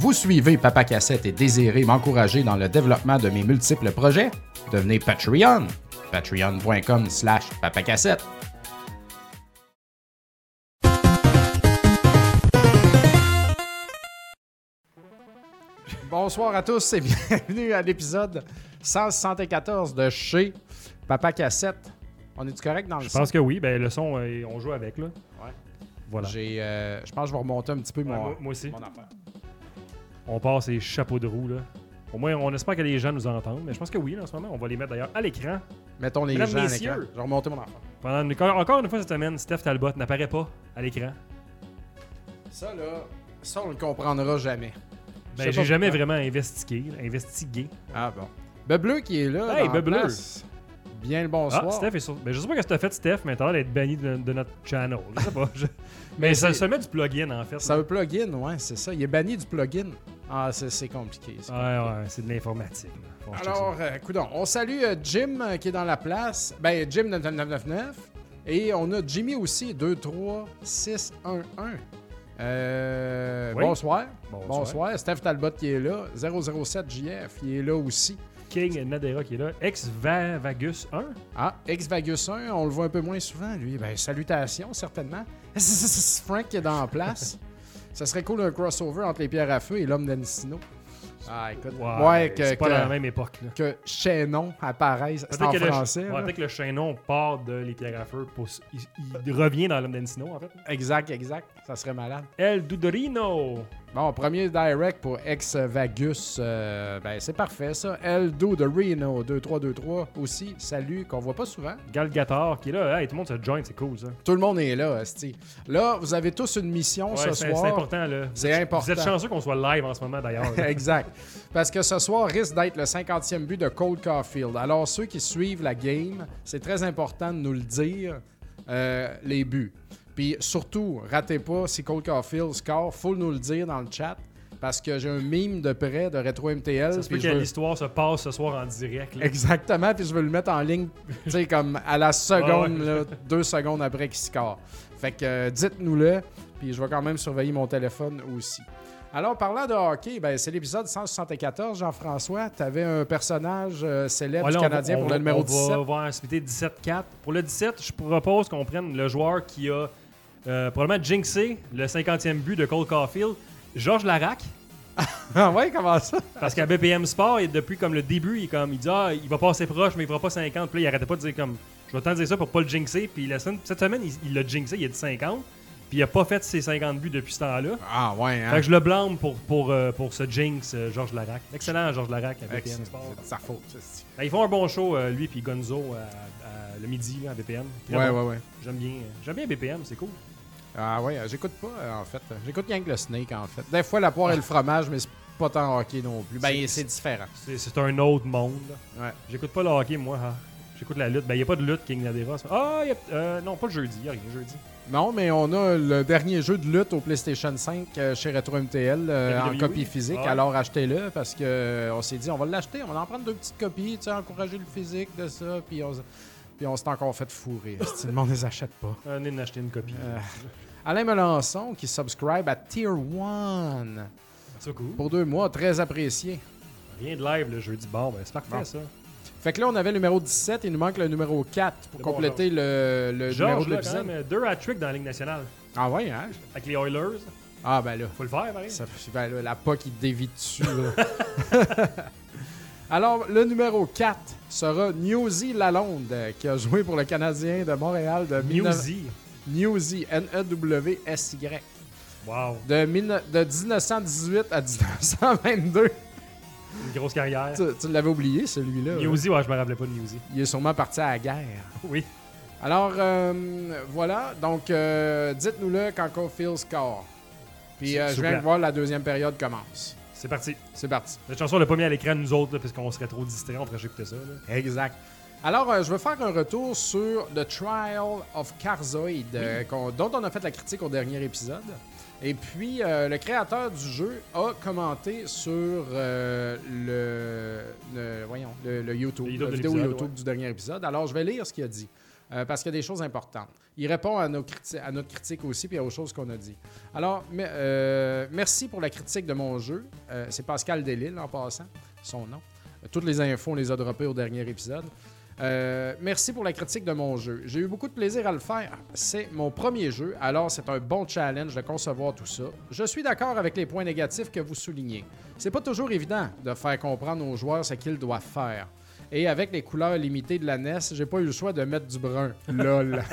Vous suivez Papa Cassette et désirez m'encourager dans le développement de mes multiples projets? Devenez Patreon. Patreon.com/papacassette. Bonsoir à tous et bienvenue à l'épisode 174 de chez Papa Cassette. On est-tu correct dans le son? Je pense que oui. Ben, le son, on joue avec, là. Ouais. Voilà. Je pense que je vais remonter un petit peu moi aussi. mon affaire. On passe ces chapeaux de roue, là. Au moins, on espère que les gens nous entendent. Mais je pense que oui, là, en ce moment. On va les mettre d'ailleurs à l'écran. Mettons les Mesdames, gens à messieurs. l'écran. Je vais remonter mon affaire. Encore une fois cette semaine, Steph Talbot n'apparaît pas à l'écran. Ça, on le comprendra jamais. Ben, j'ai jamais vraiment investigué. Ah bon. Bebleu qui est là. Hey, dans Bebleu. la place. Bien le bonsoir. Ah, Steph est sur... Ben, je sais pas ce que t'as fait, Steph, mais t'as l'air d'être banni de notre channel. Je sais pas. Mais ça se met du plugin, en fait. Ça veut plugin, ouais, c'est ça. Il est banni du plugin. Ah, c'est compliqué. Ouais, c'est de l'informatique. Alors, coudonc, on salue Jim qui est dans la place. Ben, Jim 9999. Et on a Jimmy aussi, 23611. Oui. Bonsoir. Bonsoir. Steph Talbot qui est là. 007JF, il est là aussi. King Nadera qui est là. Ex-Vagus 1. Ah, Ex-Vagus 1, on le voit un peu moins souvent, lui. Ben, salutations, certainement. Frank qui est dans la place. Ça serait cool un crossover entre les pierres à feu et l'homme d'Anicino. Ah, écoute. Ouais, c'est pas la même époque. Là. Que Chaînon apparaisse. C'est en français. Peut-être que le Chaînon part de Les Pierres à Feu. Il revient dans l'homme d'Anicino, en fait. Exact. Ça serait malade. El Dudorino. Bon, premier direct pour Ex-Vagus. Ben, c'est parfait, ça. El Dudorino 2323 aussi. Salut, qu'on voit pas souvent. Galgator qui est là. Hey, tout le monde se join, c'est cool, ça. Tout le monde est là, asti. Là, vous avez tous une mission ce soir. C'est important, là. C'est important. Vous êtes chanceux qu'on soit live en ce moment, d'ailleurs. Exact. Parce que ce soir risque d'être le 50e but de Cole Caulfield. Alors, ceux qui suivent la game, c'est très important de nous le dire, les buts. Puis surtout, ratez pas si Cole Caulfield score, faut nous le dire dans le chat. Parce que j'ai un mime de près de Retro MTL. Ça se peut que l'histoire se passe ce soir en direct. Là. Exactement, puis je veux le mettre en ligne, tu sais, comme à la seconde, là, 2 secondes après qu'il score. Fait que dites-nous-le, puis je vais quand même surveiller mon téléphone aussi. Alors, parlant de hockey, ben, c'est l'épisode 174, Jean-François. Tu avais un personnage célèbre du Canadien pour le numéro 17. On va splitter 17-4. Pour le 17, je propose qu'on prenne le joueur qui a probablement jinxé le 50e but de Cole Caulfield, Georges Laraque. Ah ouais, comment ça? Parce qu'à BPM Sport, depuis comme le début, il dit il va passer proche, mais il fera pas 50. Puis là, il arrêtait pas de dire comme je vais t'en dire ça pour pas le jinxer. Puis cette semaine, il l'a jinxé, il a dit 50. Puis il a pas fait ses 50 buts depuis ce temps-là. Ah ouais, hein? Fait que je le blâme pour ce jinx, Georges Laraque. Excellent, Georges Laraque à BPM Sport. C'est sa faute. Ils font un bon show, lui puis Gonzo, le midi là, à BPM. Ouais. J'aime bien BPM, c'est cool. Ah ouais, j'écoute pas, en fait. J'écoute rien que le Snake, en fait. Des fois, la poire et le fromage, mais c'est pas tant hockey non plus. Ben, c'est différent. C'est un autre monde. Ouais. J'écoute pas le hockey, moi. Hein. J'écoute la lutte. Ben, il n'y a pas de lutte, King Nadera. Non, pas le jeudi. Il n'y a rien jeudi. Non, mais on a le dernier jeu de lutte au PlayStation 5 chez Retro MTL en copie physique. Ouais. Alors achetez-le parce qu'on s'est dit on va l'acheter, on va en prendre 2 petites copies, tu sais, encourager le physique de ça, puis on s'est encore fait fourrer. Le monde ne les achète pas. On est d'acheter une copie. Alain Melançon qui subscribe à Tier 1. C'est cool. Pour 2 mois, très apprécié. Rien de live le jeudi. Bon, ben c'est parfait ça. Fait que là, on avait le numéro 17, il nous manque le numéro 4 pour compléter le numéro de l'épisode. Quand même 2 hat-tricks dans la Ligue nationale. Ah ouais, hein? Avec les Oilers. Ah ben là. Faut le faire, pareil. Ben là, la PA qui dévie dessus. Alors, le numéro 4 sera Newsy Lalonde, qui a joué pour le Canadien de Montréal de Newsy, N-E-W-S-Y. Wow. De 1918 à 1922. Une grosse carrière. Tu l'avais oublié, celui-là. Newsy, ouais, je me rappelais pas de Newsy. Il est sûrement parti à la guerre. Oui. Alors, voilà. Donc, dites-nous-le quand Caulfield score. Puis, je viens de voir la deuxième période commence. C'est parti. C'est parti. La chanson, on l'a pas mis à l'écran, nous autres, là, parce qu'on serait trop distraits, on ferait écouter ça. Là. Exact. Alors, je veux faire un retour sur The Trial of Carzoid, dont on a fait la critique au dernier épisode. Et puis, le créateur du jeu a commenté sur le YouTube, la vidéo YouTube du dernier épisode. Alors, je vais lire ce qu'il a dit. parce qu'il y a des choses importantes. Il répond à notre critique aussi, puis aux choses qu'on a dit. Alors, merci pour la critique de mon jeu. C'est Pascal Delisle, en passant, son nom. Toutes les infos, on les a droppées au dernier épisode. Merci pour la critique de mon jeu. J'ai eu beaucoup de plaisir à le faire. C'est mon premier jeu, alors c'est un bon challenge de concevoir tout ça. Je suis d'accord avec les points négatifs que vous soulignez. C'est pas toujours évident de faire comprendre aux joueurs ce qu'ils doivent faire. Et avec les couleurs limitées de la NES, j'ai pas eu le choix de mettre du brun. LOL.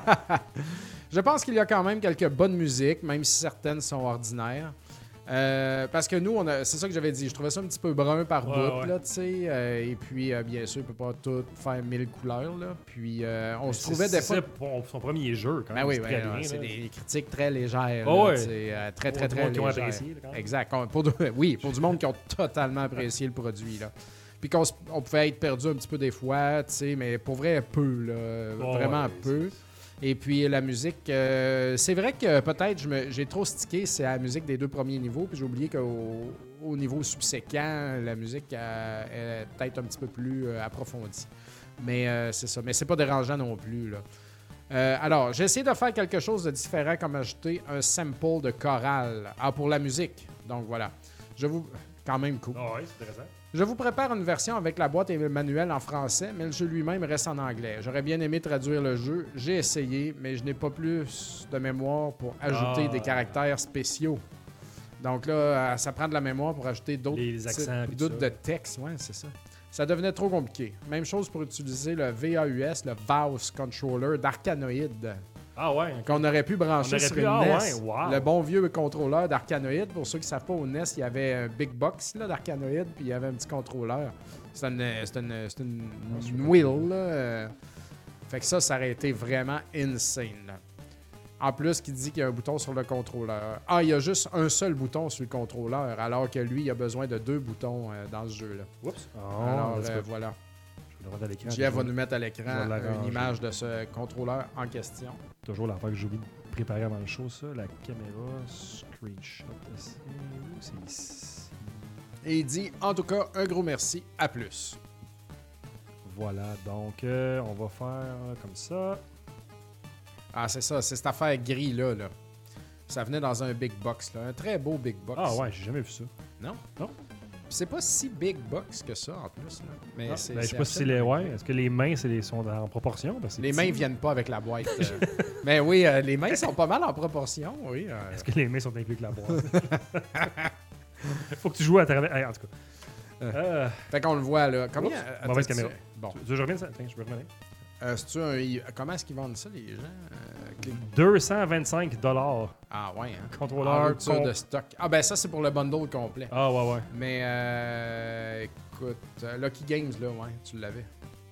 Je pense qu'il y a quand même quelques bonnes musiques, même si certaines sont ordinaires. Parce que nous, c'est ça que j'avais dit. Je trouvais ça un petit peu brun par bout, là, tu sais. Et puis, bien sûr, il peut pas tout faire 1000 couleurs, là. Puis, on se trouvait des fois... C'est son premier jeu, quand même. Oui, très bien, c'est des critiques très légères. Oh, là, ouais. Très, très, très légères. Qui ont apprécié, là, quand même. Exact. Pour du monde qui ont totalement apprécié le produit, là. Puis on pouvait être perdu un petit peu des fois, tu sais, mais pour vrai, peu, là. Vraiment peu. Et puis la musique, c'est vrai que peut-être j'ai trop stické, c'est la musique des 2 premiers niveaux, puis j'ai oublié qu'au niveau subséquent, la musique est peut-être un petit peu plus approfondie. Mais c'est ça. Mais c'est pas dérangeant non plus, là. Alors, j'ai essayé de faire quelque chose de différent, comme ajouter un sample de chorale. Pour la musique. Donc voilà. Quand même cool. Oui, c'est intéressant. Je vous prépare une version avec la boîte et le manuel en français, mais le jeu lui-même reste en anglais. J'aurais bien aimé traduire le jeu. J'ai essayé, mais je n'ai pas plus de mémoire pour ajouter des caractères spéciaux. Donc là, ça prend de la mémoire pour ajouter d'autres accents, de texte. Ouais, c'est ça. Ça devenait trop compliqué. Même chose pour utiliser le VAUS, le VAUS Controller d'Arcanoid. Ah ouais. Qu'on aurait pu brancher sur une NES. Ouais, wow. Le bon vieux contrôleur d'Arcanoid. Pour ceux qui ne savent pas, au NES, il y avait un big box là, d'Arcanoid, puis il y avait un petit contrôleur. C'est une wheel. Là. Fait que ça aurait été vraiment insane. Là. En plus, qui dit qu'il y a un bouton sur le contrôleur. Il y a juste un seul bouton sur le contrôleur, alors que lui, il a besoin de 2 boutons dans ce jeu-là. Oups. Alors, voilà. Jeff va nous mettre à l'écran une image de ce contrôleur en question. Toujours l'affaire que j'ai oublié de préparer avant le show, ça. La caméra, screenshot. C'est ici. Et il dit, en tout cas, un gros merci. À plus. Voilà, donc on va faire comme ça. C'est ça. C'est cette affaire gris-là. Là. Ça venait dans un big box. Là. Un très beau big box. Ah ouais, j'ai jamais vu ça. Non? Non. C'est pas si big box que ça, en plus. Là. Mais je sais pas si c'est les... Ouais. Est-ce que les mains sont en proportion? Les mains viennent pas avec la boîte. Mais oui, les mains sont pas mal en proportion, oui. Est-ce que les mains sont incluses avec la boîte? Faut que tu joues à travers... en tout cas. Fait qu'on le voit, là. Combien... Mauvaise caméra. Bon. Je reviens ça. Tiens, je peux revenir. Comment est-ce qu'ils vendent ça, les gens? 225 $. Ah ouais, hein? Contrôleur de stock. Ben ça, c'est pour le bundle complet. Ah ouais. Mais écoute, Lucky Games, là, ouais, tu l'avais.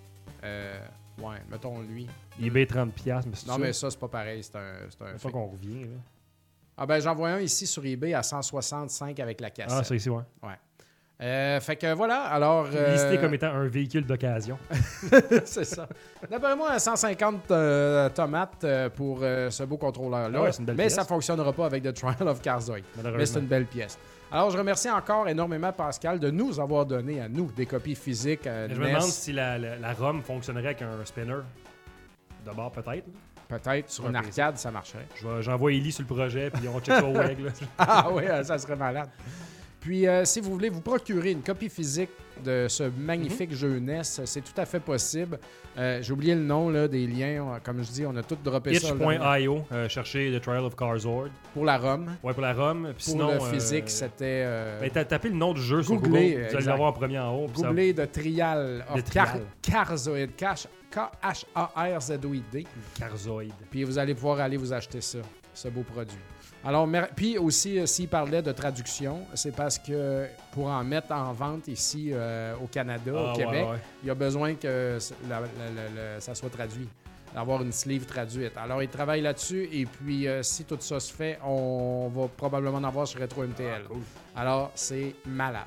Ouais, mettons lui. eBay 30$, mais c'est non, mais ça, c'est pas pareil, c'est un fait qu'on revient, là. Ben j'en vois un ici sur eBay à 165 avec la cassette. Ça ici, ouais. Ouais. Fait que voilà, alors... Listé comme étant un véhicule d'occasion. C'est ça. D'après moi, 150 tomates pour ce beau contrôleur-là. Ouais, c'est une belle mais pièce. Ça ne fonctionnera pas avec The Trial of Carzoid. Mais c'est une belle pièce. Alors, je remercie encore énormément Pascal de nous avoir donné à nous des copies physiques. Je me demande si la ROM fonctionnerait avec un spinner. D'abord, peut-être. Peut-être. Sur une arcade, ça marcherait. J'envoie Ellie sur le projet, puis on check ça au WEG. Oui, ça serait malade. Puis, si vous voulez vous procurer une copie physique de ce magnifique jeu NES, c'est tout à fait possible. J'ai oublié le nom là, des liens. Comme je dis, on a tout droppé ça. Itch.io, cherchez The Trial of Carzord. Pour la ROM. Ouais, pour la ROM. Puis pour sinon, le physique, c'était... tapez le nom du jeu sur Google. Vous allez l'avoir en premier en haut. Googlez The Trial of Carzoid. K-H-A-R-Z-O-I-D. Carzoid. Puis vous allez pouvoir aller vous acheter ça, ce beau produit. Alors, puis aussi, s'il parlait de traduction, c'est parce que pour en mettre en vente ici au Canada, au Québec, il y a besoin que ça soit traduit, d'avoir une sleeve traduite. Alors, il travaille là-dessus et puis si tout ça se fait, on va probablement en avoir sur Retro MTL. Cool. Alors, c'est malade.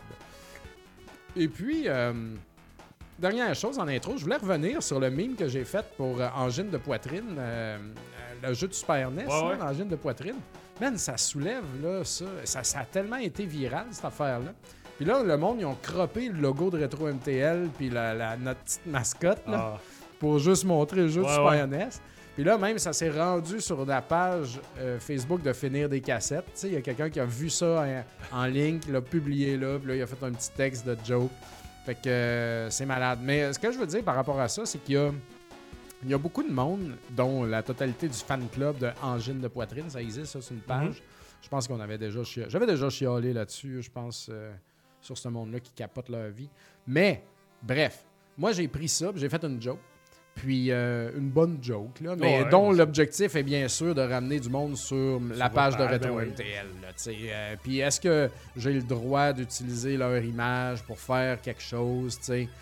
Et puis, dernière chose en intro, je voulais revenir sur le meme que j'ai fait pour Engine de poitrine, le jeu de Super NES, Engine de poitrine. Man, ça soulève, là, ça a tellement été viral, cette affaire-là. Puis là, le monde, ils ont croppé le logo de Retro MTL, puis notre petite mascotte, là. pour juste montrer le jeu de Ouais, Super ouais. NES. Puis là, même, ça s'est rendu sur la page Facebook de Finir des cassettes. Tu sais, il y a quelqu'un qui a vu ça en ligne, qui l'a publié là, puis là, il a fait un petit texte de joke. Fait que c'est malade. Mais ce que je veux dire par rapport à ça, c'est qu'il y a beaucoup de monde, dont la totalité du fan club de Angine de poitrine. Ça existe, ça, sur une page. Je pense qu'on avait déjà j'avais déjà chialé là-dessus, je pense, sur ce monde-là qui capote leur vie. Mais, bref, moi, j'ai pris ça, puis j'ai fait une joke. Puis une bonne joke, là, mais Ouais, dont ouais. l'objectif est bien sûr de ramener du monde sur la page de votre page, Retro ben oui. MTL. Là, tu sais. Puis est-ce que j'ai le droit d'utiliser leur image pour faire quelque chose? Tu sais?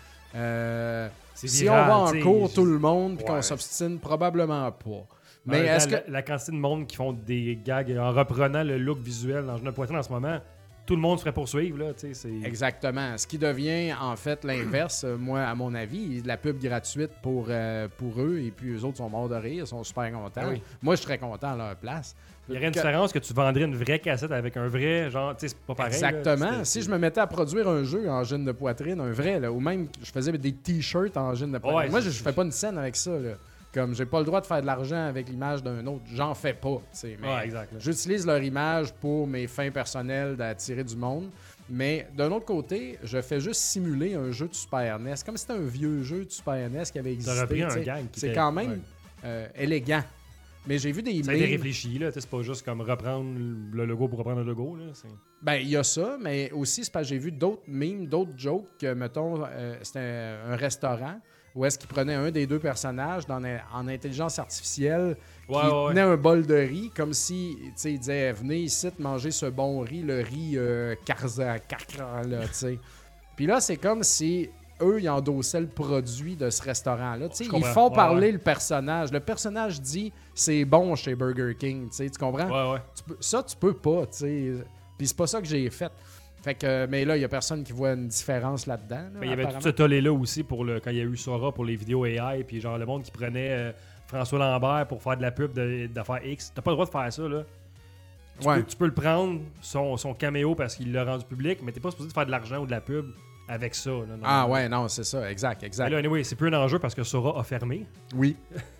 C'est Si viral, on va en tu sais, cours tout le monde puis qu'on Ouais. s'obstine, probablement pas. Mais Mais est-ce que... la quantité de monde qui font des gags en reprenant le look visuel dans une poitrine en ce moment, tout le monde se ferait poursuivre, là, tu sais, c'est... Exactement. Ce qui devient en fait l'inverse, moi, à mon avis, de la pub gratuite pour eux, et puis eux autres sont morts de rire, sont super contents. Ah oui. Moi, je serais content à leur place. Il y aurait une différence que tu vendrais une vraie cassette avec un vrai, genre, tu sais, c'est pas pareil. Exactement. Là, Si je me mettais à produire un jeu en gêne de poitrine, un vrai, là, ou même je faisais des t-shirts en gêne de poitrine. Ouais, Moi, c'est- je fais pas une scène avec ça. Là. Comme j'ai pas le droit de faire de l'argent avec l'image d'un autre, j'en fais pas. Tu sais, mais Ouais, exact. Là. j'utilise leur image pour mes fins personnelles d'attirer du monde. Mais d'un autre côté, je fais juste simuler un jeu de Super NES. Comme si c'était un vieux jeu de Super NES qui avait existé. T'aurais pris un tu sais. gag qui C'est était- quand même ouais. élégant. Mais j'ai vu des Ça a été memes. réfléchi, là, tu sais, c'est pas juste comme reprendre le logo pour reprendre le logo, là. Ben, il y a ça, mais aussi, c'est parce que j'ai vu d'autres memes, d'autres jokes, que, mettons, c'était un restaurant où est-ce qu'il prenait un des deux personnages en intelligence artificielle qui Ouais, ouais, tenait un bol de riz, comme si, tu sais, il disait « Venez ici manger ce bon riz, le riz Karza, là, tu sais. » Puis là, c'est comme si eux, ils endossaient le produit de ce restaurant-là. Tu sais, Je ils comprends. font Ouais, parler ouais. le personnage. Le personnage dit « C'est bon chez Burger King. » Tu sais, tu comprends? Ouais, ouais. Tu peux pas, tu sais. Puis c'est pas ça que j'ai fait. Fait que, mais là, il y a personne qui voit une différence là-dedans. là, Mais il y avait tout apparemment. ce tollé-là aussi pour quand il y a eu Sora pour les vidéos AI, puis genre le monde qui prenait François Lambert pour faire de la pub d'affaires X. T'as pas le droit de faire ça, là. Ouais. Tu peux le prendre, son caméo, parce qu'il l'a rendu public, mais t'es pas supposé de faire de l'argent ou de la pub avec ça. Là, Ah normalement. ouais, non, c'est ça, exact. Mais là, anyway, c'est plus un enjeu parce que Sora a fermé. Oui.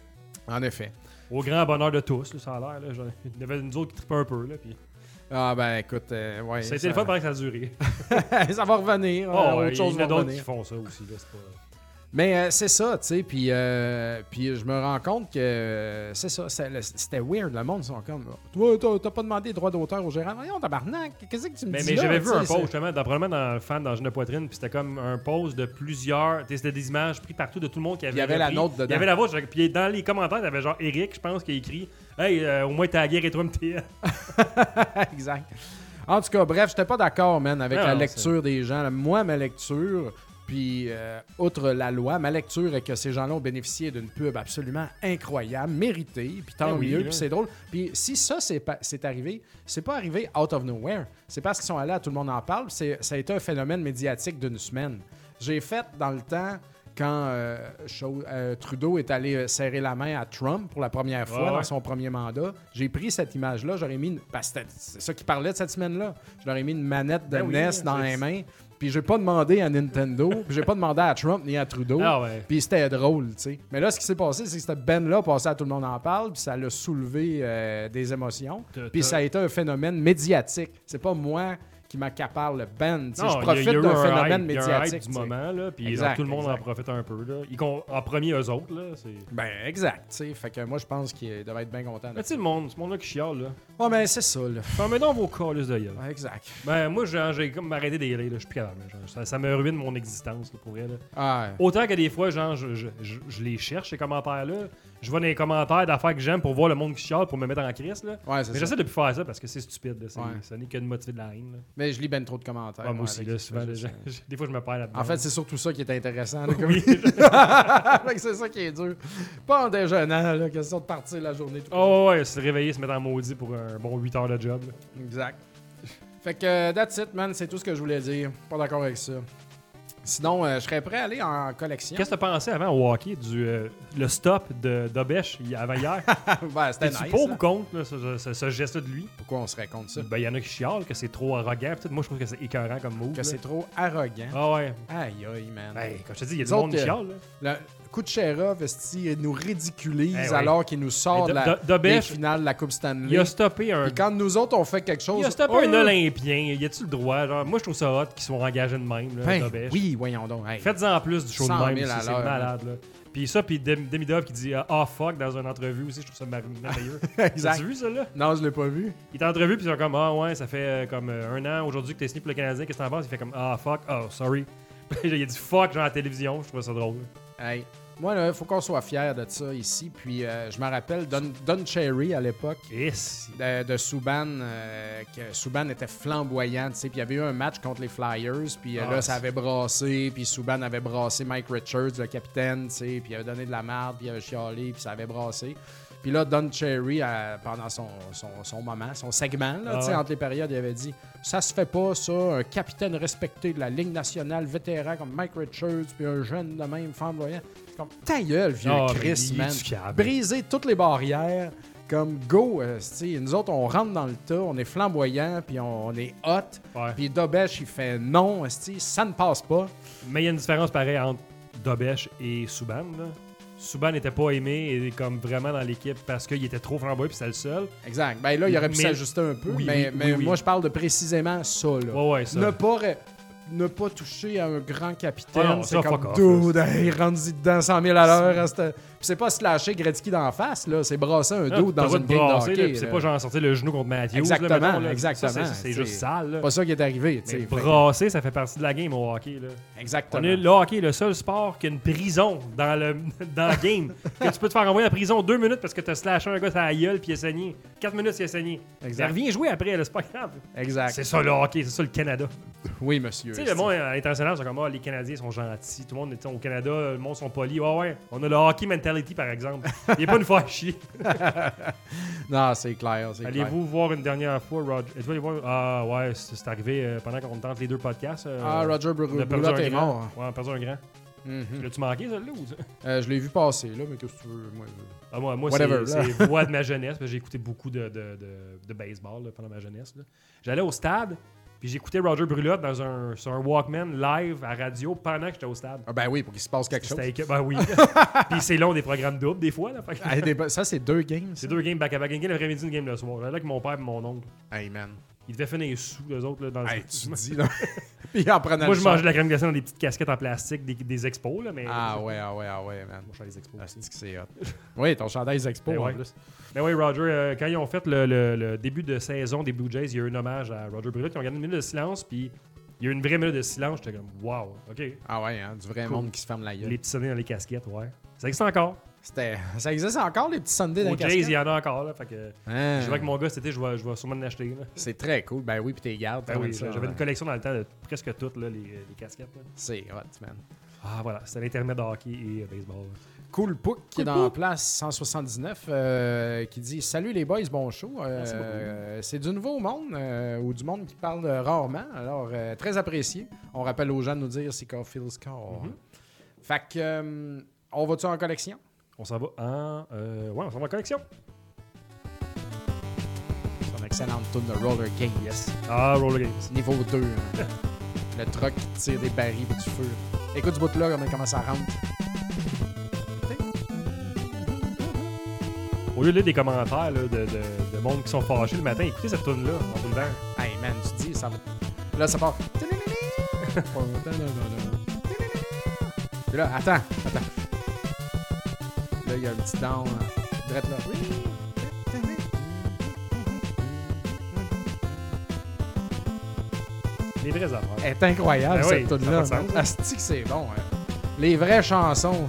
En effet. Au grand bonheur de tous, là, ça a l'air. Là, il y avait une autre qui trippait un peu. Là, puis Ah ben écoute, ouais. ça a été le fun pendant que ça a duré. ça va revenir. Oh, autre il y chose en va a d'autres qui revenir. font ça aussi. Là, c'est pas... Mais c'est ça, tu sais. Puis je me rends compte que c'est ça. C'était weird. Le monde sont comme. Toi, t'as pas demandé droit d'auteur au gérant. Voyons, tabarnak. Qu'est-ce que tu me dis? Mais là, j'avais vu tu sais, un c'est- post justement, probablement dans le fan dans Jeune de Poitrine, puis c'était comme un post de plusieurs. C'était des images prises partout de tout le monde qui avait. Il y avait la repris. nôtre dedans. Il y avait la vôtre. Puis dans les commentaires, il y avait genre Eric, je pense, qui a écrit Hey, au moins tagué Retro MTL. exact. En tout cas, bref, j'étais pas d'accord, man, avec Non, la non, lecture des gens. là. Moi, ma lecture, puis outre la loi, ma lecture est que ces gens-là ont bénéficié d'une pub absolument incroyable, méritée, puis tant Ah oui, mieux, là. puis c'est drôle. Puis si ça, c'est arrivé, c'est pas arrivé out of nowhere. C'est parce qu'ils sont allés à Tout le monde en parle, puis ça a été un phénomène médiatique d'une semaine. J'ai fait dans le temps... Quand Trudeau est allé serrer la main à Trump pour la première fois Ouais, dans ouais. son premier mandat, j'ai pris cette image-là, j'aurais mis parce que c'est ça qui parlait de cette semaine-là. Je leur ai mis une manette de Ben oui, NES dans c'est- les mains, puis j'ai pas demandé à Nintendo, puis j'ai pas demandé à Trump ni à Trudeau. Ah ouais. Puis c'était drôle, tu sais. Mais là, ce qui s'est passé, c'est que cette Ben-là passait à Tout le monde en parle, puis ça l'a soulevé des émotions. Puis ça a été un phénomène médiatique. C'est pas moi qui m'accapare le Ben. tu sais, Non, je il y a profite eu d'un un phénomène hype, il y a un hype médiatique. du tu sais. moment, là, puis Exact, tout le monde en exact. profite un peu. Là. En premier, eux autres. Là, c'est... Ben, exact, tu sais. Fait que moi, je pense qu'il devrait être bien content. Mais tu sais, le monde, ce monde-là qui chiale, là. Ouais, mais c'est ça, là. Fermez donc vos calices de gueule. Ouais, exact. Ben, moi, j'ai comme arrêté d'y aller, là. Je suis plus capable. Genre, ça me ruine mon existence, là, pour elle. Ah, Autant que des fois, genre, je les cherche, ces commentaires-là. Je vais dans les commentaires d'affaires que j'aime pour voir le monde qui chiale, pour me mettre en crise, là. ouais, c'est Mais ça. j'essaie de plus faire ça parce que c'est stupide, là. Ouais. Ça n'est que de motiver de la haine, là. Mais je lis ben trop de commentaires. Ah, moi aussi, avec là, ça, souvent, je là, sais. des fois, je me perds là-dedans. En fait, c'est surtout ça qui est intéressant. là, comme- oui. Fait que c'est ça qui est dur. Pas en déjeunant, là, question de partir la journée. Tout Oh, ouais, se réveiller, se mettre en maudit pour un bon 8 heures de job, là. Exact. Fait que that's it, man. C'est tout ce que je voulais dire. Pas d'accord avec ça. Sinon, je serais prêt à aller en collection. Qu'est-ce que t'as pensé avant au hockey le stop d'Obèche avant hier? Ben, c'était T'es-tu nice. pour là. ou contre là, ce geste-là de lui? Pourquoi on serait contre ça? Ben, il y en a qui chialent que c'est trop arrogant. Peut-être moi, je trouve que c'est écœurant comme move. Que là. c'est trop arrogant. Ah ouais. Aïe, aïe, man. Ben, comme je te dis, il y a du Les monde qui autres, chiale. Là. Kucherov, esti, nous ridiculise Eh oui. alors qu'il nous sort Mais de la Dobeš, des finales de la Coupe Stanley. Il a stoppé un... Puis quand nous autres, on fait quelque chose... Il a stoppé un Olympien. Y a-tu le droit? Genre, moi, je trouve ça hot qu'ils soient engagés de même, là, Ben, Dobeš. oui, voyons donc. Hey. Faites-en plus du show de 100 même. 000 à C'est l'heure, malade, là. Puis ça, puis Demidov qui dit « Ah, fuck » dans une entrevue aussi, je trouve ça merveilleux. Exact. T'as-tu vu ça, là? Non, je l'ai pas vu. Il est en entrevue, puis ils sont comme « Ah, ouais, ça fait comme 1 an aujourd'hui que t'es signé pour le Canadien, qu'est-ce que t'en penses? » Il fait comme « Ah, fuck, oh, sorry. » Il a dit « Fuck » genre à la télévision, je trouve ça drôle. Hey. Moi, il faut qu'on soit fiers de ça ici. Puis, je me rappelle Don Cherry à l'époque Yes. de Subban, que Subban était flamboyant, tu sais. Puis, il y avait eu un match contre les Flyers. Puis là, ça avait brassé. Puis, Subban avait brassé Mike Richards, le capitaine, tu sais. Puis, il avait donné de la merde. Puis, il avait chialé. Puis, ça avait brassé. Puis là, Don Cherry, pendant son moment, son segment, là, tu sais, entre les périodes, il avait dit « Ça se fait pas, ça, un capitaine respecté de la Ligue nationale, vétéran comme Mike Richards, puis un jeune de même, flamboyant. » C'est comme « Ta gueule, vieux Chris, man. » Briser toutes les barrières, comme « Go, nous autres, on rentre dans le tas, on est flamboyant, puis on est hot. Ouais. Puis Dobeš, il fait « Non, ça ne passe pas. » Mais il y a une différence pareille entre Dobeš et Subban, là. Subban n'était pas aimé et comme vraiment dans l'équipe parce qu'il était trop flamboyant puis c'était le seul. Exact. Ben là, il aurait pu Mais- s'ajuster un peu, Oui, mais oui. moi, je parle de précisément ça, là. Ouais, ça. Ne pas toucher à un grand capitaine, Ah non, c'est ça, comme fuck off, dude, hey, rendu dedans 100 000 à l'heure. Puis c'est pas slasher Gretzky d'en face, là, c'est brasser un dude dans une game de hockey. C'est là. pas genre sortir le genou contre Matthews. Exactement, là, mettons, là. exactement. Ça, c'est juste sale. Là. pas ça qui est arrivé, tu Mais sais. brasser, ça fait partie de la game au hockey. Là. Exactement. Le hockey est le seul sport qui a une prison dans la game. Que tu peux te faire envoyer en prison 2 minutes parce que t'as slashé un gars sur la gueule puis il a saigné. 4 minutes, il a saigné. Exact. Il revient jouer après, là, c'est pas grave. Exact. C'est ça le hockey, c'est ça le Canada. Oui, monsieur. Tu sais, le monde à l'international, c'est comme les Canadiens sont gentils. Tout le monde, au Canada, le monde sont polis. Ouais, on a le hockey mentality, par exemple. Il est pas une fois à chier. Non, c'est clair, c'est clair. Allez-vous voir une dernière fois, Roger? Êtes-vous allé voir? Ah, ouais, c'est arrivé pendant qu'on tente les 2 podcasts. Roger on a perdu Brulotte un est grand. mort. Ouais, on a perdu un grand. Mhm. L'as-tu manqué, celle-là? Ou... Je l'ai vu passer, là, mais qu'est-ce que tu veux? Moi, moi Whatever, c'est voix de ma jeunesse. Parce que j'ai écouté beaucoup de baseball là, pendant ma jeunesse. Là. J'allais au stade, puis j'écoutais Roger Brulotte sur un Walkman live à radio pendant que j'étais au stade. Ah ben oui, pour qu'il se passe quelque chose. Ben oui. Puis c'est long, des programmes doubles, des fois. Là, fait que- Ça, c'est 2 games. C'est 2 games back-à-back. Une game l'après-midi, une game le soir. J'allais avec mon père et mon oncle. Hey, man. Ils devaient finir sous, eux autres, là, dans Hey, le tu dis, là. Puis en prenant Moi, le je mangeais de la crème glacée dans des petites casquettes en plastique, des expos, là, mais... Ah ouais, man. Moi, je fais les expos Ah, aussi. c'est que c'est hot. Oui, ton chandail des expos, Ben en ouais. plus. Mais oui, Roger, quand ils ont fait le début de saison des Blue Jays, il y a eu un hommage à Roger Brulotte. Ils ont gardé une minute de silence, puis il y a eu une vraie minute de silence. J'étais comme, wow, OK. Ah ouais, hein, du vrai Cool. monde qui se ferme la gueule. Les petits sonnets dans les casquettes, ouais. Ça existe encore. Ça existe encore, les petits Sundays dans Aux les Jays, casquettes? il y en a encore, là. Fait que Hein. je vois avec mon gars cet été, je vais sûrement l'acheter, là. C'est très cool. Ben oui, puis t'es gardes. Ben oui, j'avais une collection dans le temps de presque toutes, là, les casquettes, là. C'est hot, man. Ah, voilà, c'était l'intermède de hockey et baseball. là. Cool Pook qui est Cool dans Pook. place 179 qui dit « Salut les boys, bon show. Merci C'est du nouveau monde ou du monde qui parle rarement. Alors, très apprécié. On rappelle aux gens de nous dire si Caulfield score. Fait que, on va-tu en collection? On s'en va en... ouais, on s'en va en collection. C'est une excellente tune de Roller Games. Yes. Ah, Roller Games. Niveau 2. hein. Le truck qui tire des barils et du feu. Écoute ce bout-là, comment ça rentre. Au lieu de lire des commentaires là, de monde qui sont fâchés le matin, écoutez cette tune là en vous levant. Hey man, tu dis, ça va... Là, ça part... Puis là, attends. Là, il y a un petit down. Drette là. Les vraies affaires. Elle est incroyable, Ben oui, cette ça tune-là. fait sens. Asti que c'est bon. Hein. Les vraies chansons.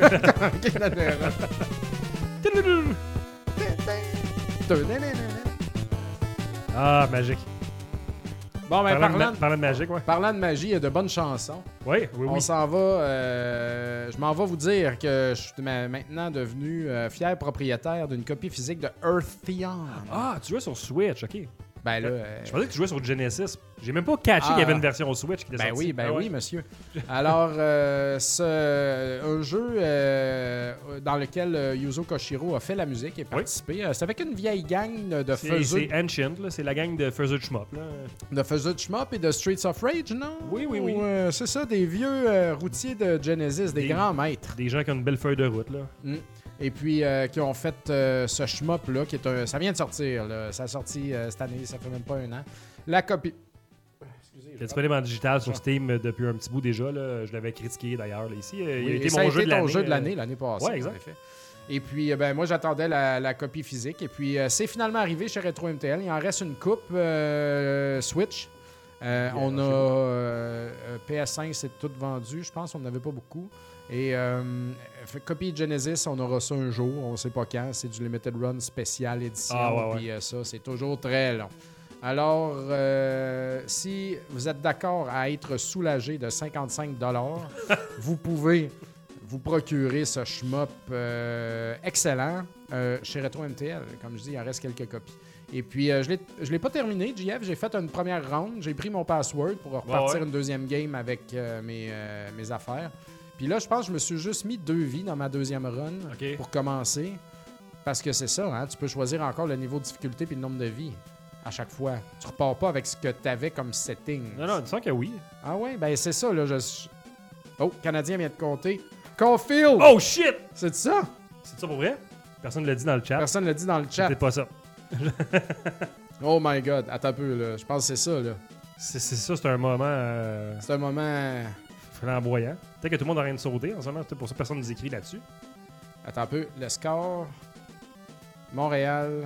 Ah, magique. Bon, ben, Parlant de magique, ouais. parlant de magie, il y a de bonnes chansons. Oui, oui, On oui. s'en va. Je m'en vais vous dire que je suis maintenant devenu fier propriétaire d'une copie physique de Earththeon. Ah, tu joues sur Switch, ok. Ben là, Je pensais que tu jouais sur Genesis. J'ai même pas catché qu'il y avait une version Switch qui était sortie. Oui, monsieur. Alors, c'est un jeu dans lequel Yuzo Koshiro a fait la musique et participé. C'est avec une vieille gang de faiseux. C'est Ancient, là. C'est la gang de faiseux de shmup. Là. De faiseux de shmup et de Streets of Rage, non? Oui. C'est ça, des vieux routiers de Genesis, des grands maîtres. Des gens qui ont une belle feuille de route, là. Et puis, qui ont fait ce shmup-là, qui est ça vient de sortir, là. Ça a sorti cette année, ça fait même pas un an. La copie... C'est disponible en digital sur Steam depuis un petit bout déjà. Là. Je l'avais critiqué d'ailleurs. Là, ici, il a été ça mon jeu de l'année. ton jeu de l'année passée. Ouais, exact. En effet. Et puis, moi, j'attendais la copie physique. Et puis, c'est finalement arrivé chez Retro MTL. Il en reste une coupe Switch. On a PS5, c'est tout vendu. Je pense qu'on n'avait pas beaucoup. Et copie Genesis, on aura ça un jour. On ne sait pas quand. C'est du Limited Run spécial édition. Puis ça, c'est toujours très long. Alors, si vous êtes d'accord à être soulagé de 55 $, vous pouvez vous procurer ce shmup excellent chez Retro MTL. Comme je dis, il en reste quelques copies. Et puis, je l'ai pas terminé, JF. J'ai fait une première round. J'ai pris mon password pour repartir une deuxième game avec mes affaires. Puis là, je pense que je me suis juste mis 2 vies dans ma deuxième run pour commencer. Parce que c'est ça, hein? Tu peux choisir encore le niveau de difficulté puis le nombre de vies. À chaque fois. Tu repars pas avec ce que tu avais comme setting. Non, il me semble que oui. Ah ouais? Ben c'est ça, là. Oh, Canadien vient de compter. Caulfield! Oh shit! C'est ça? C'est ça pour vrai? Personne ne l'a dit dans le chat. Personne ne l'a dit dans le chat. C'est pas ça. Oh my God. Attends un peu, là. Je pense que c'est ça, là. C'est ça, c'est un moment... C'est un moment... flamboyant. Peut-être que tout le monde a rien de sauter en ce moment. C'est pour ça que personne nous écrit là-dessus. Attends un peu. Le score... Montréal...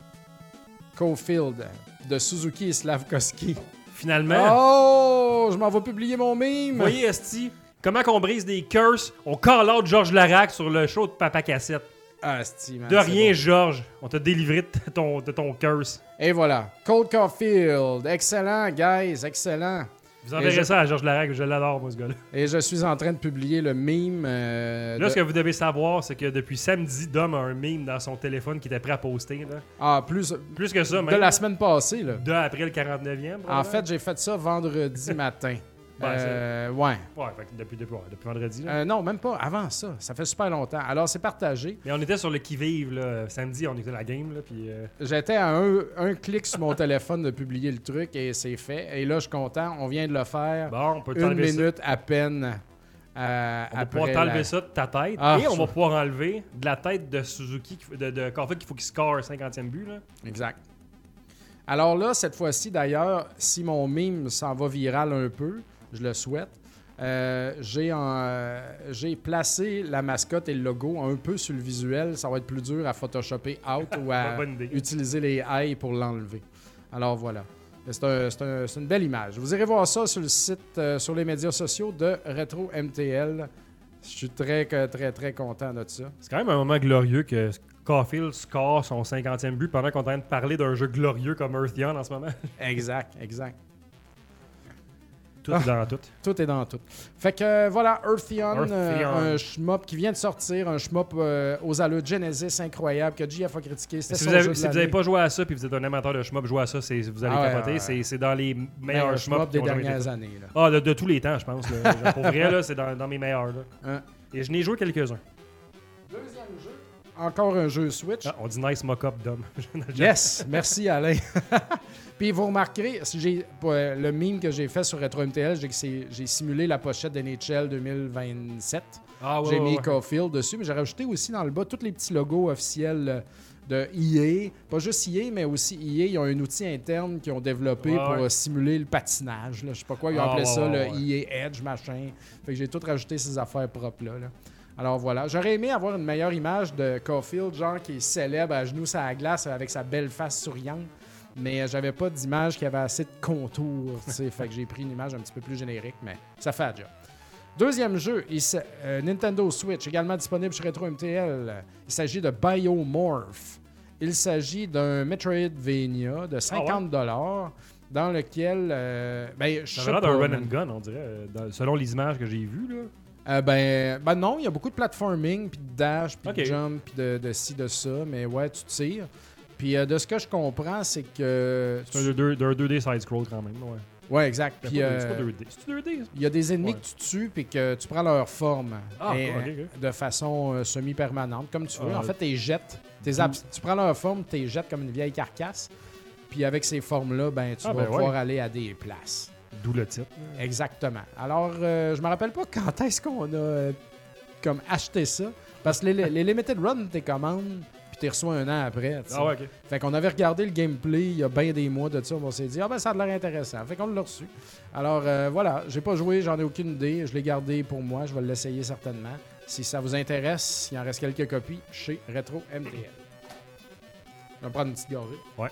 Caulfield de Suzuki et Slavkovski. Finalement. Oh! Je m'en vais publier mon mime. Vous voyez, Esti, comment qu'on brise des curses? On call out Georges Larac sur le show de Papa Cassette. Ah, Esti, man. De rien, bon. Georges. On t'a délivré de ton curse. Et voilà. Cold Caulfield. Excellent, guys. Excellent. Vous enverrez ça à Georges Larac, je l'adore, moi, ce gars-là. Et je suis en train de publier le mime. Là, ce que vous devez savoir, c'est que depuis samedi, Dom a un mime dans son téléphone qui était prêt à poster. Là. Ah, plus que ça, même. De la semaine passée, là. Après le 49e. En fait, j'ai fait ça vendredi matin. Ouais. Ouais, fait que depuis vendredi. Là. Non, même pas. Avant ça. Ça fait super longtemps. Alors, c'est partagé. Mais on était sur le qui-vive, là. Samedi, on était à la game, là. Puis, J'étais à un clic sur mon téléphone de publier le truc et c'est fait. Et là, je suis content. On vient de le faire. Bon, on peut 1 minute à peine. On va pouvoir t'enlever ça de ta tête. Et on va pouvoir enlever de la tête de Suzuki, de Caulfield qu'il faut qu'il score un 50e but. Là. Exact. Alors là, cette fois-ci, d'ailleurs, si mon mime s'en va viral un peu, je le souhaite, j'ai placé la mascotte et le logo un peu sur le visuel. Ça va être plus dur à photoshopper out ou à utiliser les haies pour l'enlever. Alors voilà. C'est une belle image. Vous irez voir ça sur le site, sur les médias sociaux de Retro MTL. Je suis très, très, très content de ça. C'est quand même un moment glorieux que Caulfield score son 50e but pendant qu'on est en train de parler d'un jeu glorieux comme Earthyon en ce moment. Exact. Tout est dans tout. Tout est dans tout. Fait que voilà, Earthyon, un shmup qui vient de sortir, un shmup aux allures Genesis incroyable que JF a critiqué. Si vous n'avez pas joué à ça puis vous êtes un amateur de shmup, jouez à ça, vous allez capoter. C'est dans les meilleurs shmups des dernières années. Là. Ah, de tous les temps, je pense. Là. Pour vrai, là, c'est dans mes meilleurs. Là. Et je n'ai joué quelques-uns. Deuxième jeu. Encore un jeu Switch. On dit nice mock-up, Dom. Yes, merci Alain. Puis vous remarquerez, le meme que j'ai fait sur Retro MTL, j'ai simulé la pochette d'NHL 2027. J'ai mis Caulfield dessus, mais j'ai rajouté aussi dans le bas tous les petits logos officiels de EA. Pas juste EA, mais aussi EA. Ils ont un outil interne qu'ils ont développé pour simuler le patinage. Là. Je sais pas quoi, ils ont appelé ça le EA Edge, machin. Fait que j'ai tout rajouté ces affaires propres-là. Là. Alors voilà, j'aurais aimé avoir une meilleure image de Caulfield, genre qui est célèbre à genoux sur la glace avec sa belle face souriante, mais j'avais pas d'image qui avait assez de contours, tu sais, fait que j'ai pris une image un petit peu plus générique, mais ça fait déjà. Deuxième jeu, Nintendo Switch, également disponible chez Retro MTL. Il s'agit de Biomorph. Il s'agit d'un Metroidvania de 50$ dans lequel... ça a l'air d'un run and gun, on dirait, selon les images que j'ai vues, là. Non, il y a beaucoup de platforming, puis de dash, puis de jump, puis de ci, de ça, mais ouais, tu tires. Puis de ce que je comprends, c'est que... C'est un 2D side-scroll quand même, ouais. Ouais, exact. Puis, c'est pas 2D. C'est 2D? il y a des ennemis que tu tues puis que tu prends leur forme ok. de façon semi-permanente, comme tu veux. En fait, tu les jettes. Mm. Tu prends leur forme, tu les jettes comme une vieille carcasse. Puis avec ces formes-là, ben, tu vas pouvoir aller à des places. D'où le titre. Exactement. Alors, je me rappelle pas quand est-ce qu'on a comme acheté ça. Parce que les Limited Run, t'es commandes, puis t'es reçois un an après. T'sais. Ah ouais, ok. Fait qu'on avait regardé le gameplay il y a bien des mois de ça. On s'est dit, ah ben ça a l'air intéressant. Fait qu'on l'a reçu. Alors voilà, j'ai pas joué, j'en ai aucune idée. Je l'ai gardé pour moi. Je vais l'essayer certainement. Si ça vous intéresse, il en reste quelques copies chez Retro MTL. On va prendre une petite gorgée. Ouais.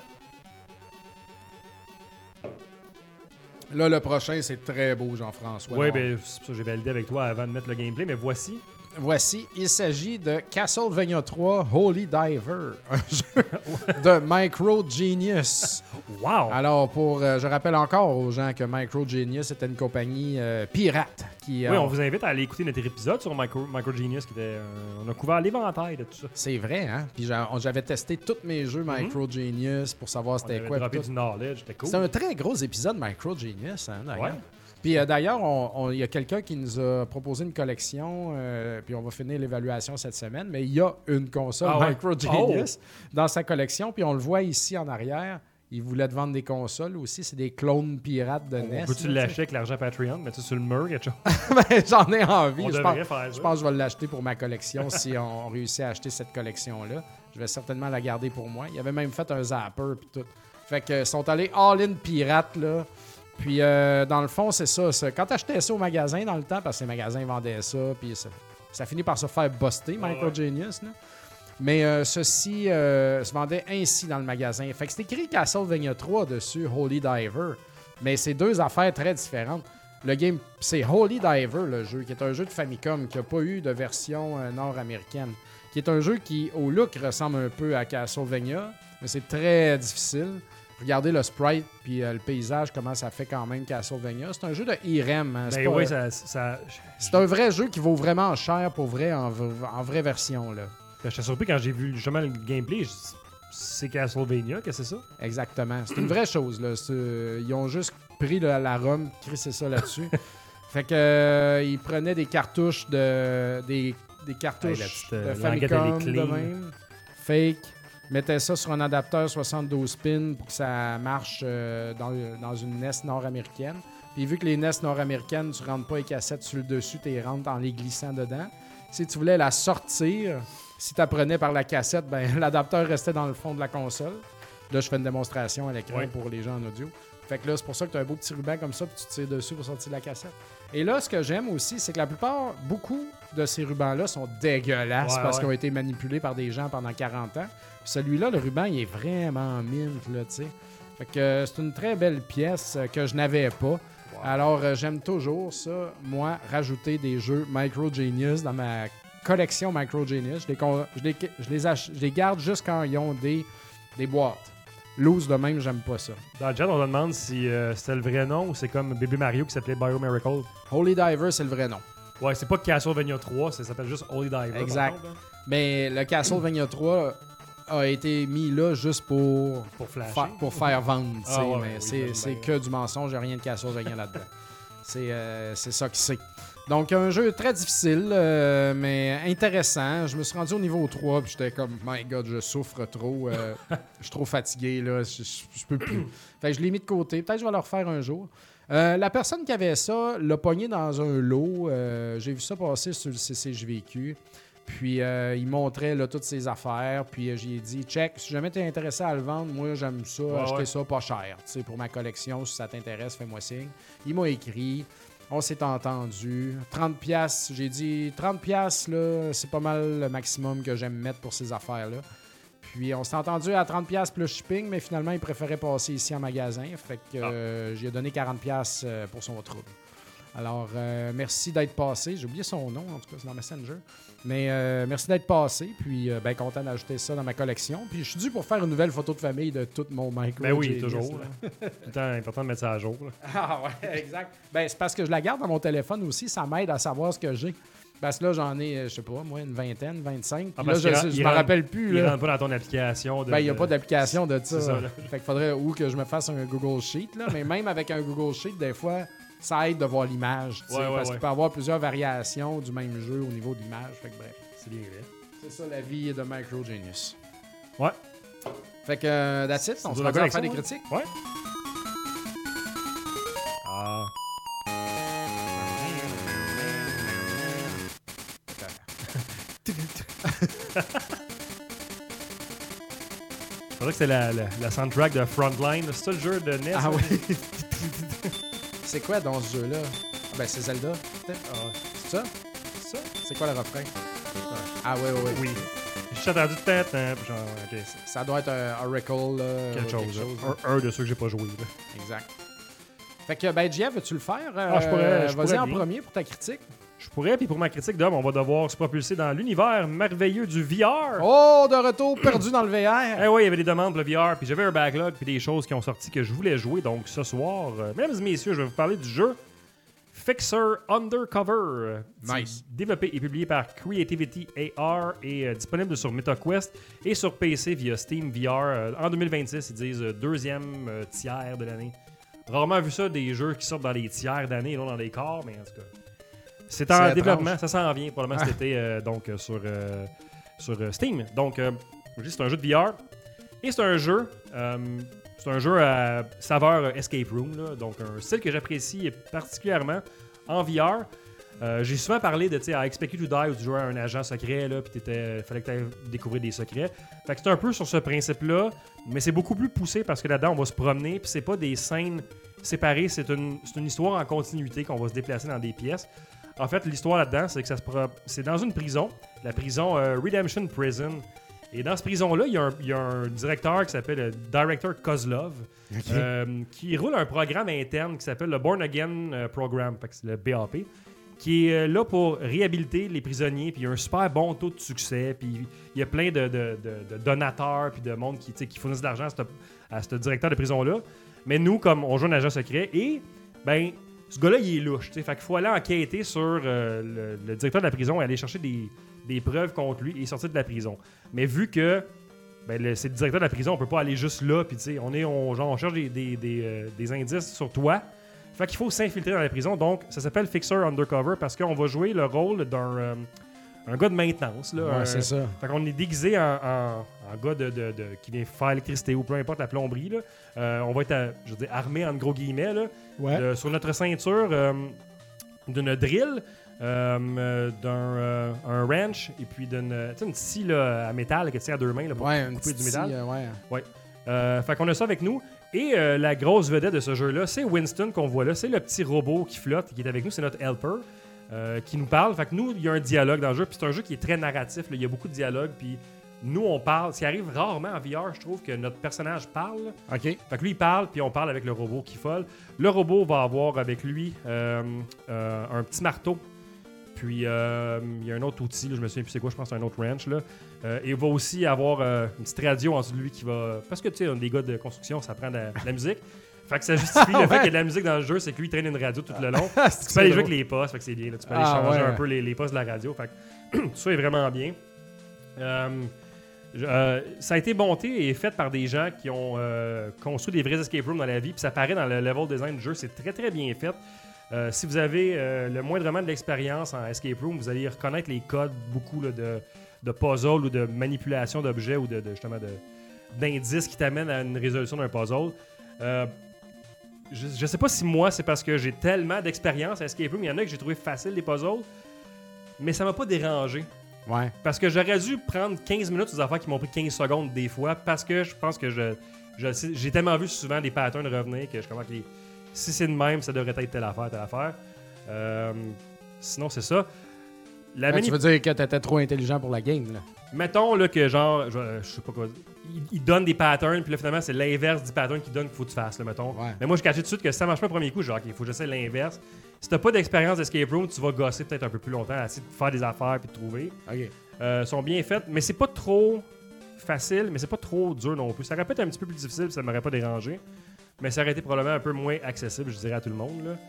Là, le prochain, c'est très beau, Jean-François. Ouais, ben, c'est pour ça que j'ai validé avec toi avant de mettre le gameplay, mais voici. Voici, il s'agit de Castlevania 3 Holy Diver, un jeu de Micro Genius. Wow! Alors, je rappelle encore aux gens que Micro Genius était une compagnie pirate. Oui, on vous invite à aller écouter notre épisode sur Micro Genius. On a couvert l'éventail de tout ça. C'est vrai, hein? Puis j'avais testé tous mes jeux Micro Genius pour savoir c'était quoi. On avait du knowledge, c'était cool. C'est un très gros épisode Micro Genius, hein, d'ailleurs. Ouais. Puis d'ailleurs, il y a quelqu'un qui nous a proposé une collection, puis on va finir l'évaluation cette semaine, mais il y a une console Micro Genius dans sa collection, puis on le voit ici en arrière. Il voulait te vendre des consoles aussi, c'est des clones pirates de NES. Peux-tu l'acheter avec l'argent Patreon, mettre ça sur le mur, quelque chose? Ben, j'en ai envie. Je pense que je vais l'acheter pour ma collection si on réussit à acheter cette collection-là. Je vais certainement la garder pour moi. Il avait même fait un zapper puis tout. Fait que sont allés all-in pirates, là. Puis, dans le fond, c'est ça. Quand tu achetais ça au magasin dans le temps, parce que les magasins vendaient ça, puis ça finit par se faire buster, Micro Genius. Là. Mais ceci se vendait ainsi dans le magasin. Fait que c'est écrit Castlevania 3 dessus, Holy Diver. Mais c'est deux affaires très différentes. Le game, c'est Holy Diver, le jeu, qui est un jeu de Famicom, qui n'a pas eu de version nord-américaine. Qui est un jeu qui, au look, ressemble un peu à Castlevania, mais c'est très difficile. Regardez le sprite puis le paysage, comment ça fait quand même Castlevania. C'est un jeu de IREM. Hein. Ben oui, c'est un vrai jeu qui vaut vraiment cher pour vrai en vraie version. Là. J'étais surpris quand j'ai vu justement le gameplay. C'est Castlevania, qu'est-ce que c'est ça? Exactement. C'est une vraie chose. Là. Ils ont juste pris la ROM, crissé ça là-dessus. Fait que ils prenaient des cartouches des cartouches de Famicom de même. Fake. Mettez ça sur un adapteur 72 pins pour que ça marche dans une NES nord-américaine. Puis vu que les NES nord-américaines, tu ne rentres pas les cassettes sur le dessus, tu les rentres en les glissant dedans. Si tu voulais la sortir, si tu apprenais par la cassette, ben l'adapteur restait dans le fond de la console. Là, je fais une démonstration à l'écran pour les gens en audio. Fait que là, c'est pour ça que tu as un beau petit ruban comme ça, puis tu tires dessus pour sortir la cassette. Et là, ce que j'aime aussi, c'est que beaucoup de ces rubans-là sont dégueulasses parce qu'ils ont été manipulés par des gens pendant 40 ans. Puis celui-là, le ruban, il est vraiment mint, là, tu sais. Fait que c'est une très belle pièce que je n'avais pas. Wow. Alors, j'aime toujours ça, moi, rajouter des jeux Micro Genius dans ma collection Micro Genius. Je les garde juste quand ils ont des boîtes. Loose de même, j'aime pas ça. Dans le chat, on se demande si c'était le vrai nom ou c'est comme Baby Mario qui s'appelait Bio Miracle. Holy Diver, c'est le vrai nom. Ouais, c'est pas Castlevania 3, ça s'appelle juste Holy Diver. Exact. Contre, hein? Mais le Castlevania 3 a été mis là juste pour faire vendre. Mais c'est que du mensonge, il n'y a rien de Castlevania là-dedans. C'est ça que c'est. Donc, un jeu très difficile, mais intéressant. Je me suis rendu au niveau 3, puis j'étais comme, my God, je souffre trop. Je suis trop fatigué, là. Je peux plus. Fait que je l'ai mis de côté. Peut-être que je vais le refaire un jour. La personne qui avait ça l'a pogné dans un lot. J'ai vu ça passer sur le CCJVQ. Puis, il montrait là, toutes ses affaires. Puis, j'ai dit, check, si jamais tu es intéressé à le vendre, moi, j'aime ça, acheter ça pas cher. T'sais, pour ma collection, si ça t'intéresse, fais-moi signe. Il m'a écrit. On s'est entendu. 30$, j'ai dit 30$, là, c'est pas mal le maximum que j'aime mettre pour ces affaires-là. Puis on s'est entendu à 30$ plus shipping, mais finalement, il préférait passer ici en magasin. Fait que j'ai donné 40$ pour son trouble. Alors, merci d'être passé. J'ai oublié son nom, en tout cas, c'est dans Messenger. Mais merci d'être passé. Puis, bien content d'ajouter ça dans ma collection. Puis, je suis dû pour faire une nouvelle photo de famille de tout mon Micro. Ben oui, toujours. C'est important de mettre ça à jour. Là. Ah ouais, exact. Ben, c'est parce que je la garde dans mon téléphone aussi. Ça m'aide à savoir ce que j'ai. Parce que là, j'en ai, je sais pas, moi, une vingtaine, 25. Ah, Puis là, je me rappelle plus. Il Là. rentre pas dans ton application. Ben, il n'y a pas d'application de ça. C'est ça, là. Fait qu'il faudrait ou que je me fasse un Google Sheet, là. Mais même avec un Google Sheet, des fois, ça aide de voir l'image. Tu sais, parce qu'il peut y avoir plusieurs variations du même jeu au niveau de l'image. Fait que bref. C'est bien vrai. C'est ça la vie de Micro Genius. Ouais. Fait que, that's it. On se va faire des critiques. Ouais. Ah. Je pensais que c'était la soundtrack de Frontline. C'est ça le jeu de NES? Ah oui. C'est quoi dans ce jeu-là? Ben, c'est Zelda, peut-être? Ah, C'est ça? c'est ça? C'est quoi le refrain? Ah ouais. Oui. J'ai entendu genre, ok, Ça doit être un Oracle. quelque chose. là. Un de ceux que j'ai pas joué. Là. Exact. Fait que, ben, Jeff, veux-tu le faire? Je Vas-y pourrais en bien. premier pour ta critique. Je pourrais, puis pour ma critique d'homme, on va devoir se propulser dans l'univers merveilleux du VR. Oh, de retour perdu dans le VR. Eh oui, il y avait des demandes pour le VR, puis j'avais un backlog, puis des choses qui ont sorti que je voulais jouer. Donc ce soir, mesdames et messieurs, je vais vous parler du jeu Fixer Undercover. Nice. Développé et publié par Creativity AR et disponible sur MetaQuest et sur PC via Steam VR. En 2026, ils disent deuxième tiers de l'année. Rarement vu ça, des jeux qui sortent dans les tiers d'année et non dans les quarts, mais en tout cas. C'est en C'est développement, étrange. ça s'en vient probablement cet été sur Steam. Donc, c'est un jeu de VR et c'est un jeu à saveur escape room, là, donc un style que j'apprécie particulièrement en VR. J'ai souvent parlé de à Expect You to Die où tu jouais à un agent secret, là, puis fallait que tu ailles découvrir des secrets. Fait que c'est un peu sur ce principe-là, mais c'est beaucoup plus poussé parce que là-dedans, on va se promener, puis c'est pas des scènes séparées, c'est une histoire en continuité qu'on va se déplacer dans des pièces. En fait, l'histoire là-dedans, c'est que c'est dans une prison, la prison Redemption Prison. Et dans cette prison-là, il y a un directeur qui s'appelle Director Kozlov, qui roule un programme interne qui s'appelle le Born Again Program, fait que c'est le BAP, qui est là pour réhabiliter les prisonniers. Puis il y a un super bon taux de succès. Puis il y a plein de donateurs puis de monde qui fournissent de l'argent à ce directeur de prison-là. Mais nous, comme on joue un agent secret, et ben ce gars-là, il est louche. Fait qu'il faut aller enquêter sur le directeur de la prison et aller chercher des preuves contre lui et sortir de la prison. Mais vu que c'est le directeur de la prison, on peut pas aller juste là, puis on cherche des indices sur toi. Fait qu'il faut s'infiltrer dans la prison. Donc, ça s'appelle Fixer Undercover parce qu'on va jouer le rôle d'un gars de maintenance. Là, Ouais, c'est ça. Fait qu'on est déguisé en gars qui vient faire l'électricité ou peu importe la plomberie. Là. On va être, armé en gros guillemets. Là, Ouais. sur notre ceinture d'une drill, un wrench et puis une scie là, à métal que tu tiens à deux mains là, pour couper du métal. Ouais. Fait qu'on a ça avec nous. Et la grosse vedette de ce jeu-là, c'est Winston qu'on voit là. C'est le petit robot qui flotte, qui est avec nous. C'est notre helper qui nous parle. Fait que nous, il y a un dialogue dans le jeu. Puis c'est un jeu qui est très narratif. Là. Il y a beaucoup de dialogue. Puis nous, on parle. Ce qui arrive rarement en VR, je trouve, que notre personnage parle. OK. Fait que lui, il parle, puis on parle avec le robot qui vole. Le robot va avoir avec lui un petit marteau. Puis il y a un autre outil, là, je me souviens plus c'est quoi, je pense que c'est un autre wrench. Là. Et il va aussi avoir une petite radio en dessous de lui qui va... Parce que tu sais, des gars de construction, ça prend de la musique. Fait que ça justifie le fait qu'il y a de la musique dans le jeu, c'est que lui, il traîne une radio tout le long. Tu peux aller jouer avec les postes, fait que c'est bien. Là. Tu peux aller changer un peu les postes de la radio. Fait que tout ça est vraiment bien. Ça a été monté et fait par des gens qui ont construit des vrais escape rooms dans la vie. Puis ça paraît dans le level design du jeu. C'est très, très bien fait. Si vous avez le moindrement de l'expérience en escape room, vous allez reconnaître les codes beaucoup là, de puzzle ou de manipulation d'objets ou justement d'indices qui t'amènent à une résolution d'un puzzle. Je sais pas si moi, c'est parce que j'ai tellement d'expérience à escape room. Il y en a que j'ai trouvé facile les puzzles, mais ça m'a pas dérangé. Ouais. Parce que j'aurais dû prendre 15 minutes aux affaires qui m'ont pris 15 secondes des fois, parce que je pense que j'ai tellement vu souvent des patterns revenir que je comprends que si c'est de même, ça devrait être telle affaire. Sinon, c'est ça. Tu veux dire que t'étais trop intelligent pour la game, là? Mettons là, que genre, je sais pas quoi, il donne des patterns, puis là finalement c'est l'inverse du pattern qu'il donne qu'il faut que tu fasses, là, mettons. Ouais. Mais moi je cache tout de suite que si ça marche pas le premier coup, genre, il faut que j'essaie l'inverse. Si t'as pas d'expérience d'escape room, tu vas gosser peut-être un peu plus longtemps à essayer de faire des affaires puis de trouver. OK. Sont bien faites, mais c'est pas trop facile, mais c'est pas trop dur non plus. Ça aurait pu être un petit peu plus difficile, ça m'aurait pas dérangé. Mais ça aurait été probablement un peu moins accessible, je dirais, à tout le monde. Là.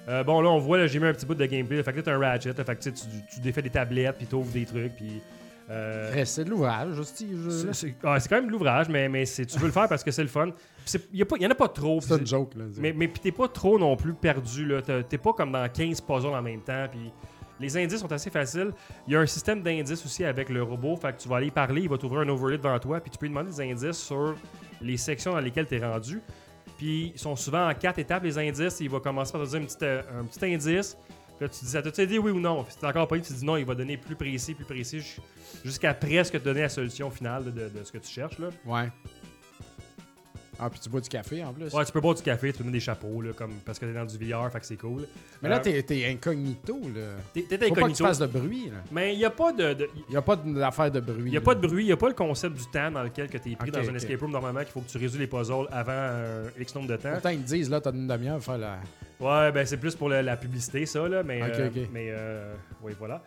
Bon, là, on voit, là, j'ai mis un petit bout de gameplay. Là, fait que là, t'as un Ratchet. Là, fait que tu défais des tablettes, puis t'ouvres des trucs, puis... C'est de l'ouvrage, juste. C'est quand même de l'ouvrage, mais tu veux le faire parce que c'est le fun. Il y en a pas trop. C'est une joke, là. Mais puis t'es pas trop non plus perdu, là. T'es pas comme dans 15 puzzles en même temps, puis... Les indices sont assez faciles. Il y a un système d'indices aussi avec le robot. Fait que tu vas aller parler, il va t'ouvrir un overlay devant toi, puis tu peux lui demander des indices sur les sections dans lesquelles tu es rendu. Puis ils sont souvent en 4 étapes, les indices. Il va commencer par te dire un petit indice. Puis là, tu dis, ça t'a aidé, oui ou non? Puis si t'es encore pas dit, tu dis non, il va donner plus précis, jusqu'à presque te donner la solution finale de ce que tu cherches. Là. Ouais. Ah, puis tu bois du café en plus. Ouais, tu peux boire du café, tu peux donner des chapeaux, là, parce que t'es dans du VR, fait que c'est cool. Mais là, t'es incognito, là. T'es Faut incognito. pas que tu fasses de bruit, là. Mais il n'y a pas Il n'y a pas d'affaire de bruit. Il n'y a pas de bruit, il n'y a pas le concept du temps dans lequel tu es pris dans un ok. escape room normalement qu'il faut que tu résous les puzzles avant un X nombre de temps. Pourtant, ils te disent, là, t'as une demi-heure à faire la... Ouais, ben c'est plus pour la publicité, ça, là, mais... oui, voilà.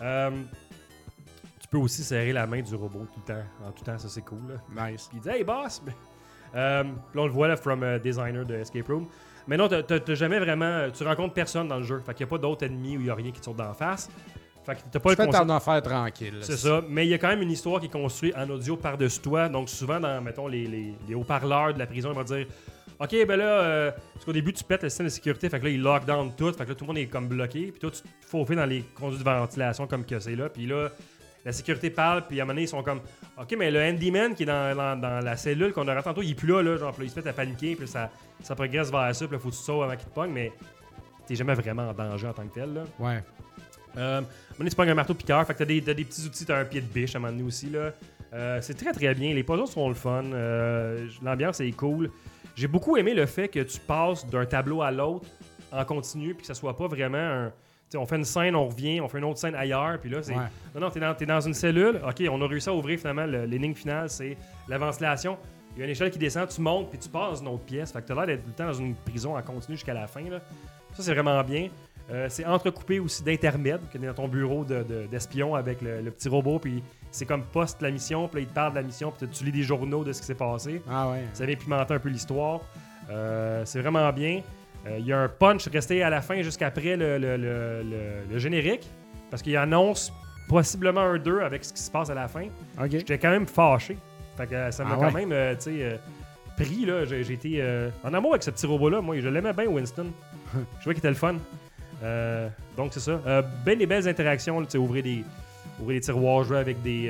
Tu peux aussi serrer la main du robot en tout temps, ça c'est cool. Là. Nice. Puis il dit « Hey, boss! » Là, on le voit, là, from designer de escape room. Mais non, t'as jamais vraiment... Tu rencontres personne dans le jeu. Fait qu'il n'y a pas d'autres ennemis où il n'y a rien qui te saute d'en face. Fait que t'as pas tu fais ton affaire tranquille. C'est ça. Mais il y a quand même une histoire qui est construite en audio par-dessus toi. Donc souvent, dans, mettons, les haut-parleurs de la prison, ils vont dire « OK, ben là, parce qu'au début, tu pètes le système de sécurité. Fait que là, ils lock down tout. Fait que là, tout le monde est comme bloqué. Puis toi, tu te faufiles dans les conduits de ventilation comme que c'est là. Puis là... La sécurité parle, puis à un moment donné, ils sont comme OK, mais le handyman qui est dans la cellule qu'on aura tantôt, il est plus là, genre, puis là, il se met à paniquer, puis ça progresse vers ça, puis là, faut que tu sauves avant qu'il te pogne, mais t'es jamais vraiment en danger en tant que tel, là. Ouais. À un moment donné, tu pognes un marteau piqueur, fait que t'as des petits outils, t'as un pied de biche à un moment donné aussi, là. C'est très très bien, les puzzles sont le fun, l'ambiance est cool. J'ai beaucoup aimé le fait que tu passes d'un tableau à l'autre en continu, puis que ça soit pas vraiment un... on fait une scène, on revient, on fait une autre scène ailleurs, puis là, c'est... Ouais. Non, t'es dans une cellule. OK, on a réussi à ouvrir, finalement, l'énigme finale, c'est la ventilation. Il y a une échelle qui descend, tu montes, puis tu passes dans une autre pièce. Fait que t'as l'air d'être tout le temps dans une prison en continu jusqu'à la fin, là. Ça, c'est vraiment bien. C'est entrecoupé aussi d'intermèdes, que t'es dans ton bureau d'espion avec le petit robot, puis c'est comme post la mission, puis là, il te parle de la mission, puis tu lis des journaux de ce qui s'est passé. Ah ouais. Ça vient pimenter un peu l'histoire. C'est vraiment bien. Il y a un punch resté à la fin jusqu'après le générique parce qu'il annonce possiblement un 2 avec ce qui se passe à la fin. OK. J'étais quand même fâché. Fait que ça m'a quand même pris. Là. J'ai été en amour avec ce petit robot-là. Moi, je l'aimais bien, Winston. Je trouvais qu'il était le fun. Donc, c'est ça. Ben des belles interactions. Là, ouvrir des tiroirs, jouer avec du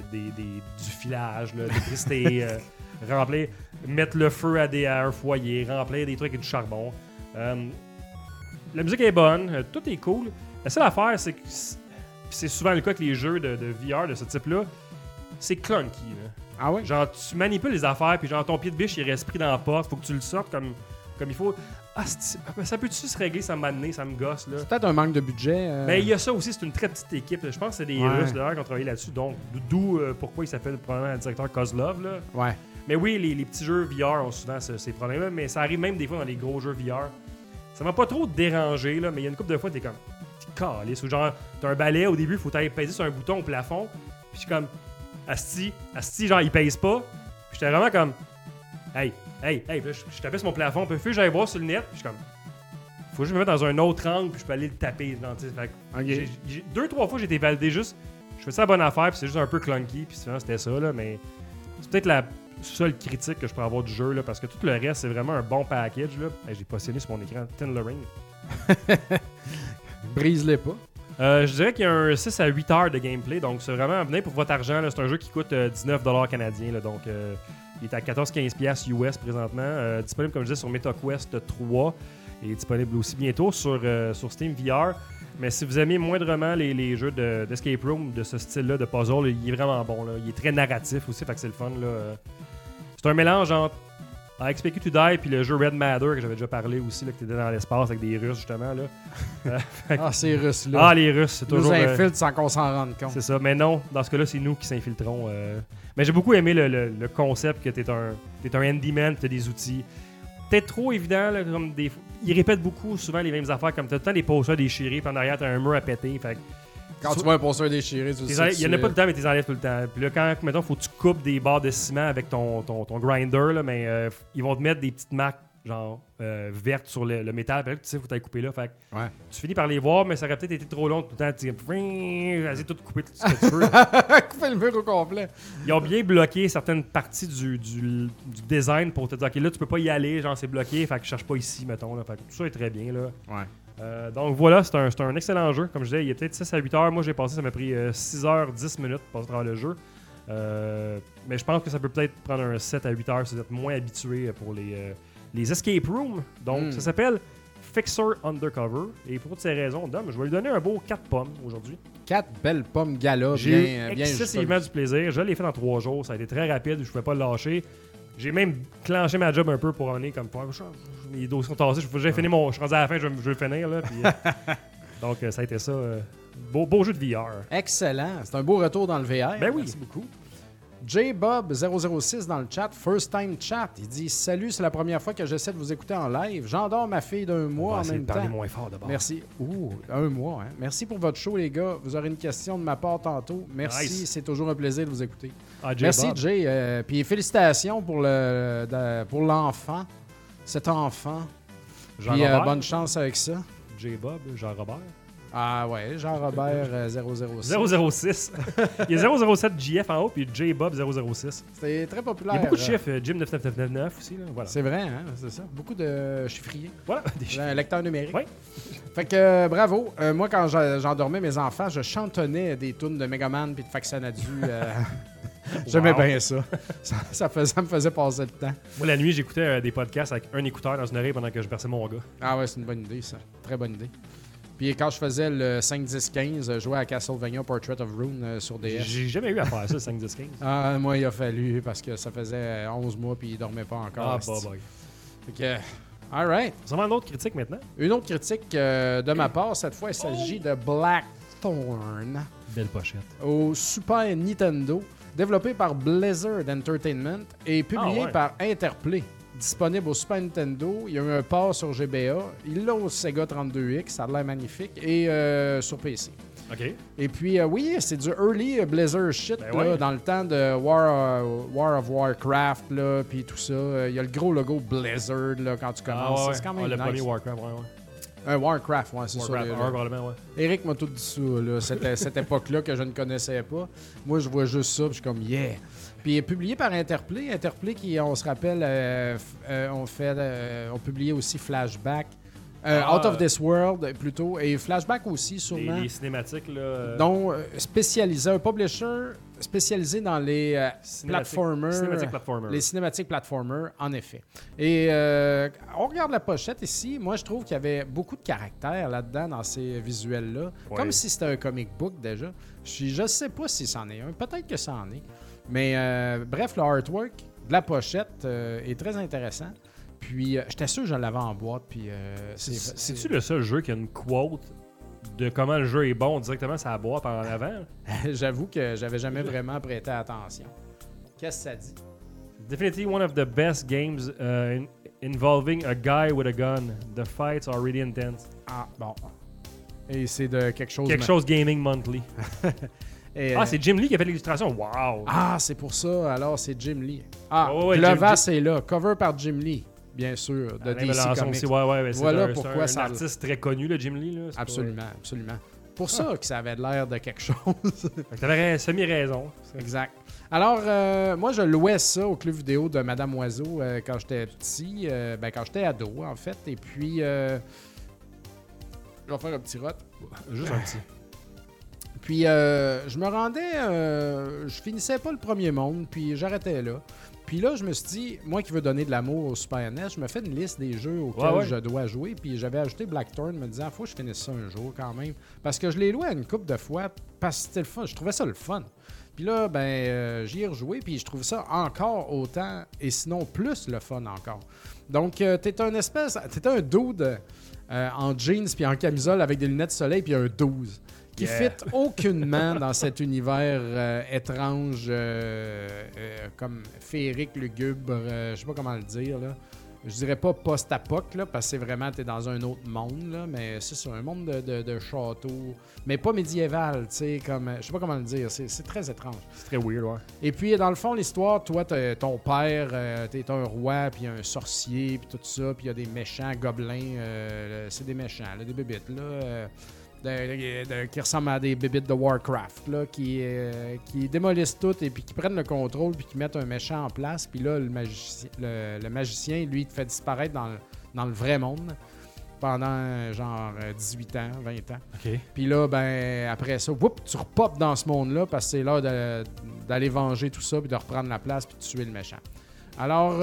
filage, là, l'électricité, remplir, mettre le feu à un foyer, remplir des trucs avec du charbon. La musique est bonne, tout est cool. La seule affaire, c'est que c'est souvent le cas avec les jeux de VR de ce type-là, c'est clunky. Là. Ah ouais? Genre, tu manipules les affaires, puis genre ton pied de biche, il reste pris dans la porte, faut que tu le sortes comme il faut. Ah, ça peut-tu se régler, ça m'a donné, ça me gosse. Là. C'est peut-être un manque de budget. Mais il y a ça aussi, c'est une très petite équipe. Je pense que c'est des Russes d'ailleurs qui ont travaillé là-dessus, donc d'où pourquoi il s'appelle probablement le directeur Kozlov. Là. Ouais. Mais oui, les petits jeux VR ont souvent ces problèmes-là, mais ça arrive même des fois dans les gros jeux VR. Ça m'a pas trop dérangé, là, mais il y a une couple de fois, t'es calisse, ou genre, t'as un balai au début, faut t'aller peser sur un bouton au plafond, puis je suis comme, asti, genre, il pèse pas. Puis j'étais vraiment comme, hey, puis là, je tapais sur mon plafond, puis j'allais voir sur le net, puis je suis comme, faut juste me mettre dans un autre angle, puis je peux aller le taper. Okay. 2-3 fois, j'ai été validé juste, je fais ça la bonne affaire, puis c'est juste un peu clunky, puis finalement, c'était ça, là, mais c'est peut-être la seule critique que je peux avoir du jeu, là, parce que tout le reste, c'est vraiment un bon package. Là. Hey, j'ai positionné sur mon écran Tin le Ring. Brise-les pas. Je dirais qu'il y a un 6 à 8 heures de gameplay, donc c'est vraiment venez pour votre argent. Là. C'est un jeu qui coûte 19$ canadiens, là, donc il est à 14-15$ US présentement. Disponible, comme je disais, sur MetaQuest 3 et disponible aussi bientôt sur Steam VR. Mais si vous aimez moindrement les jeux d'escape room de ce style-là, de puzzle, il est vraiment bon. Là. Il est très narratif aussi, fait que c'est le fun. Là. C'est un mélange entre I Expect You to Die puis le jeu Red Matter que j'avais déjà parlé aussi, là, que tu étais dans l'espace avec des Russes justement. Là. Ces Russes-là. Ah, les Russes, c'est toujours... Ils nous infiltrent sans qu'on s'en rende compte. C'est ça, mais non, dans ce cas-là, c'est nous qui s'infiltrons. Mais j'ai beaucoup aimé le concept que t'es un handyman, t'as des outils. Peut-être trop évident, là, comme des... Ils répètent beaucoup souvent les mêmes affaires, comme t'as tout le temps des posters déchirés, puis en arrière t'as un mur à péter. Fait quand tu vois un poster déchiré, tu sais. Il y en a pas tout le temps, mais tu les enlèves tout le temps. Puis là, quand, mettons, faut que tu coupes des barres de ciment avec ton grinder, là, mais ils vont te mettre des petites marques genre vertes sur le métal. Puis là, tu sais, faut t'aller couper là. Fait que Ouais. tu finis par les voir, mais ça aurait peut-être été trop long tout le temps. Tu vas-y, tout couper tout ce que tu veux. Couper le mur au complet. Ils ont bien bloqué certaines parties du design pour te dire, OK, là, tu peux pas y aller, genre, c'est bloqué, fait que je cherche pas ici, mettons. Là. Fait que tout ça est très bien, là. Ouais. Donc voilà, c'est un excellent jeu. Comme je disais, il y a peut-être 6 à 8 heures. Moi, j'ai passé, ça m'a pris 6 heures, 10 minutes pour passer à travers le jeu. Mais je pense que ça peut peut-être prendre un 7 à 8 heures si vous êtes moins habitué pour les escape rooms. Donc, ça s'appelle Fixer Undercover. Et pour toutes ces raisons, Dom, je vais lui donner un beau 4 pommes aujourd'hui. 4 belles pommes gala, J'ai bien excessivement du plaisir. Je l'ai fait en 3 jours. Ça a été très rapide. Je ne pouvais pas le lâcher. J'ai même clenché ma job un peu pour en comme les dossiers sont tassés. J'ai fini je suis rendu à la fin, je vais le finir. Là, puis, donc, ça a été ça. Beau jeu de VR. Excellent. C'est un beau retour dans le VR. Ben oui. Merci beaucoup. JBob006 dans le chat, First Time Chat, il dit « Salut, c'est la première fois que j'essaie de vous écouter en live. J'endors ma fille d'1 mois en même temps. » moins fort d'abord. Merci. Ouh, 1 mois. Hein? Merci pour votre show, les gars. Vous aurez une question de ma part tantôt. Merci, Nice. c'est toujours un plaisir de vous écouter. Merci, Merci, Jay. Puis félicitations pour l'enfant, cet enfant. Puis bonne chance avec ça. J-Bob, Jean-Robert. Ah ouais, Jean-Robert 006. 006. Il y a 007 JF en haut, puis J-Bob 006. C'est très populaire. Il y a beaucoup de chiffres. Jim 9999 aussi. Là. Voilà. C'est vrai, hein? C'est ça. Beaucoup de chiffriers. Voilà, des chiffres. Un lecteur numérique. Oui. Fait que bravo. Moi, quand j'endormais mes enfants, je chantonnais des tunes de Megaman puis de Faxanadu. J'aimais bien ça. Ça me faisait passer le temps. Moi, la nuit, j'écoutais des podcasts avec un écouteur dans une oreille pendant que je berçais mon gars. Ah ouais, c'est une bonne idée, ça. Très bonne idée. Puis quand je faisais le 5-10-15, je jouais à Castlevania Portrait of Rune sur DS. J'ai jamais eu à faire ça, le 5-10-15. Ah, moi, il a fallu parce que ça faisait 11 mois puis il dormait pas encore. Ah, bah. Fait que, all right. On va une autre critique maintenant. Une autre critique de ma part, cette fois, il s'agit de Blackthorn Belle pochette. au Super Nintendo, développé par Blizzard Entertainment et publié par Interplay. Disponible au Super Nintendo. Il y a eu un port sur GBA. Il l'a au Sega 32X. Ça a l'air magnifique. Et sur PC. OK. Et puis, oui, c'est du early Blizzard shit Ben là, ouais. dans le temps de War of Warcraft, là, puis tout ça. Il y a le gros logo Blizzard là, quand tu commences. C'est quand même le nice. premier Warcraft, ouais. Warcraft, ouais, c'est Warcraft, ça. probablement, ouais. Eric m'a tout dit ça, là, cette époque-là que je ne connaissais pas. Moi, je vois juste ça, puis je suis comme, yeah! Puis il est publié par Interplay. Interplay qui, on se rappelle, ont publié aussi Flashback. Out of This World, plutôt. Et Flashback aussi, sûrement. Les cinématiques, là. Donc, spécialisé, un publisher spécialisé dans les platformers. Cinématiques platformers. Les cinématiques platformers, en effet. Et on regarde la pochette ici. Moi, je trouve qu'il y avait beaucoup de caractère là-dedans, dans ces visuels-là. Ouais. Comme si c'était un comic book, déjà. Je ne sais pas si c'en est un. Peut-être que c'en est. Mais bref, le artwork de la pochette est très intéressant. Puis, j'étais sûr que je l'avais en boîte. Puis, C'est-tu le seul jeu qui a une quote de comment le jeu est bon directement sur la boîte en avant? J'avoue que j'avais jamais vraiment prêté attention. Qu'est-ce que ça dit? Definitely one of the best games involving a guy with a gun. The fights are really intense. Ah, bon. Et c'est de quelque chose... Quelque chose Gaming Monthly. Et, c'est Jim Lee qui a fait l'illustration. Wow! Ah, c'est pour ça. Alors, c'est Jim Lee. Ah, Oh, ouais, Clovis est là. Cover par Jim Lee, bien sûr, de Alain DC Melançon Comics. aussi, ouais, Voilà c'est pourquoi un ça- artiste très connu, le Jim Lee. Là. C'est Absolument, absolument. Pour ça que ça avait l'air de quelque chose. Pas... T'avais semi-raison. Exact. Alors, moi, je louais ça au club vidéo de Madame Oiseau quand j'étais petit, quand j'étais ado, en fait. Et puis, je vais faire un petit rot. Juste un petit. Puis, je me rendais, je finissais pas le premier monde, puis j'arrêtais là. Puis là, je me suis dit, moi qui veux donner de l'amour au Super NES, je me fais une liste des jeux auxquels je dois jouer. Puis j'avais ajouté Blackthorn, me disant, faut que je finisse ça un jour quand même. Parce que je l'ai loué une couple de fois, parce que c'était le fun. Je trouvais ça le fun. Puis là, j'y ai rejoué, puis je trouve ça encore autant, et sinon plus le fun encore. Donc, t'es un dude en jeans puis en camisole avec des lunettes de soleil puis un 12 qui fit aucunement dans cet univers étrange, comme féerique, lugubre, je sais pas comment le dire, là. je dirais pas post-apoc, là, parce que c'est vraiment, t'es dans un autre monde, là, mais c'est ça, un monde de château, mais pas médiéval, tu sais, comme, je sais pas comment le dire, c'est très étrange. C'est très weird, ouais. Et puis, dans le fond, l'histoire, toi, ton père, t'es un roi, puis un sorcier, puis tout ça, puis il y a des méchants gobelins, c'est des méchants, là, des bébites, là, qui ressemblent à des bébites de Warcraft, là, qui démolissent tout et puis qui prennent le contrôle puis qui mettent un méchant en place. Puis là, le magicien, lui, il te fait disparaître dans le vrai monde pendant genre 18 ans, 20 ans. OK. Puis là, ben après ça, tu repopes dans ce monde-là parce que c'est l'heure d'aller venger tout ça puis de reprendre la place puis de tuer le méchant. Alors,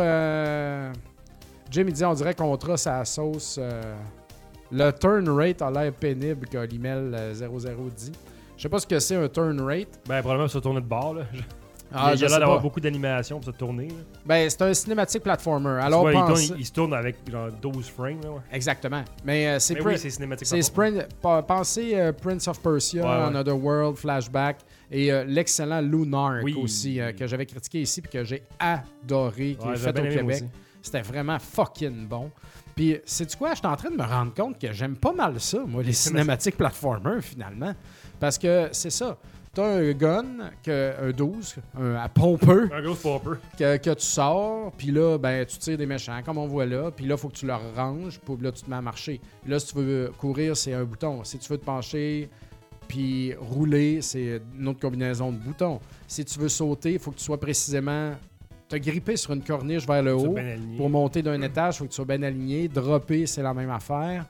Jim, il dit, on dirait qu'on trace à la sauce... le turn rate a l'air pénible que l'email 00 dit. Je sais pas ce que c'est un turn rate. Ben, probablement se tourner de bord, là. Ah, il y a l'air d'avoir beaucoup d'animation pour se tourner. Là. Ben, c'est un cinématique platformer. Alors, il se tourne avec genre 12 frames. Là, ouais. Exactement. Mais c'est oui, c'est cinématique platformer. Pensez Prince of Persia, Another World, Flashback et l'excellent Lunark aussi, que j'avais critiqué ici et que j'ai adoré, qui est fait au Québec. C'était vraiment fucking bon. Puis, sais-tu quoi? Je suis en train de me rendre compte que j'aime pas mal ça, moi, les cinématiques platformers, finalement. Parce que c'est ça. T'as un gun, un 12, un pompeux. Un gros pompeux. Que tu sors, puis là, ben, tu tires des méchants, comme on voit là. Puis là, il faut que tu leur ranges, puis là, tu te mets à marcher. Puis là, si tu veux courir, c'est un bouton. Si tu veux te pencher, puis rouler, c'est une autre combinaison de boutons. Si tu veux sauter, il faut que tu sois précisément... te gripper sur une corniche vers le haut pour monter d'un étage, il faut que tu sois bien aligné. Dropper, c'est la même affaire.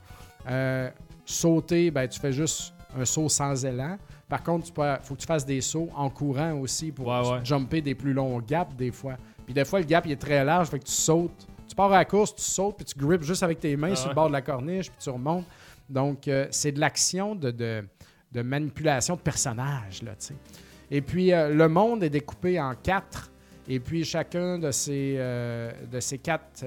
Sauter, ben, tu fais juste un saut sans élan. Par contre, il faut que tu fasses des sauts en courant aussi pour jumper des plus longs gaps des fois. Puis des fois, le gap il est très large, fait que tu sautes. Tu pars à la course, tu sautes, puis tu grippes juste avec tes mains sur le bord de la corniche, puis tu remontes. Donc, c'est de l'action de manipulation de personnages, là, tu sais. Et puis, le monde est découpé en 4. Et puis, chacun de ces quatre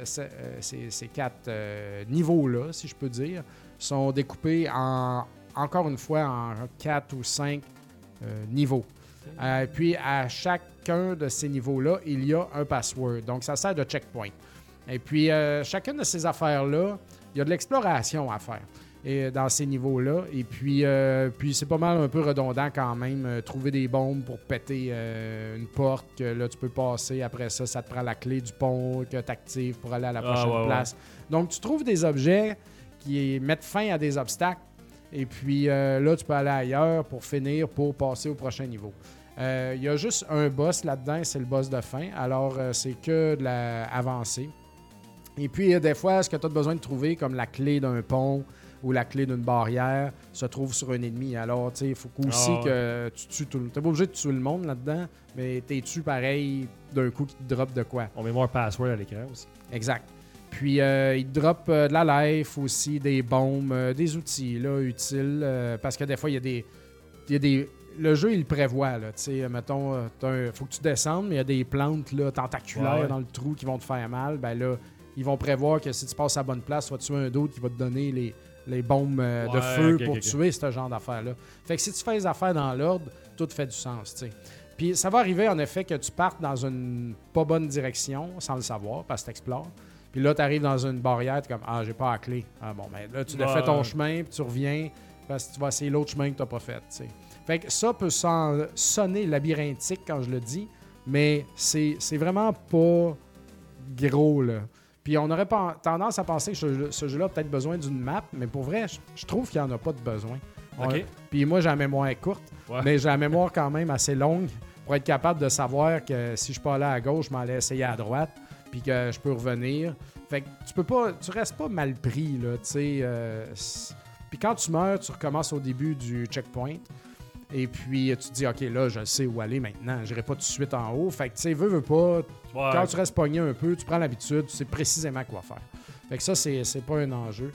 niveaux-là, si je peux dire, sont découpés encore une fois en 4 ou 5 niveaux. Puis, à chacun de ces niveaux-là, il y a un password. Donc, ça sert de checkpoint. Et puis, chacune de ces affaires-là, il y a de l'exploration à faire dans ces niveaux-là. Et puis c'est pas mal un peu redondant quand même. Trouver des bombes pour péter une porte que là, tu peux passer. Après ça, ça te prend la clé du pont que tu actives pour aller à la prochaine place. Donc, tu trouves des objets qui mettent fin à des obstacles. Et puis là, tu peux aller ailleurs pour finir, pour passer au prochain niveau. Il y a juste un boss là-dedans, c'est le boss de fin. Alors, c'est que de l'avancée. Et puis, des fois, ce que tu as besoin de trouver, comme la clé d'un pont ou la clé d'une barrière, se trouve sur un ennemi. Alors, tu sais, il faut aussi que tu tues tout le monde. Tu n'es pas obligé de tuer le monde là-dedans, mais tu tues pareil d'un coup qui te drop de quoi. On met moins password à l'écran aussi. Exact. Puis, il te drop de la life aussi, des bombes, des outils là, utiles. Parce que des fois, il y a des le jeu, il le prévoit. Tu sais, mettons, faut que tu descendes, mais il y a des plantes là, tentaculaires dans le trou qui vont te faire mal. Ben là, ils vont prévoir que si tu passes à la bonne place, tu vas tuer un d'autre qui va te donner les bombes de feu pour tuer ce genre d'affaires-là. Fait que si tu fais les affaires dans l'ordre, tout fait du sens, tu sais. Puis ça va arriver, en effet, que tu partes dans une pas bonne direction, sans le savoir, parce que tu explores. Puis là, tu arrives dans une barrière, tu es comme « Ah, j'ai pas la clé. » Ah bon, ben là, tu défais ton chemin, puis tu reviens, parce que tu vas essayer l'autre chemin que tu n'as pas fait, tu sais. Fait que ça peut sonner labyrinthique quand je le dis, mais c'est vraiment pas gros, là. Puis on aurait tendance à penser que ce jeu-là a peut-être besoin d'une map, mais pour vrai, je trouve qu'il n'y en a pas de besoin. Puis moi, j'ai la mémoire courte, mais j'ai la mémoire quand même assez longue pour être capable de savoir que si je peux aller à gauche, je m'en allais essayer à droite, puis que je peux revenir. Fait que tu restes pas mal pris, là, tu sais. Puis quand tu meurs, tu recommences au début du checkpoint. Et puis, tu te dis, OK, là, je sais où aller maintenant. Je n'irai pas tout de suite en haut. Fait que, tu sais, veux pas. Quand tu restes pogné un peu, tu prends l'habitude, tu sais précisément quoi faire. Fait que ça, c'est pas un enjeu.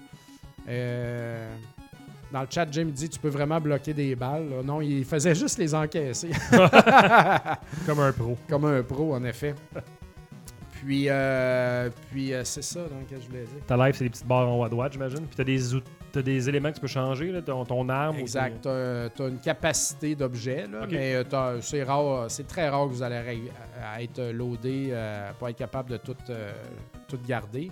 Dans le chat, Jim dit, tu peux vraiment bloquer des balles. Là. Non, il faisait juste les encaisser. Comme un pro. Comme un pro, en effet. Puis c'est ça donc, que je voulais dire. Ta life, c'est des petites barres en haut à droite, j'imagine. Puis t'as des éléments que tu peux changer, là, ton arme. Exact. T'as une capacité d'objet, là, mais c'est rare, c'est très rare que vous allez être loadé pour être capable de tout garder.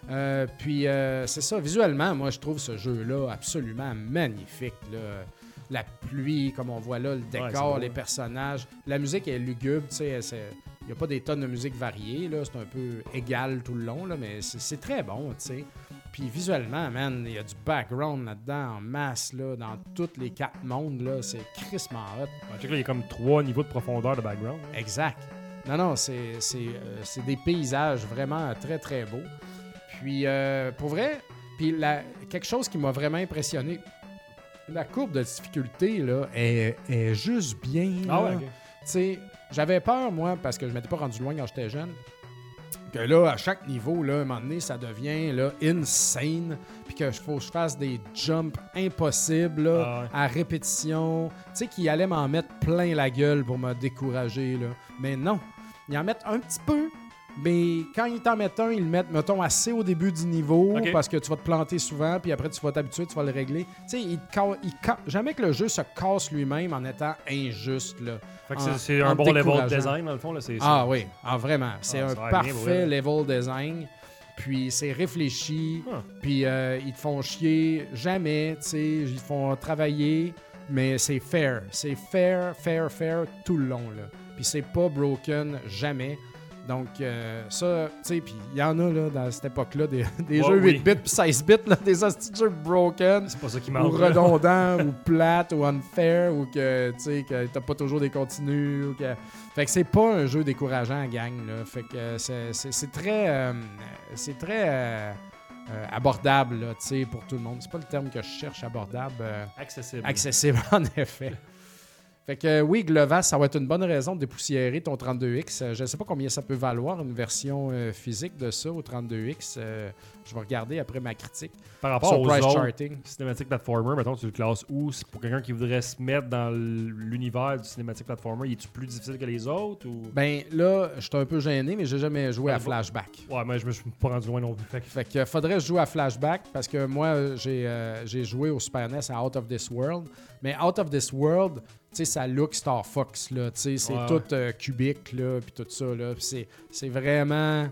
Puis c'est ça, visuellement, moi je trouve ce jeu-là absolument magnifique. Là. La pluie, comme on voit là, le décor, les personnages. La musique est lugubre, tu sais, il n'y a pas des tonnes de musique variées, là, c'est un peu égal tout le long, là, mais c'est très bon, tu sais. Puis visuellement, man, il y a du background là-dedans en masse, là, dans tous les 4 mondes, là, c'est crissement hot. Il y a comme 3 niveaux de profondeur de background. Exact. Non, c'est des paysages vraiment très, très beaux. Puis, pour vrai, puis quelque chose qui m'a vraiment impressionné, la courbe de difficulté, là, est juste bien. Ah là. ouais, ok. Tu sais, j'avais peur, moi, parce que je m'étais pas rendu loin quand j'étais jeune, que là, à chaque niveau, là, à un moment donné, ça devient là, insane, puis qu'il faut que je fasse des jumps impossibles là, à répétition, tu sais, qui allaient m'en mettre plein la gueule pour me décourager, là. Mais non, ils en mettent un petit peu, mais quand ils t'en mettent un, ils le mettent, mettons, assez au début du niveau, parce que tu vas te planter souvent, puis après, tu vas t'habituer, tu vas le régler. Tu sais, jamais que le jeu se casse lui-même en étant injuste, là. Fait que c'est un bon level design, dans le fond. Là, oui, vraiment. C'est un parfait level design. Puis c'est réfléchi. Puis ils te font chier jamais. Ils te font travailler. Mais c'est fair. C'est fair tout le long. Là. Puis c'est pas broken jamais. Donc, ça, tu sais, puis il y en a, là, dans cette époque-là, des jeux 8 bits puis 16 bits, là, des hosties de jeux broken. C'est pas ça qui marche. Ou redondants, ou plates, ou unfair, ou que, tu sais, que t'as pas toujours des continues. Ou que... Fait que c'est pas un jeu décourageant, gang, là. Fait que c'est très abordable, là, tu sais, pour tout le monde. C'est pas le terme que je cherche, abordable. Accessible, en effet. Fait que oui, Glevas, ça va être une bonne raison de dépoussiérer ton 32X. Je ne sais pas combien ça peut valoir, une version physique de ça au 32X. Je vais regarder après ma critique. Par rapport aux autres cinématiques platformer, mettons, tu le classes où? C'est pour quelqu'un qui voudrait se mettre dans l'univers du cinématique platformer, est-tu plus difficile que les autres? Ou... Ben là, je suis un peu gêné, mais j'ai jamais joué à Flashback. Ouais, mais je me suis pas rendu loin non plus. Fait que faudrait jouer à Flashback parce que moi, j'ai joué au Super NES à Out of This World. Mais Out of This World, tu sais, ça look Star Fox, là. Tu sais, c'est tout cubique, là, puis tout ça, là. Puis c'est vraiment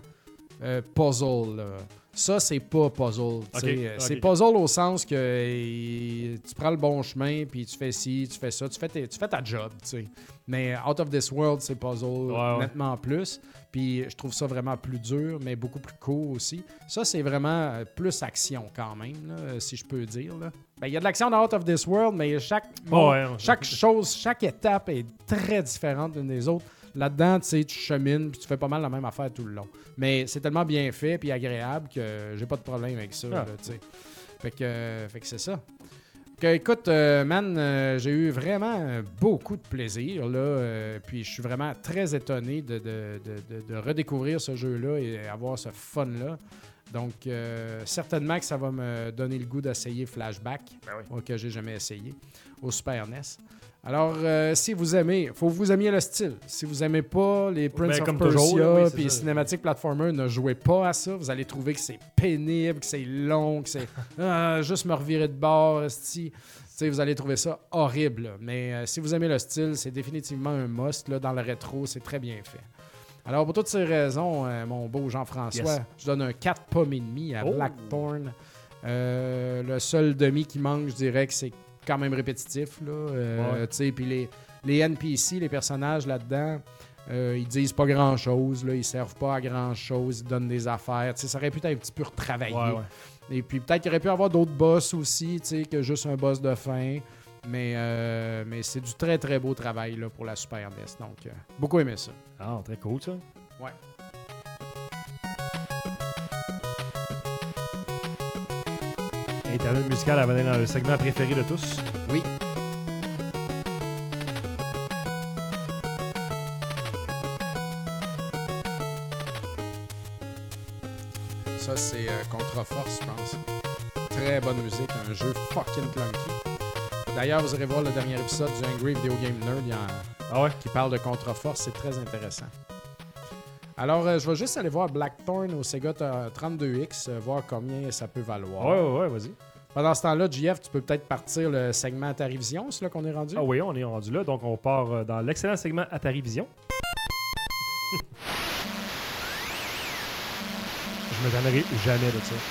puzzle, là. Ça, c'est pas puzzle. C'est puzzle au sens que tu prends le bon chemin, puis tu fais ci, tu fais ça, tu fais ta job, tu sais. Mais Out of This World, c'est puzzle nettement plus. Puis je trouve ça vraiment plus dur, mais beaucoup plus court aussi. Ça, c'est vraiment plus action quand même, là, si je peux dire. Ben, il y a de l'action dans Out of This World, mais chaque chose, chaque étape est très différente l'une des autres. Là-dedans, tu sais, tu chemines puis tu fais pas mal la même affaire tout le long. Mais c'est tellement bien fait puis agréable que j'ai pas de problème avec ça. Là, fait que c'est ça. Écoute, man, j'ai eu vraiment beaucoup de plaisir. Là, puis je suis vraiment très étonné de redécouvrir ce jeu-là et avoir ce fun-là. Donc, certainement que ça va me donner le goût d'essayer Flashback, que j'ai jamais essayé, au Super NES. Alors, si vous aimez, faut que vous aimiez le style. Si vous aimez pas les Prince of Persia puis les cinématiques platformer, ne jouez pas à ça. Vous allez trouver que c'est pénible, que c'est long, que c'est juste me revirer de bord. Vous allez trouver ça horrible. Mais si vous aimez le style, c'est définitivement un must. Là, dans le rétro, c'est très bien fait. Alors, pour toutes ces raisons, mon beau Jean-François, je donne un 4 pommes et demi à Blackthorn. Le seul demi qui manque, je dirais que c'est quand même répétitif. Puis les NPC, les personnages là-dedans, ils disent pas grand-chose. Là, ils servent pas à grand-chose. Ils donnent des affaires. Ça aurait pu être un petit peu retravaillé. Et puis peut-être qu'il aurait pu y avoir d'autres boss aussi que juste un boss de fin. Mais c'est du très très beau travail là, pour la Super NES. Donc, beaucoup aimé ça. Ah, très cool ça. Ouais. Et ta note musicale, elle va aller dans le segment préféré de tous. Oui. Ça, c'est Contre-Force, je pense. Très bonne musique, un jeu fucking clunky. D'ailleurs, vous irez voir le dernier épisode du Angry Video Game Nerd qui parle de Contre-Force. C'est très intéressant. Alors, je vais juste aller voir Blackthorn au Sega 32X, voir combien ça peut valoir. Ouais, vas-y. Pendant ce temps-là, JF, tu peux peut-être partir le segment Atari-Vision, c'est là qu'on est rendu? Ah oui, on est rendu là. Donc, on part dans l'excellent segment Atari-Vision. Je me tannerai jamais de ça.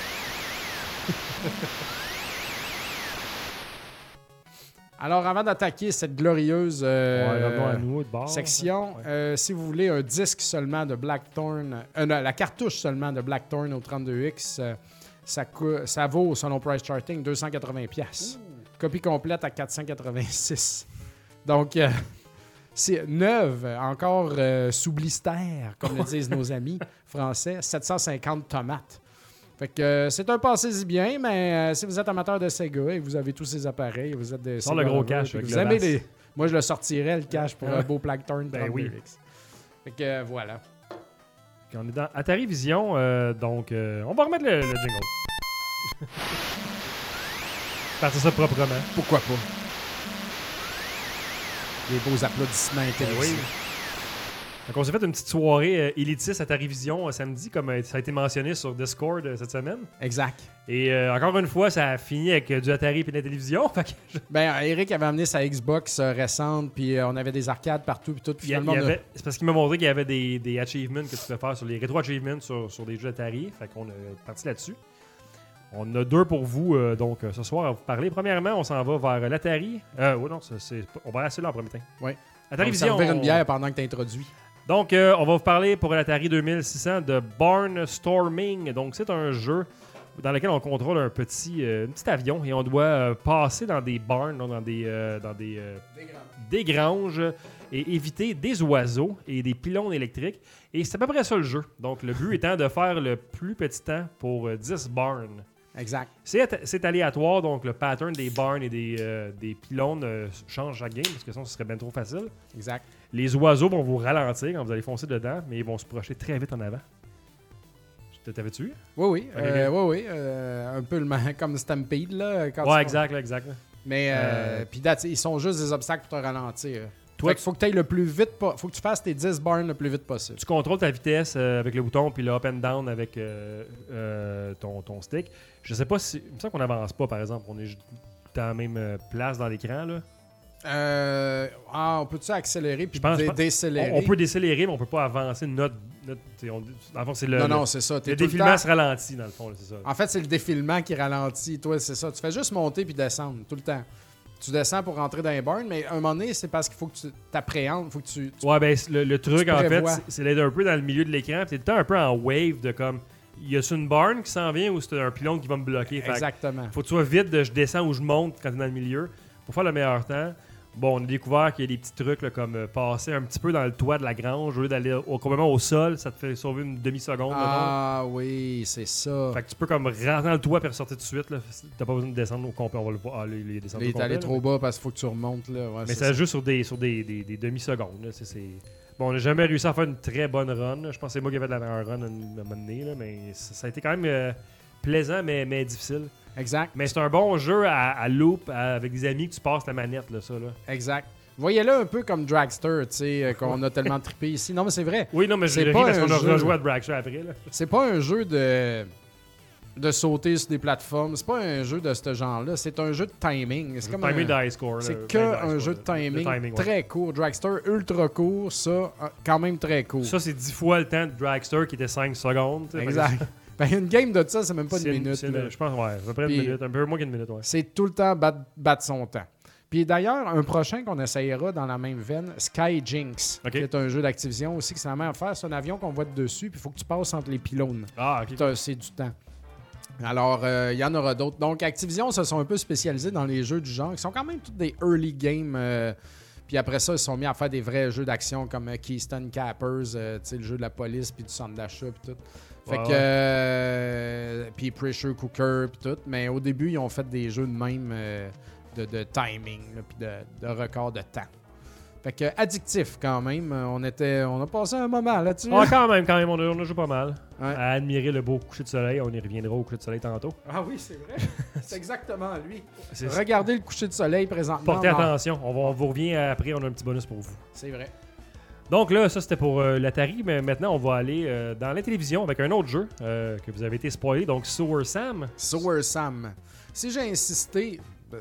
Alors, avant d'attaquer cette glorieuse revenons à nous, de bord. section, Ouais. si vous voulez un disque seulement de Blackthorn, non, la cartouche seulement de Blackthorn au 32X, ça vaut, selon Price Charting, 280$. Copie complète à 486$. Donc, c'est neuve, encore sous blister, comme le disent nos amis français, 750 tomates. Fait que c'est un passez-y bien, mais si vous êtes amateur de Sega et vous avez tous ces appareils, vous êtes des Sors le Sega gros lovers, cash puis avec vous le aimez bass. les... Moi, je le sortirais, le cash, pour un beau Blackthorn 32X. Ben oui. Fait que voilà. Puis on est dans Atari Vision, donc on va remettre le jingle. Partir ça proprement. Pourquoi pas? Des beaux applaudissements intelligents. Oui. Donc on s'est fait une petite soirée élitiste Atari Vision samedi, comme ça a été mentionné sur Discord cette semaine. Exact. Et encore une fois, ça a fini avec du Atari et de la télévision. Fait que Ben, Eric avait amené sa Xbox récente, puis on avait des arcades partout, puis tout. Puis finalement, c'est parce qu'il m'a montré qu'il y avait des achievements que tu peux faire sur les rétro-achievements sur des jeux Atari. Fait qu'on est parti là-dessus. On a 2 pour vous, donc ce soir, à vous parler. Premièrement, on s'en va vers l'Atari. Oui, non, on va aller à celui-là en premier temps. Oui. Atari on va Vision. servir une bière pendant que tu introduis. Donc, on va vous parler pour l'Atari 2600 de Barnstorming. Donc, c'est un jeu dans lequel on contrôle un petit avion et on doit passer dans des barns, donc dans des granges et éviter des oiseaux et des pylônes électriques. Et c'est à peu près ça le jeu. Donc, le but étant de faire le plus petit temps pour 10 barns. Exact. C'est aléatoire, donc le pattern des barns et des pylônes change chaque game, parce que sinon ce serait bien trop facile. Exact. Les oiseaux vont vous ralentir quand vous allez foncer dedans, mais ils vont se projeter très vite en avant. T'avais-tu? Oui. Ok. Oui. Un peu comme Stampede, là. Ouais, exact. Mais, puis ils sont juste des obstacles pour te ralentir. Toi, Fait qu'il faut que tu ailles le plus vite, faut que tu fasses tes 10 barns le plus vite possible. Tu contrôles ta vitesse avec le bouton, puis le up and down avec ton stick. Je sais pas si. Il me semble qu'on n'avance pas, par exemple. On est dans la même place dans l'écran, là. On peut-tu accélérer puis Je pense- décélérer? On peut décélérer, mais on peut pas avancer notre dans le fond, c'est Non, c'est ça. T'es le tout le défilement temps- se ralentit, dans le fond, là, c'est ça. En fait, c'est le défilement qui ralentit. Toi, c'est ça. Tu fais juste monter puis descendre tout le temps. Tu descends pour rentrer dans les barns, mais à un moment donné, c'est parce qu'il faut que tu t'appréhendes. Faut que tu Ouais, ben le truc, en fait, prévois. c'est d'être un peu dans le milieu de l'écran, puis t'es tout le temps un peu en wave de comme. Y a-tu une barn qui s'en vient ou c'est un pylône qui va me bloquer? Fait que Exactement. faut que tu sois vite de je descends ou je monte quand t'es dans le milieu pour faire le meilleur temps. Bon, on a découvert qu'il y a des petits trucs là, comme passer un petit peu dans le toit de la grange au lieu d'aller complètement au sol, ça te fait sauver une demi-seconde. Ah oui, c'est ça. Fait que tu peux comme rentrer dans le toit et ressortir tout de suite. Là. T'as pas besoin de descendre au complet. On va le voir. Ah, là, il est descendu Il au est complet. allé là, trop bas parce qu'il faut que tu remontes. Là. Ouais, mais c'est ça joue sur des demi-secondes. Là. Bon, on n'a jamais réussi à faire une très bonne run. Là. Je pense que c'est moi qui avais de la meilleure run à un moment donné. Là, mais ça a été quand même plaisant, mais difficile. Exact. Mais c'est un bon jeu à loop avec des amis que tu passes la manette. Là, ça, là. Exact. Voyez-le un peu comme Dragster, tu sais, qu'on a tellement trippé ici. Non, mais c'est vrai. Oui, non, mais je C'est ris pas parce un qu'on a jeu. rejoué à Dragster après. Là. C'est pas un jeu de sauter sur des plateformes. C'est pas un jeu de ce genre-là. C'est un jeu de timing. C'est comme Timing un- de high score. C'est un jeu de timing, ouais. très court. Dragster, ultra court. Ça, quand même très court. Ça, c'est 10 fois le temps de Dragster qui était 5 secondes. tu sais. Exact. Ben, une game de ça, c'est même pas C'est une minute. là. Je pense, ouais, à peu près Puis- une minute. Un peu moins qu'une minute, ouais. C'est tout le temps battre son temps. Puis d'ailleurs, un prochain qu'on essayera dans la même veine, Sky Jinx, Ok. qui est un jeu d'Activision aussi, qui c'est la même affaire. C'est un avion qu'on voit de dessus, puis il faut que tu passes entre les pylônes. Ah, ok. C'est du temps. Alors, il y en aura d'autres. Donc, Activision se sont un peu spécialisés dans les jeux du genre, qui sont quand même tous des early games. Puis après ça, ils se sont mis à faire des vrais jeux d'action comme Keystone Cappers, tu sais, le jeu de la police, puis du centre d'achat, puis tout. Fait Ouais, que. Puis Pressure Cooker, puis tout. Mais au début, ils ont fait des jeux de même de timing, là, puis de record de temps. Fait que addictif quand même. On a passé un moment là-dessus. Ah, quand même, on a joué pas mal. Ouais. À admirer le beau coucher de soleil. On y reviendra au coucher de soleil tantôt. Ah oui, c'est vrai. C'est exactement lui. C'est- Regardez le coucher de soleil présentement. Portez Non, attention. On vous revient après. On a un petit bonus pour vous. c'est vrai. Donc là, ça c'était pour l'Atari. Mais maintenant, on va aller dans la télévision avec un autre jeu que vous avez été spoilé. Donc, Sewer Sam. Sewer Sam. Si j'ai insisté,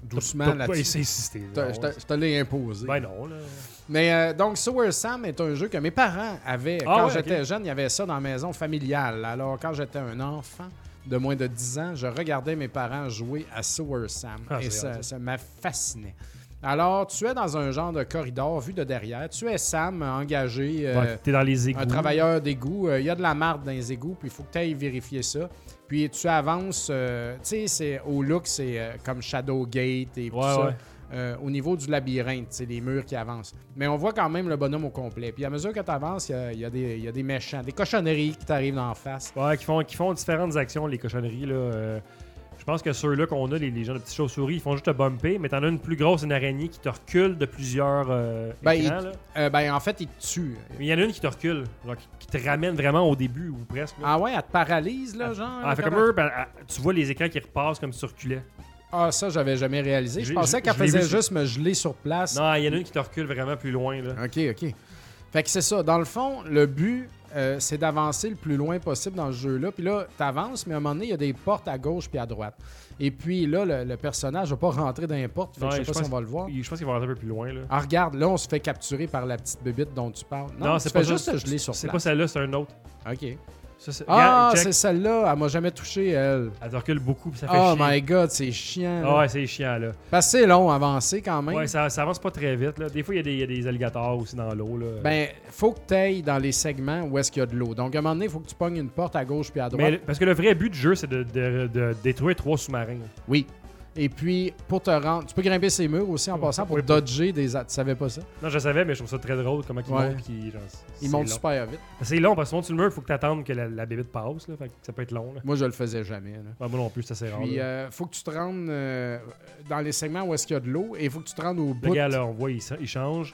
doucement T'as pas là-dessus. insisté. Je te l'ai imposé. Ben non, là. Mais donc, Sewer Sam est un jeu que mes parents avaient. Ah Quand ouais, j'étais ok. jeune, il y avait ça dans la maison familiale. Alors, quand j'étais un enfant de moins de 10 ans, je regardais mes parents jouer à Sewer Sam. Ah, et c'est ça m'a fasciné. Alors, tu es dans un genre de corridor vu de derrière. Tu es Sam, engagé, Ouais, t'es dans les égouts. un travailleur d'égout. Il y a de la marde dans les égouts, puis il faut que tu ailles vérifier ça. Puis tu avances, tu sais, au look, c'est comme Shadowgate et tout Ouais, ça. ouais. Au niveau du labyrinthe, c'est les murs qui avancent. Mais on voit quand même le bonhomme au complet. Puis à mesure que tu avances, il y a des méchants, des cochonneries qui t'arrivent d'en face. Ouais, qui font différentes actions, les cochonneries, là. Je pense que ceux-là qu'on a, les gens de petites chauves-souris, ils font juste te bumper, mais t'en as une plus grosse, une araignée qui te recule de plusieurs écrans, là. En fait, il te tue. Mais il y en a une qui te recule, genre, qui te ramène vraiment au début ou presque. Là. Ah ouais, elle te paralyse, là, genre? Ah, elle fait comme eux, tu vois les écrans qui repassent comme si tu reculais. Ah, ça, j'avais jamais réalisé. Je J'ai- pensais qu'elle je l'ai faisait vu, ça. juste me geler sur place. Non, il y en a une qui te recule vraiment plus loin, là. OK. Fait que c'est ça. Dans le fond, le but, c'est d'avancer le plus loin possible dans ce jeu-là. Puis là, t'avances, mais à un moment donné, il y a des portes à gauche puis à droite. Et puis là, le personnage va pas rentrer dans les portes. Fait que Ouais, je sais pas si on va le voir. Je pense qu'il va rentrer un peu plus loin, là. Ah, regarde, là, on se fait capturer par la petite bébite dont tu parles. Non, c'est tu pas fais ça, juste te geler sur C'est pas place. celle-là, c'est un autre. OK. Ça, Ah, regarde, check. c'est celle-là. Elle m'a jamais touché, elle. Elle te recule beaucoup, puis ça fait Oh chier. my God, c'est chiant. là. Ah ouais, c'est chiant, là. Parce que c'est long à avancer quand même. Ouais, ça avance pas très vite, là. Des fois, il y a des alligators aussi dans l'eau, là. Ben, faut que tu ailles dans les segments où est-ce qu'il y a de l'eau. Donc, à un moment donné, il faut que tu pognes une porte à gauche puis à droite. Mais parce que le vrai but du jeu, c'est de détruire 3 sous-marins. Oui. Et puis, pour te rendre... Tu peux grimper ces murs aussi en passant pour Oui, dodger des... Tu savais pas ça? Non, je savais, mais je trouve ça très drôle comment ils Ouais. montent. Puis, genre, Ils c'est montent long. super vite. C'est long parce que si tu montes sur le mur, il faut que tu attendes que la bébite passe. Là, fait que ça peut être long. Là. Moi, je le faisais jamais. Là. Ouais, moi non plus, c'est assez rare. Puis, là. faut que tu te rendes dans les segments où est-ce qu'il y a de l'eau et il faut que tu te rendes au Le bout. gars, là, on voit, il change.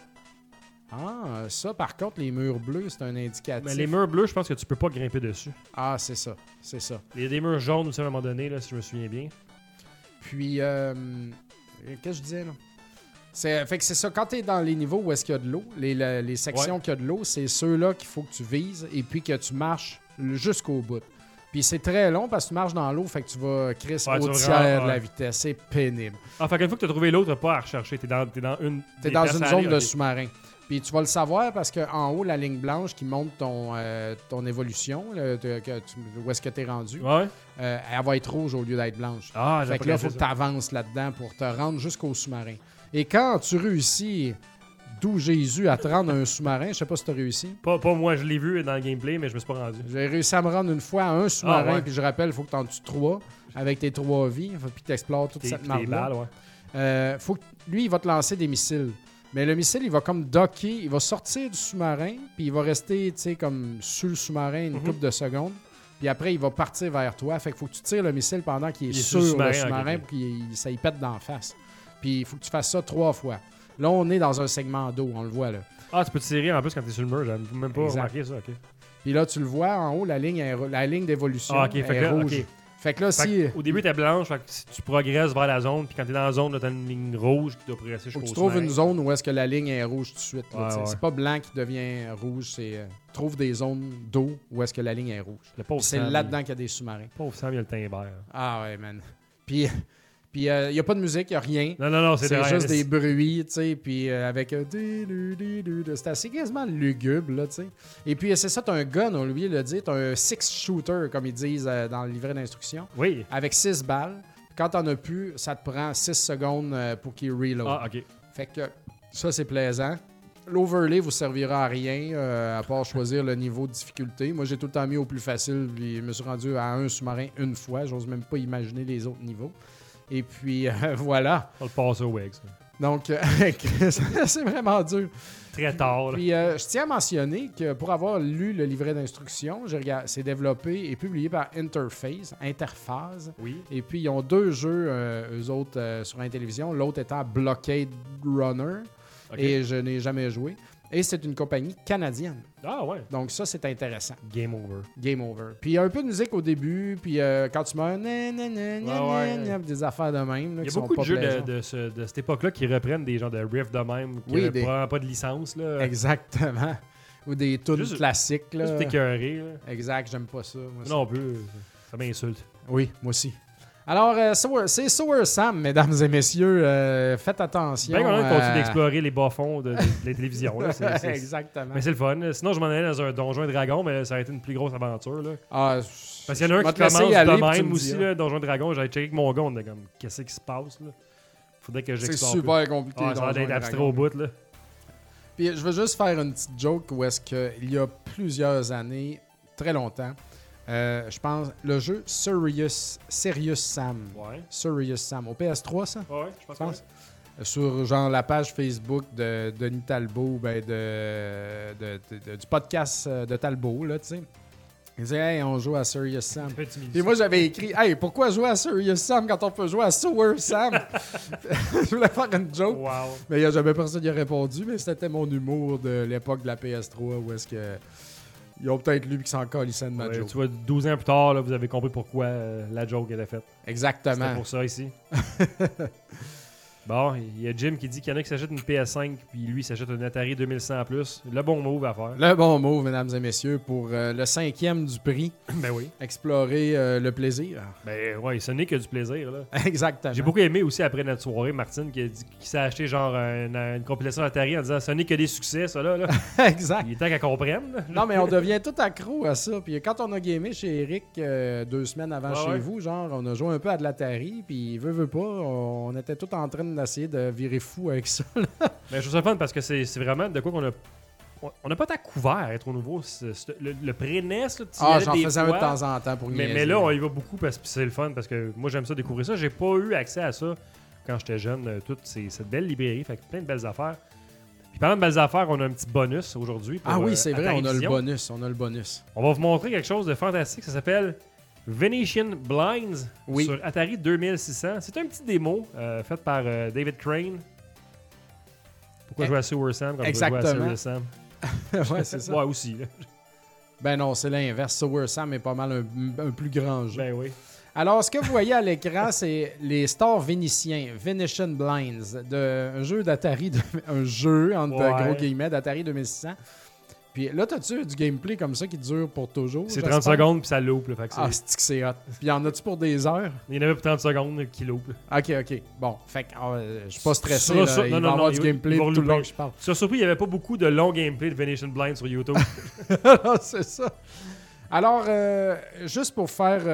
Ah, ça, par contre, les murs bleus, c'est un indicatif. Mais les murs bleus, je pense que tu peux pas grimper dessus. Ah, c'est ça. C'est ça. Il y a des murs jaunes aussi à un moment donné, là, si je me souviens bien. Puis, qu'est-ce que je disais, là? Fait que c'est ça, quand tu es dans les niveaux où est-ce qu'il y a de l'eau, les sections qui a de l'eau, c'est ceux-là qu'il faut que tu vises et puis que tu marches jusqu'au bout. Puis c'est très long parce que tu marches dans l'eau, fait que tu vas, Chris, Ouais, tu au vas tiers vraiment, de la ouais. vitesse. C'est pénible. Ah, fait qu'une fois que tu as trouvé l'autre, t'as pas à rechercher. T'es dans une. Tu es des dans places une à zone aller, de ok. sous-marin. Puis tu vas le savoir parce qu'en haut, la ligne blanche qui montre ton évolution, où est-ce que tu es rendu, Ouais. elle va être rouge au lieu d'être blanche. Ah, Fait que là, il faut que tu avances là-dedans pour te rendre jusqu'au sous-marin. Et quand tu réussis, d'où Jésus, à te rendre à un sous-marin, je sais pas si tu as réussi. Pas moi, je l'ai vu dans le gameplay, mais je me suis pas rendu. J'ai réussi à me rendre une fois à un sous-marin, Ah, ouais. puis je rappelle, il faut que tu en tues 3 avec tes 3 vies, puis tu explores toute cette Tes marde-là. balles, ouais. Faut que, lui, il va te lancer des missiles. Mais le missile, il va comme docker, il va sortir du sous-marin, puis il va rester, tu sais, comme sur le sous-marin une couple de secondes. Puis après, il va partir vers toi. Fait qu'il faut que tu tires le missile pendant qu'il est sur le sous-marin ok. pour que ça y pète d'en face. Puis il faut que tu fasses ça 3 fois. Là, on est dans un segment d'eau, on le voit là. Ah, tu peux tirer en plus quand t'es sur le mur, j'avais même pas Exact. remarqué ça, ok. Puis là, tu le vois en haut, la ligne d'évolution Ah, ok, est fait que là, rouge. ok. Fait que là, Fait si que au début, t'es blanche, fait que si tu progresses vers la zone, puis quand t'es dans la zone, là, t'as une ligne rouge qui doit progresser faut jusqu'au que tu trouves sous-marin. une zone où est-ce que la ligne est rouge tout de suite. là, Ouais, tu sais. ouais. C'est pas blanc qui devient rouge, c'est trouve des zones d'eau où est-ce que la ligne est rouge. Le pauvre Puis c'est Sam, là-dedans qu'il y a des sous-marins. Pauvre Sam, il a le teint vert. Ah ouais, man. Puis il n'y a pas de musique, il n'y a rien. Non, C'est derrière. juste des bruits, tu sais, puis avec c'est assez quasiment lugubre, là, tu sais. Et puis c'est ça, t'as un gun, on lui le dit, t'as un 6-shooter, comme ils disent dans le livret d'instruction, Oui. avec 6 balles. Quand t'en as plus, ça te prend 6 secondes pour qu'il reload. Ah, ok. Fait que ça, c'est plaisant. L'overlay vous servira à rien, à part choisir le niveau de difficulté. Moi, j'ai tout le temps mis au plus facile, puis je me suis rendu à un sous-marin une fois. J'ose même pas imaginer les autres niveaux. Et puis, voilà. On le passe au WEG, ça. Donc, c'est vraiment dur. Très tard, là. Puis, je tiens à mentionner que pour avoir lu le livret d'instruction, c'est développé et publié par Interphase. Oui. Et puis, ils ont 2 jeux, eux autres, sur Intellivision. L'autre étant Blockade Runner. Ok. Et je n'ai jamais joué. Et c'est une compagnie canadienne. Ah, ouais. Donc, ça, c'est intéressant. Game over. Game over. Puis, il y a un peu de musique au début. Puis, quand tu meurs, des affaires de même. là, Il y qui a sont beaucoup de pas jeux plaisantes. de cette époque-là qui reprennent des genres de riffs de même, qui Oui, n'ont des- pas de licence, là. Exactement. Ou des tunes Juste- classiques. Là. Juste écœuré, là. Exact, j'aime pas ça. Moi, ça. Non plus, ça m'insulte. Oui, moi aussi. Alors, c'est Sewer Sam, mesdames et messieurs. Faites attention. Bien qu'on continue d'explorer les bas-fonds de la télévision. Là. Exactement. Mais c'est le fun. Sinon, je m'en allais dans un donjon et dragon, mais ça aurait été une plus grosse aventure. Là. Parce qu'il y en a un qui commence de même aussi, là, donjon et dragon. J'avais checké avec mon gars, on était comme, qu'est-ce qui se passe là? Faudrait que j'explore. C'est super compliqué. Ça va être abstrait au bout. Là. Puis je veux juste faire une petite joke où est-ce qu'il y a plusieurs années, très longtemps, je pense, le jeu Serious Sam. Ouais. Serious Sam. Au PS3, ça? Ouais, je pense. Sur genre la page Facebook de Denis Talbot, du podcast de Talbot, là, tu sais. Il disait, hey, on joue à Serious Sam. Et moi, j'avais écrit, hey, pourquoi jouer à Serious Sam quand on peut jouer à Sewer Sam? Je voulais faire une joke. Wow. Mais il n'y a jamais personne qui a répondu, mais c'était mon humour de l'époque de la PS3 où est-ce que. Ils ont peut-être lu et qu'ils s'en calissaient de ma joke. Tu vois, 12 ans plus tard, là, vous avez compris pourquoi la joke était faite. Exactement. C'était pour ça ici. Bon, il y a Jim qui dit qu'il y en a qui s'achètent une PS5 puis lui s'achète une Atari 2100 plus. Le bon move à faire. Le bon move, mesdames et messieurs, pour le 5e du prix. Ben oui. Explorer le plaisir. Ben ouais, ce n'est que du plaisir. Là. Exactement. J'ai beaucoup aimé aussi après notre soirée, Martine, qui s'est acheté genre une compilation Atari en disant ce n'est que des succès, ça là. Exact. Il est temps qu'elle comprenne. Là. Non, mais on devient tout accro à ça. Puis quand on a gamé chez Eric 2 semaines avant chez vous, genre, on a joué un peu à de l'Atari, puis veut pas, on était tout en train d'essayer de virer fou avec ça. Là. Mais je trouve ça fun parce que c'est vraiment de quoi qu'on a. On n'a pas tant couvert à être au nouveau. Le pré-NES, j'en faisais un de temps en temps pour niaiser. Mais là, on y va beaucoup parce que c'est le fun parce que moi, j'aime ça découvrir ça. J'ai pas eu accès à ça quand j'étais jeune. Toute cette belle librairie, fait plein de belles affaires. Puis parlant de belles affaires, on a un petit bonus aujourd'hui. Oui, c'est vrai, on a le bonus. On va vous montrer quelque chose de fantastique. Ça s'appelle Venetian Blinds sur Atari 2600. C'est un petit démo fait par David Crane. Pourquoi jouer à Sewer Sam quand on jouer à Serious Sam? Ouais, c'est ça. Ouais, aussi. Là. Ben non, c'est l'inverse. Sewer Sam est pas mal un plus grand jeu. Ben oui. Alors, ce que vous voyez à l'écran, c'est les stores vénitiens, Venetian Blinds, un jeu d'Atari, un jeu, entre gros guillemets, d'Atari 2600. Puis là, t'as-tu du gameplay comme ça qui dure pour toujours? C'est 30 secondes, puis ça loupe. Là, c'est hot. Puis y en a-tu pour des heures? Il y en avait pour 30 secondes qui loupe. OK. Bon, fait que je suis pas stressé. Il va y avoir du gameplay tout le long que je parle. Surtout, il n'y avait pas beaucoup de long gameplay de Venetian Blind sur YouTube. C'est ça. Alors, juste pour faire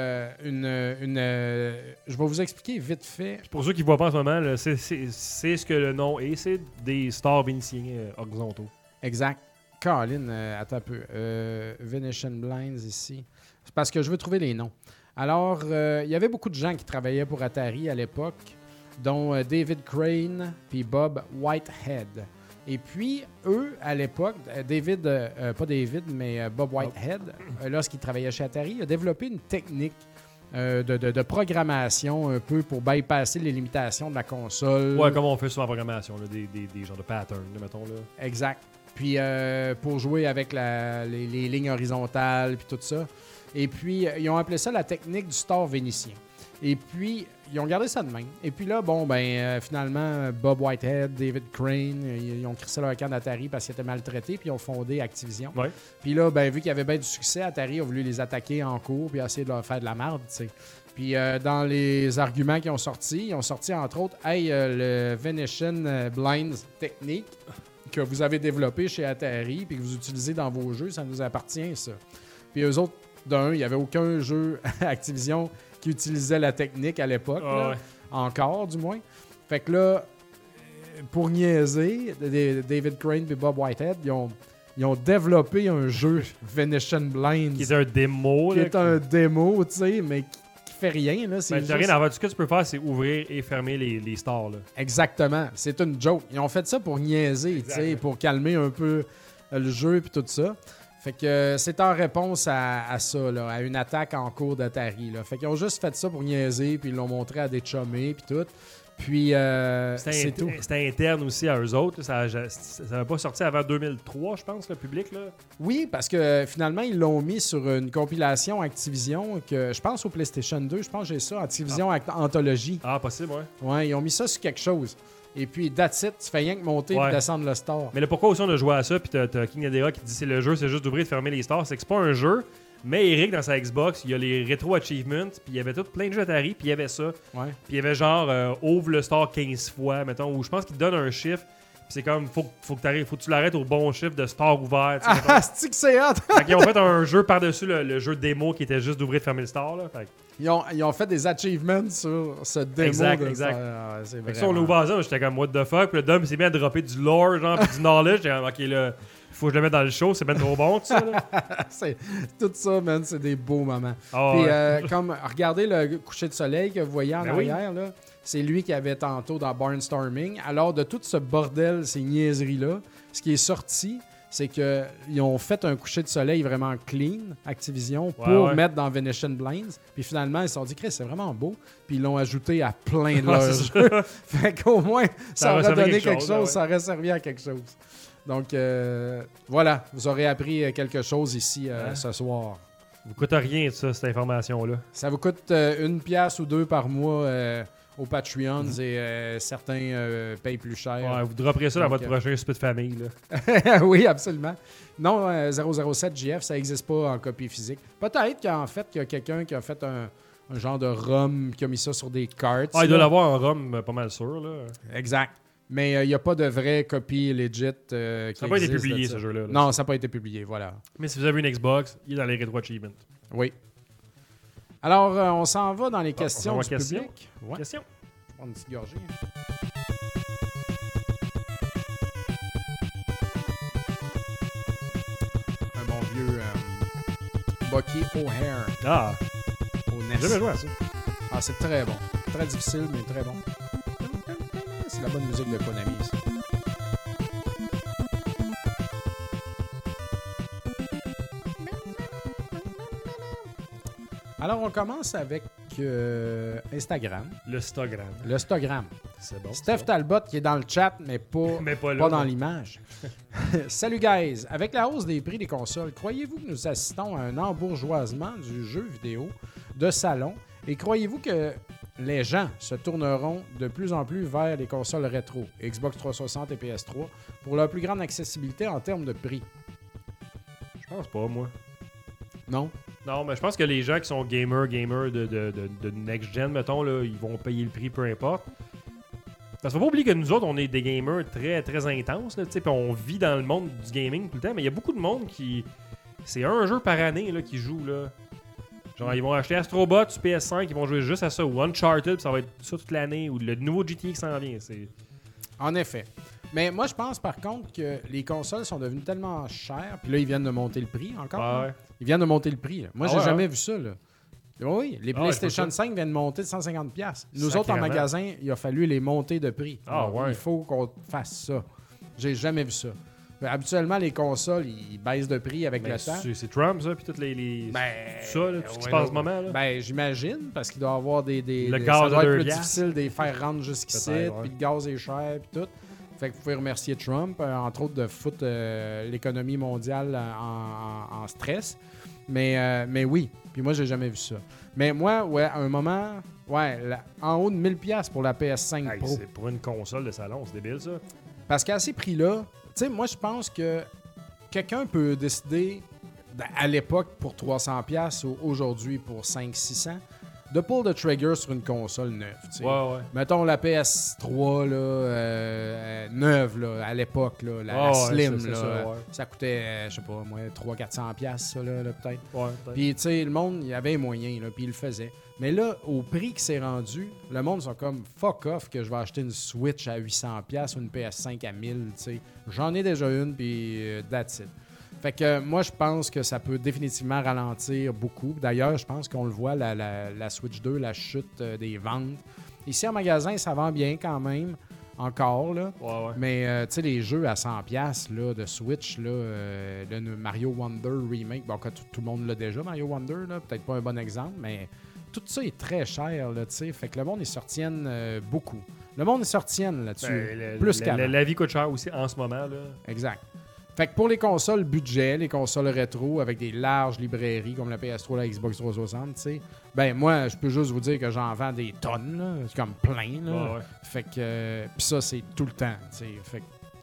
je vais vous expliquer vite fait. Pour ceux qui ne voient pas en ce moment, là, c'est ce que le nom est. C'est des stars vénitiens horizontaux. Exact. Colin, attends un peu. Venetian Blinds ici. C'est parce que je veux trouver les noms. Alors, il y avait beaucoup de gens qui travaillaient pour Atari à l'époque, dont David Crane puis Bob Whitehead. Et puis, eux, à l'époque, Bob Whitehead, lorsqu'il travaillait chez Atari, a développé une technique de programmation un peu pour bypasser les limitations de la console. Ouais, comme on fait souvent en programmation, là, des genres de patterns, là, mettons. Là. Exact. Puis pour jouer avec les lignes horizontales puis tout ça. Et puis, ils ont appelé ça la technique du store vénitien. Et puis, ils ont gardé ça de même. Et puis là, finalement, Bob Whitehead, David Crane, ils ont crissé leur camp d'Atari parce qu'ils étaient maltraités, puis ils ont fondé Activision. Ouais. Puis là, vu qu'il y avait bien du succès, Atari a voulu les attaquer en cours puis essayer de leur faire de la merde, tu sais. Puis dans les arguments qu'ils ont sortis, ils ont sorti entre autres, le Venetian Blinds technique que vous avez développé chez Atari puis que vous utilisez dans vos jeux, ça nous appartient, ça. Puis eux autres, il n'y avait aucun jeu Activision qui utilisait la technique à l'époque, encore du moins. Fait que là, pour niaiser, David Crane et Bob Whitehead, ils ont développé un jeu Venetian Blinds. Qui est un démo. Qui est un démo, tu sais, mais qui fait rien. Là, c'est rien à voir. Tout ce que tu peux faire, c'est ouvrir et fermer les stores. Là. Exactement. C'est une joke. Ils ont fait ça pour niaiser, tu sais, pour calmer un peu le jeu et tout ça. Fait que c'est en réponse à ça, là, à une attaque en cours d'Atari. Là. Fait qu'ils ont juste fait ça pour niaiser, puis ils l'ont montré à des chummés, puis tout. Puis c'est tout. C'était interne aussi à eux autres. Ça n'avait pas sorti avant 2003, je pense, le public. Là. Oui, parce que finalement, ils l'ont mis sur une compilation Activision, que je pense au PlayStation 2. Je pense que j'ai ça, Activision Anthology. Ah, possible, ouais. Ouais, ils ont mis ça sur quelque chose. Et puis, that's it, tu fais rien que monter et descendre le store. Mais là, pourquoi aussi on a joué à ça, puis t'as King Adera qui dit c'est le jeu, c'est juste d'ouvrir et de fermer les stores, c'est que c'est pas un jeu, Mais Eric, dans sa Xbox, il y a les Retro Achievements, puis il y avait tout plein de jeux Atari, puis il y avait ça. Ouais. Puis il y avait genre ouvre le store 15 fois, mettons, où je pense qu'il te donne un chiffre, puis c'est comme faut que tu l'arrêtes au bon chiffre de store ouvert. tu sais, mettons. Ah, c'est que c'est hot! Fait qu'ils ont fait un jeu par-dessus le jeu démo qui était juste d'ouvrir et de fermer le store. Là. Fait Ils ont fait des achievements sur ce démo. Exact, de exact. Ah, c'est que ça, vraiment... on a ouvert ça, j'étais comme what the fuck, puis le Dom il s'est mis à dropper du lore, genre, puis du knowledge. J'étais comme ok, là, faut que je le mette dans le show, c'est bien trop bon, tout ça. Là. C'est- Tout ça, man, c'est des beaux moments. Ah, Puis, ouais. comme, regardez le coucher de soleil que vous voyez en Ben oui. arrière, là. C'est lui qui avait tantôt dans Barnstorming. Alors, de tout ce bordel, ces niaiseries-là, ce qui est sorti, c'est qu'ils ont fait un coucher de soleil vraiment clean, Activision, pour ouais. mettre dans Venetian Blinds. Puis finalement, ils se sont dit, Chris, c'est vraiment beau. Puis ils l'ont ajouté à plein de Ah, leurs c'est jeux. Fait qu'au moins, ça aurait aurait servi à donné quelque quelque chose, chose, ouais. ça aurait servi à quelque chose. Donc, voilà, vous aurez appris quelque chose ici ce soir. Vous coûte rien, ça, cette information-là. Ça vous coûte 1 pièce ou 2 par mois aux Patreons et certains payent plus cher. Ouais, vous dropperez ça dans Donc, votre prochain souper de famille. Là. Oui, absolument. Non, 007 JF, ça n'existe pas en copie physique. Peut-être qu'en fait, il y a quelqu'un qui a fait un genre de ROM qui a mis ça sur des cartes. Ah, il doit l'avoir en ROM, pas mal sûr. Là. Exact. Mais il n'y a pas de vraie copie legit qui Ça n'a pas été existe de publié, ça. ce jeu-là. là. Non, ça n'a pas été publié, voilà. Mais si vous avez une Xbox, il est dans les Retro Achievements. Oui. Alors, on s'en va dans les on questions s'en va du questions. public. Ouais. Question? Je vais prendre une petite gorgée. Un bon vieux Bucky O'Hare Ah, au NES. j'ai jamais joué à ça. Ah, c'est très bon. Très difficile, mais très bon. C'est la bonne musique de Konami, ça. Alors, on commence avec Instagram. Le Stogram. Le Stogram. C'est bon. Steph Talbot qui est dans le chat, mais pas, Mais pas là. pas dans l'image. Salut guys! Avec la hausse des prix des consoles, croyez-vous que nous assistons à un embourgeoisement du jeu vidéo de salon? Et croyez-vous que les gens se tourneront de plus en plus vers les consoles rétro, Xbox 360 et PS3, pour leur plus grande accessibilité en termes de prix? Je pense pas, moi. Non? Non, mais je pense que les gens qui sont gamers de next-gen, mettons, là, ils vont payer le prix peu importe. Parce qu'il faut pas oublier que nous autres, on est des gamers très, très intenses, là, puis on vit dans le monde du gaming tout le temps, mais il y a beaucoup de monde qui... C'est un jeu par année là, qui joue, là. Genre, ils vont acheter Astro Bot sur PS5, ils vont jouer juste à ça, ou Uncharted, puis ça va être ça toute l'année, ou le nouveau GTA qui s'en vient. C'est... En effet. Mais moi, je pense par contre que les consoles sont devenues tellement chères, puis là, ils viennent de monter le prix encore. Ouais. Là. Ils viennent de monter le prix. Là. Moi, Ah j'ai ouais, jamais vu ça. Là. Oui, les Ah ouais, PlayStation je vois 5 viennent de monter de 150$. Nous autres, en Sacrément. magasin, il a fallu les monter de prix. Ah Alors, ouais. Il faut qu'on fasse ça. J'ai jamais vu ça. Mais habituellement, les consoles, ils baissent de prix avec Ben, le temps. c'est Trump, ça, puis toutes les... Ben, tout ça, là, tout ce qui ouais, se passe en là, ce moment, là. Ben, j'imagine, parce qu'il doit y avoir des Le ça gaz doit de être leur plus gaz. difficile de les faire rendre jusqu'ici, Peut-être, ouais. puis le gaz est cher, puis tout. Fait que vous pouvez remercier Trump, entre autres, de foutre l'économie mondiale en stress. Mais oui, puis moi, j'ai jamais vu ça. Mais moi, ouais, à un moment, ouais, en haut de 1000$ pour la PS5 Hey, Pro. c'est pour une console de salon, c'est débile, ça. Parce qu'à ces prix-là, tu sais, moi, je pense que quelqu'un peut décider, à l'époque, pour 300$ ou aujourd'hui pour 500-600$, de pull the trigger sur une console neuve. Tu sais. Ouais. Mettons la PS3 là, neuve là, à l'époque, là, la Ouais, Slim, c'est là, ça, ouais. ça coûtait, je sais pas, moi, 300-400$ ça, là, peut-être. Ouais, peut-être. Puis, tu sais, le monde, il y avait les moyens, là, puis il le faisait. Mais là, au prix que c'est rendu, le monde sont comme fuck off que je vais acheter une Switch à 800$ ou une PS5 à 1000$, tu sais. J'en ai déjà une, puis that's it. Fait que moi, je pense que ça peut définitivement ralentir beaucoup. D'ailleurs, je pense qu'on le voit, la Switch 2, la chute des ventes. Ici, en magasin, ça vend bien quand même, encore, là. Ouais. Mais, tu sais, les jeux à 100$ là, de Switch, là, le Mario Wonder Remake, bon, tout le monde l'a déjà, Mario Wonder, là, peut-être pas un bon exemple, mais tout ça est très cher, là, tu sais. Fait que le monde, ils se retiennent beaucoup. Le monde, ils se retiennent là-dessus, Ben, plus qu'avant. la vie coûte cher aussi en ce moment, là. Exact. Fait que pour les consoles budget, les consoles rétro avec des larges librairies comme la PS3, la Xbox 360, tu sais, ben moi, je peux juste vous dire que j'en vends des tonnes, là. C'est comme plein, là. Ouais. Fait que... Puis ça, c'est tout le temps, tu sais. Fait que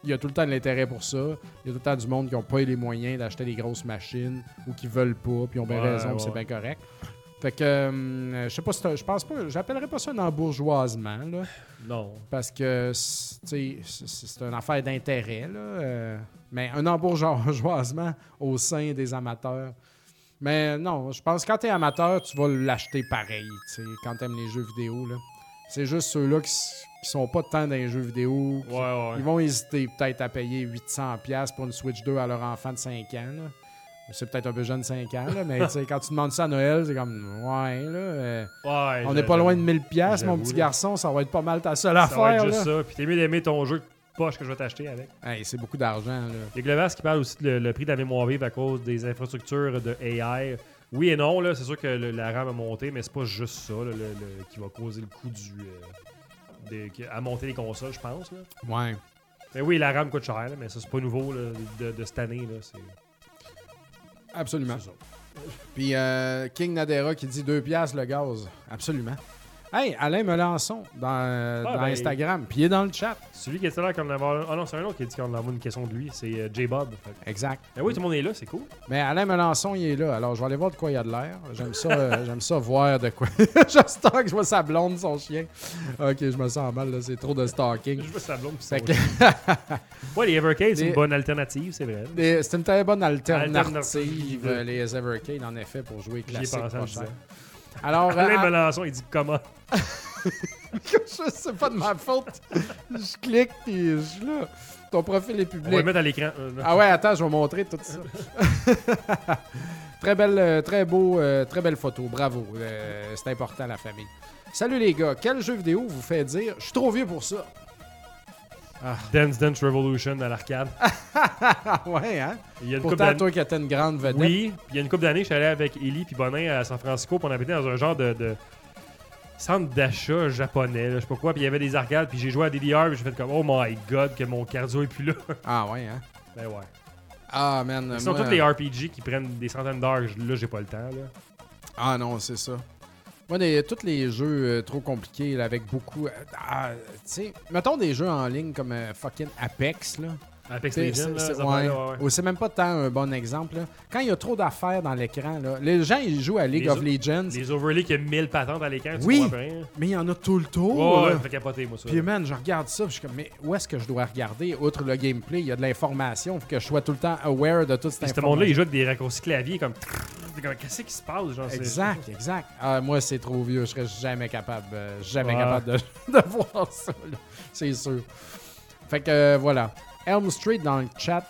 il y a tout le temps de l'intérêt pour ça. Il y a tout le temps du monde qui n'ont pas les moyens d'acheter des grosses machines ou qui veulent pas, puis ils ont bien raison, puis c'est bien correct. Fait que, je sais pas, je pense pas, j'appellerais pas ça un embourgeoisement, là. Non. Parce que, tu sais, c'est une affaire d'intérêt, là. Mais un embourgeoisement au sein des amateurs. Mais non, je pense que quand t'es amateur, tu vas l'acheter pareil, tu sais, quand t'aimes les jeux vidéo, là. C'est juste ceux-là qui sont pas tant dans les jeux vidéo. Ils vont hésiter peut-être à payer 800$ pour une Switch 2 à leur enfant de 5 ans, là. C'est peut-être un peu jeune de 5 ans, là, mais quand tu demandes ça à Noël, c'est comme, on n'est pas loin de 1000$, mon petit garçon, ça va être pas mal ta seule affaire. Ça va être juste là. ça. Puis t'es mieux d'aimer ton jeu de poche que je vais t'acheter avec. Hey, c'est beaucoup d'argent. Là. Il y a Glevas qui parle aussi de le prix de la mémoire vive à cause des infrastructures de AI. Oui et non, là, c'est sûr que la RAM a monté, mais c'est pas juste ça là, qui va causer le coût à monter les consoles, je pense. Là. Ouais. Mais oui, la RAM coûte cher, là, mais ça, c'est pas nouveau là, de cette année. Là, c'est... Absolument. Puis King Nadera qui dit 2$ le gaz. Absolument. Hey, Alain Melançon dans Instagram. Puis il est dans le chat. Celui qui était là quand on avait... Ah non, c'est un autre qui a dit qu'on avait une question de lui. C'est J-Bob. Exact. Mais oui, tout le monde est là, c'est cool. Mais Alain Melançon, il est là. Alors, je vais aller voir de quoi il y a de l'air. J'aime ça, j'aime ça voir de quoi. Je stalk, je vois sa blonde, son chien. Ok, je me sens mal, là. C'est trop de stalking. Je vois sa blonde. Ouais, les Evercade, c'est une bonne alternative, c'est vrai. C'est une très bonne alternative, les Evercade, en effet, pour jouer classique. Pas cher. Alors, Alain Melançon, il dit comment? C'est pas de ma faute. Je clique et je suis là. Ton profil est public. On va le mettre à l'écran. Ah ouais, attends, je vais montrer tout ça. Très belle, très beau, très belle photo. Bravo. C'est important, la famille. Salut les gars. Quel jeu vidéo vous fait dire « Je suis trop vieux pour ça ». Dance Dance Revolution à l'arcade. Ouais, hein? Pourtant, toi qui étais une grande vedette. Oui, puis il y a une couple d'années, je suis allé avec Ellie puis Bonin à San Francisco, puis on habitait dans un genre de centre d'achat japonais, là, je sais pas quoi, puis il y avait des arcades, puis j'ai joué à DDR, puis j'ai fait comme « Oh my God, que mon cardio est plus là ». Ah ouais, hein? Ben ouais. Ah, man. Ce sont tous les RPG qui prennent des centaines d'heures, là, j'ai pas le temps, là. Ah non, c'est ça. Moi, tous les jeux trop compliqués, là, avec beaucoup... tu sais, mettons des jeux en ligne comme fucking Apex, là. Apex Legends, c'est même pas tant un bon exemple. Là. Quand il y a trop d'affaires dans l'écran, là, les gens ils jouent à League of Legends. Les overlays qui ont 1000 patentes à l'écran, tu oui, comprends bien. Mais il y en a tout le tour. Ouais, ça fait capoter, moi, ça. Puis, man, je regarde ça, puis je suis comme, mais où est-ce que je dois regarder? Outre le gameplay, il y a de l'information, faut que je sois tout le temps aware de toute cette information. Ce monde-là, il joue avec des raccourcis clavier, comme qu'est-ce qui se passe? Genre, exact. Ah, moi, c'est trop vieux, je serais jamais capable de voir ça, là. C'est sûr. Fait que, voilà. Elm Street dans le chat,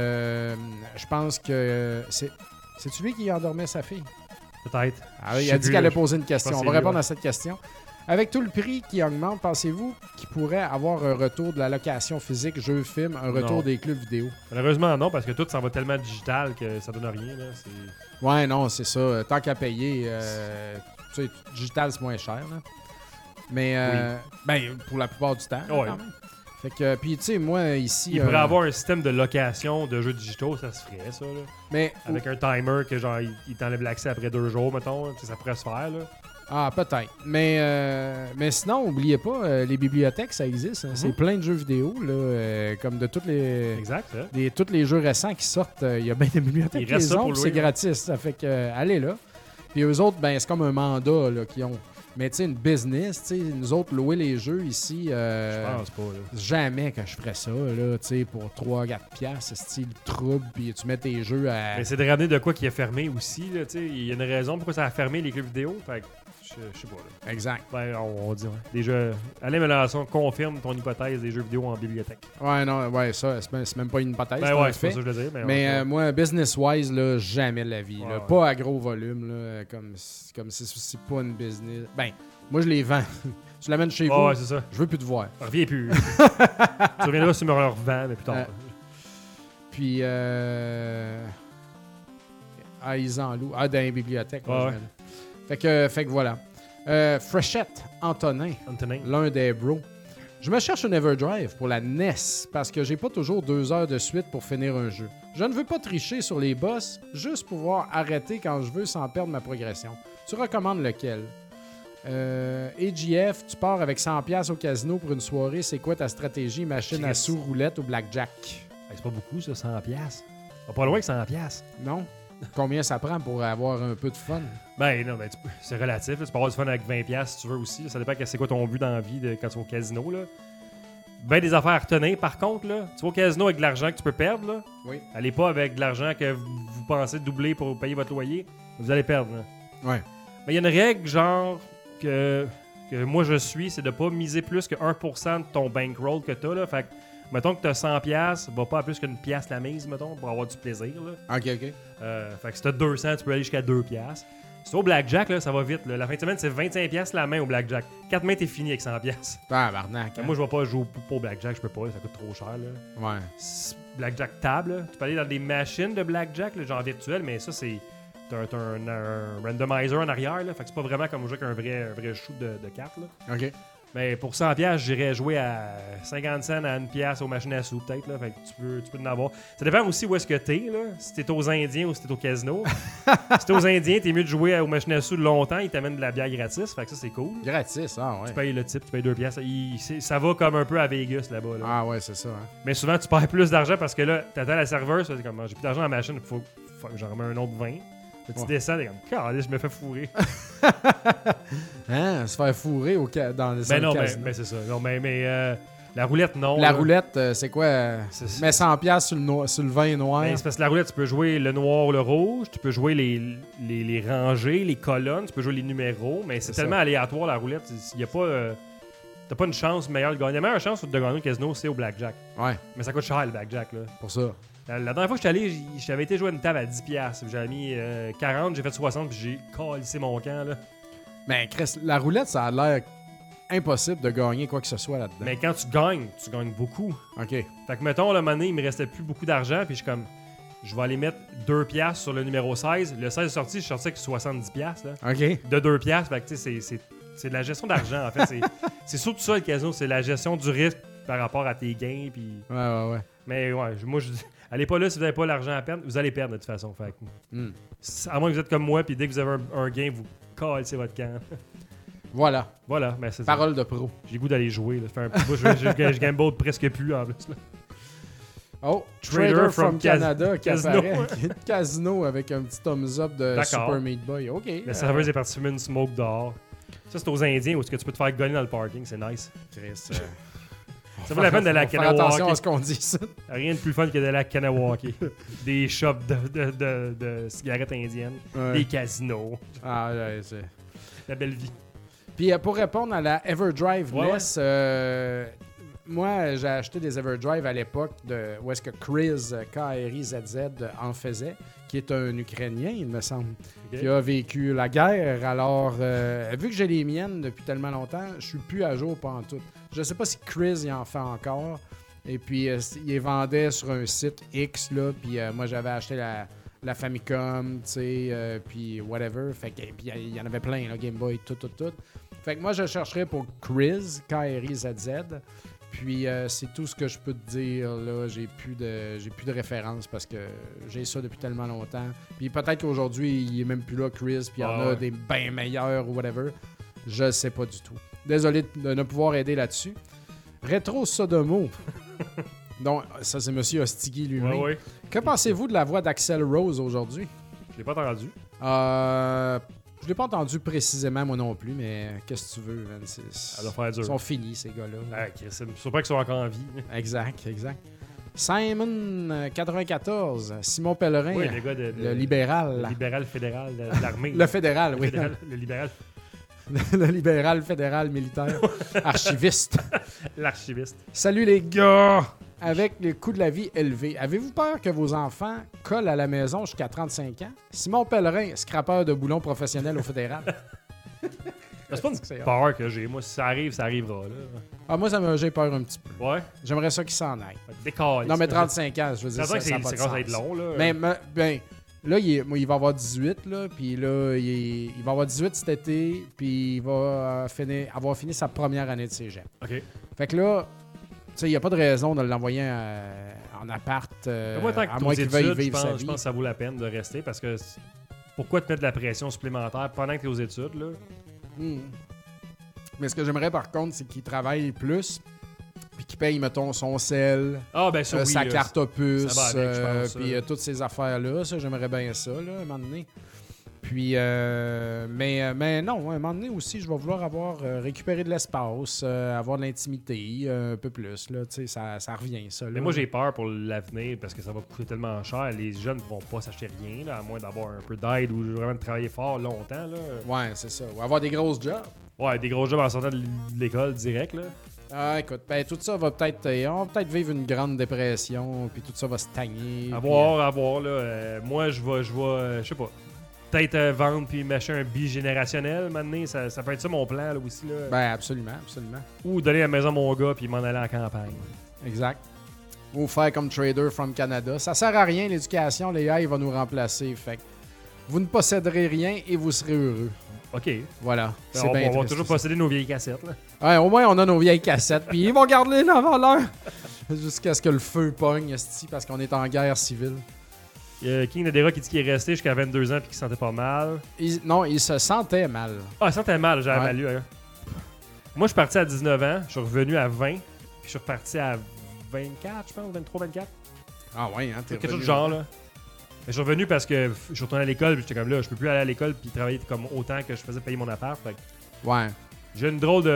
je pense que c'est-tu lui qui endormait sa fille? Peut-être. Ah, il a dit qu'elle allait poser une question. On va répondre à cette question. Avec tout le prix qui augmente, pensez-vous qu'il pourrait avoir un retour de la location physique, jeux, films, un retour des clubs vidéo? Malheureusement, non, parce que tout s'en va tellement digital que ça donne rien. Là. Ouais, non, c'est ça. Tant qu'à payer, tu sais, digital, c'est moins cher. Là. Mais, ben, pour la plupart du temps. Ouais. Quand même. Fait que, puis tu sais, moi, ici... Il pourrait avoir un système de location de jeux digitaux, ça se ferait, ça. Là. Mais, avec un timer que, genre, il t'enlève l'accès après 2 jours, mettons. Ça pourrait se faire, là. Ah, peut-être. Mais sinon, n'oubliez pas, les bibliothèques, ça existe. Hein. C'est plein de jeux vidéo, là, comme de toutes les... Exact, hein? Tous les jeux récents qui sortent, il y a bien des bibliothèques qui les ont, c'est gratis. Ça fait que, allez là. Puis eux autres, ben c'est comme un mandat là, qu'ils ont. Mais tu sais, une business, tu sais, nous autres, louer les jeux ici, je pense pas, là. Jamais que je ferais ça, là, tu sais, pour 3-4$, c'est style trouble, puis tu mets tes jeux à... Mais c'est de ramener de quoi qui est fermé aussi, là, tu sais. Il y a une raison pourquoi ça a fermé les clubs vidéo, fait que je sais pas, là. Exact. Ben, on dit, ouais. Des jeux... Alain Melançon confirme ton hypothèse des jeux vidéo en bibliothèque. Ouais, non, ouais, ça, c'est même pas une hypothèse, ben ouais, c'est pas ça que je veux dire. Mais moi, business-wise, là, jamais de la vie, là. Ouais. Pas à gros volume, là, comme si c'est pas une business... Ben, moi, je les vends. Tu l'amènes chez vous. Ouais, c'est ça. Je veux plus te voir. Reviens plus. Tu reviendras si tu me le revends, mais plus tard. Puis, ils en louent. Ah, dans les bibliothèques. Ouais. Fait que voilà. Frechette Antonin, l'un des bros. Je me cherche un Everdrive pour la NES parce que j'ai pas toujours 2 heures de suite pour finir un jeu. Je ne veux pas tricher sur les boss, juste pouvoir arrêter quand je veux sans perdre ma progression. Tu recommandes lequel? AGF, tu pars avec 100$ au casino pour une soirée. C'est quoi ta stratégie? Machine à sous, roulette ou blackjack? C'est pas beaucoup, ça, 100$. Pas loin que 100$. Non? Combien ça prend pour avoir un peu de fun? Ben non, c'est relatif. Là. Tu peux avoir du fun avec 20$ si tu veux aussi. Ça dépend de c'est quoi ton but dans la vie quand tu vas au casino. Là. Ben des affaires à retenir, par contre. Là. Tu vas au casino avec de l'argent que tu peux perdre. Là. Oui. Allez pas avec de l'argent que vous pensez doubler pour payer votre loyer. Vous allez perdre. Là. Ouais. Mais il y a une règle, genre, que moi je suis, c'est de pas miser plus que 1% de ton bankroll que t'as. Là. Fait que, mettons que t'as 100$, va pas à plus qu'une pièce la mise, mettons, pour avoir du plaisir. Là. OK. Fait que si t'as 200, tu peux aller jusqu'à 2$. Si au blackjack, là, ça va vite. Là. La fin de semaine, c'est 25$ la main au blackjack. 4 mains, t'es fini avec 100$. Ah, barnac. Moi, je vais pas jouer au blackjack, je peux pas, ça coûte trop cher. Là. Ouais. Blackjack table, là. Tu peux aller dans des machines de blackjack, là, genre virtuel, mais ça, c'est... T'as un randomizer en arrière, là. Fait que c'est pas vraiment comme jouer avec un vrai shoot de cartes, là. OK. Mais pour 100$, j'irais jouer à 50 cents à 1$ aux machines à sous, peut-être, là. Fait que tu peux en avoir. Ça dépend aussi où est-ce que t'es, là. Si t'es aux Indiens ou si t'es au casino. Si t'es aux Indiens, t'es mieux de jouer aux machines à sous longtemps. Ils t'amènent de la bière gratis. Fait que ça, c'est cool. Gratis, ah ouais. Tu payes le type, tu payes 2$. Ça va comme un peu à Vegas, là-bas, là. Ah ouais, c'est ça. Hein. Mais souvent, tu perds plus d'argent parce que là, t'attends la serveuse, c'est comme, j'ai plus d'argent dans la machine, faut que j'en remets un autre 20. Là, tu descends, t'es comme, calé, je me fais fourrer. Hein? Se faire fourrer dans les Ben non, casino. mais c'est ça. Non, mais la roulette, non. La là. roulette, c'est quoi? Mets 100$ sur le vin noir. Ben, c'est parce que la roulette, tu peux jouer le noir ou le rouge, tu peux jouer les rangées, les colonnes, tu peux jouer les numéros, mais c'est tellement aléatoire la roulette. Il y a pas. T'as pas une chance meilleure de gagner. La meilleure chance de gagner au casino, c'est au blackjack. Ouais. Mais ça coûte cher le blackjack, là. Pour ça. La dernière fois que j'étais allé, j'avais été jouer à une table à 10$. J'avais mis 40, j'ai fait 60, puis j'ai calissé mon camp, là. Mais Chris, la roulette, ça a l'air impossible de gagner quoi que ce soit là-dedans. Mais quand tu gagnes beaucoup. OK. Fait que, mettons, le moment donné, il me restait plus beaucoup d'argent, puis je suis comme, je vais aller mettre 2$ sur le numéro 16. Le 16 est sorti, je sortais avec 70$, là. OK. De 2$. Fait que, tu sais, c'est de la gestion d'argent, en fait. C'est surtout ça, le casino. C'est la gestion du risque par rapport à tes gains, puis... Ouais. Mais ouais, moi, je dis, allez pas là si vous n'avez pas l'argent à perdre. Vous allez perdre, de toute façon. Fait que, à moins que vous êtes comme moi, puis dès que vous avez un gain, vous calissez votre camp. Voilà. Voilà, mais c'est ça. Parole de pro. J'ai le goût d'aller jouer. Là. Ça fait un petit bout, je gamble presque plus, en plus. Là. Oh, Trader from Canada qui Casino. apparaît. Casino avec un petit thumbs up de Super Meat Boy. OK. La serveuse est partie fumer une smoke dehors. Ça, c'est aux Indiens où est-ce que tu peux te faire gagner dans le parking. C'est nice. Chris, ça vaut la peine d'aller à faire attention Kanawake. à ce qu'on dit, ça. Rien de plus fun que d'aller à Kanawake. Des shops de cigarettes indiennes. Ouais. Des casinos. Ah, ouais, c'est... La belle vie. Puis pour répondre à la Everdrive Ouais, Less, moi, j'ai acheté des Everdrive à l'époque où est-ce que Chris, K-R-I-Z-Z, en faisait, qui est un Ukrainien, il me semble, qui a vécu la guerre. Alors, vu que j'ai les miennes depuis tellement longtemps, je suis plus à jour pantoute. Je sais pas si Chris y en fait encore. Et puis, il les vendait sur un site X, là, puis moi, j'avais acheté la Famicom, tu sais, puis whatever. Fait que, puis il y en avait plein, là, Game Boy, tout. Fait que moi, je chercherais pour Chris, K-R-I-Z-Z. Puis c'est tout ce que je peux te dire, là. J'ai plus de référence parce que j'ai ça depuis tellement longtemps. Puis peut-être qu'aujourd'hui, il est même plus là, Chris, puis il y en a des bien meilleurs ou whatever. Je sais pas du tout. Désolé de ne pouvoir aider là-dessus. Rétro Sodomo. Donc, ça, c'est M. Ostigui lui-même. Ouais. Que pensez-vous de la voix d'Axl Rose aujourd'hui? Je l'ai pas entendu. Je l'ai pas entendu précisément, moi non plus, mais qu'est-ce que tu veux, man? Elle doit faire dur. Ils sont finis, ces gars-là. Ah, c'est sûr pas qu'ils sont encore en vie. Exact. Simon 94, Simon Pellerin, Oui, le gars le libéral. Le libéral fédéral de l'armée. Le fédéral, oui. Le libéral. Le libéral fédéral militaire. Archiviste. L'archiviste. Salut les gars! Avec les coûts de la vie élevés, avez-vous peur que vos enfants collent à la maison jusqu'à 35 ans? Simon Pellerin, scrapeur de boulons professionnel au fédéral. C'est pas une peur que j'ai. Moi, si ça arrive, ça arrivera. Là. Ah, moi, j'ai peur un petit peu. Ouais. J'aimerais ça qu'il s'en aille. Décalé. Non, mais 35 ans, je veux dire, c'est ça n'a pas de commence à sens. être long. Là. Mais là, il va avoir 18, là, puis là, il va avoir 18 cet été, puis il va avoir fini sa première année de cégep. OK. Fait que là, tu sais, il n'y a pas de raison de l'envoyer en appart, Moi, tant que à moins qu'il veuille vivre sa je vie. pense que ça vaut la peine de rester parce que pourquoi te mettre de la pression supplémentaire pendant que tu es aux études? Là? Mais ce que j'aimerais par contre, c'est qu'il travaille plus, puis qu'il paye, mettons, son sel, Ah, ben ça, oui. sa carte opus, ça va avec, je pense, puis toutes ces affaires-là. Ça, j'aimerais bien ça, là, à un moment donné. Puis, mais non, à un moment donné aussi, je vais vouloir avoir récupéré de l'espace, avoir de l'intimité un peu plus. Là, ça revient, ça. Là. Mais moi, j'ai peur pour l'avenir parce que ça va coûter tellement cher. Les jeunes ne vont pas s'acheter rien, là, à moins d'avoir un peu d'aide ou vraiment de travailler fort longtemps. Là. Ouais, c'est ça. Ou avoir des grosses jobs. Ouais, des gros jobs en sortant de l'école direct. Là. Ah, écoute, ben, tout ça va peut-être... on va peut-être vivre une grande dépression, puis tout ça va stagner. À voir. Là, moi, je vais, je sais pas. Peut-être vendre puis m'acheter un bigénérationnel maintenant. Ça peut être ça mon plan là, aussi. Là. Ben, absolument. Ou donner la maison à mon gars puis m'en aller en campagne. Exact. Ou faire comme Trader from Canada. Ça sert à rien, l'éducation. L'AI va nous remplacer. Fait que vous ne posséderez rien et vous serez heureux. OK. Voilà. On va triste, toujours ça. posséder nos vieilles cassettes. Là. Ouais, au moins, on a nos vieilles cassettes. Puis ils vont garder la valeur jusqu'à ce que le feu pogne, esti, parce qu'on est en guerre civile. King Nadera qui dit qu'il est resté jusqu'à 22 ans puis qu'il se sentait pas mal. Non, il se sentait mal. Ah, il se sentait mal, j'avais Ouais. mal lu. Hein. Moi, je suis parti à 19 ans, je suis revenu à 20, puis je suis reparti à 24, je pense, 23, 24. Ah ouais, hein, t'es Quelque chose revenu. du genre, là. Mais je suis revenu parce que je suis retourné à l'école, puis j'étais comme là, je peux plus aller à l'école puis travailler comme autant que je faisais payer mon appart. Fait que Ouais. j'ai une drôle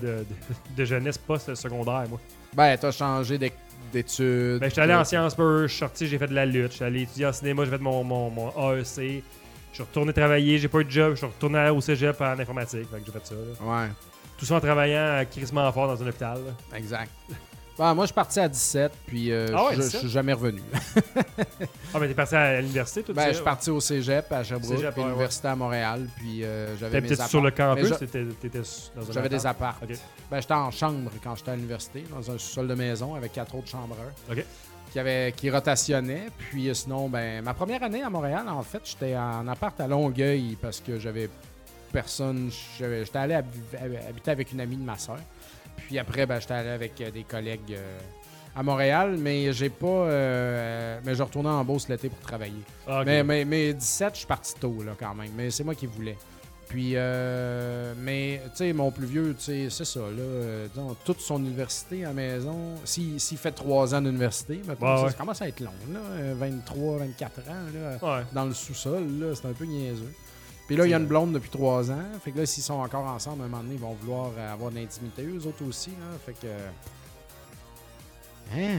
de jeunesse post-secondaire, moi. Ben, t'as changé d'études. Ben, j'étais allé en Sciences Po, je suis sorti, j'ai fait de la lutte. Je suis allé étudier en cinéma, j'ai fait mon AEC. Je suis retourné travailler, j'ai pas eu de job, je suis retourné au cégep en informatique. Fait que j'ai fait ça. Là. Ouais, Tout ça en travaillant crissement fort dans un hôpital. Là. exact. Ben, moi, je suis parti à 17, puis Ah ouais, je 17? suis jamais revenu. Ah, mais t'es parti à l'université, tout Ben, ça? je suis parti au cégep à Sherbrooke, Cégep, puis ouais, l'université à Montréal, puis j'avais T'étais mes peut-être apparts. sur le campus, Mais t'étais dans un J'avais des appart? apparts. Ok. Ben, j'étais en chambre quand j'étais à l'université, dans un sous-sol de maison avec 4 autres chambreurs. Ok. Qui rotationnaient. Puis sinon, ben, ma première année à Montréal, en fait, j'étais en appart à Longueuil parce que j'avais personne. J'étais allé habiter avec une amie de ma soeur. Puis après, ben, j'étais allé avec des collègues à Montréal, mais j'ai pas. Mais je retournais en Beauce l'été pour travailler. Ah, ok. Mais 17, je suis parti tôt, là, quand même. Mais c'est moi qui voulais. Puis, mais, tu sais, mon plus vieux, tu sais, c'est ça, là. Disons, toute son université à la maison, s'il fait 3 ans d'université, maintenant, Ouais. ça commence à être long, là. 23, 24 ans, là, Ouais. dans le sous-sol, là, c'est un peu niaiseux. Puis là, il y a une blonde depuis 3 ans. Fait que là, s'ils sont encore ensemble, à un moment donné, ils vont vouloir avoir de l'intimité, eux autres aussi, là. Fait que. Hein?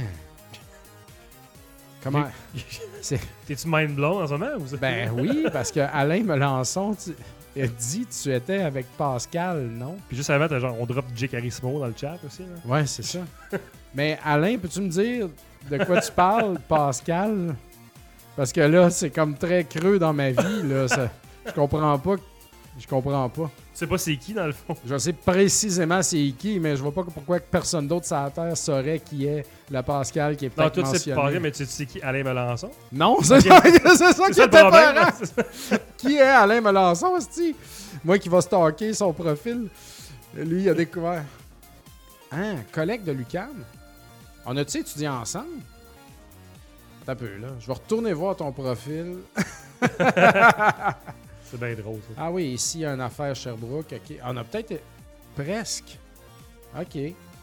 Comment? T'es-tu mind blown en ce moment? Ou ça? Ben oui, parce que Alain Melançon a dit tu étais avec Pascal, non? Puis juste avant, t'as genre, on drop Jake Carissimo dans le chat aussi. Là. Ouais, c'est ça. Mais Alain, peux-tu me dire de quoi tu parles, Pascal? Parce que là, c'est comme très creux dans ma vie, là. Je comprends pas. Je comprends pas. Tu sais pas c'est qui dans le fond? Je sais précisément c'est qui, mais je vois pas pourquoi personne d'autre sur la Terre saurait qui est le Pascal qui est Non, peut-être toi, tu sais pas, mentionné. mais tu sais qui? Alain Melançon? Non, c'est Ok. ça, c'est ça C'est qui ça était le problème. peurant. là, c'est ça. Qui est Alain Melançon, c'ti? Moi qui va stalker son profil. Lui, il a découvert. Hein, collègue de l'UQAM? On a-tu étudié ensemble? T'as peu, là. Je vais retourner voir ton profil. C'est bien drôle, ça. Ah oui, ici, il y a une affaire Sherbrooke. OK. On a peut-être... Presque. OK.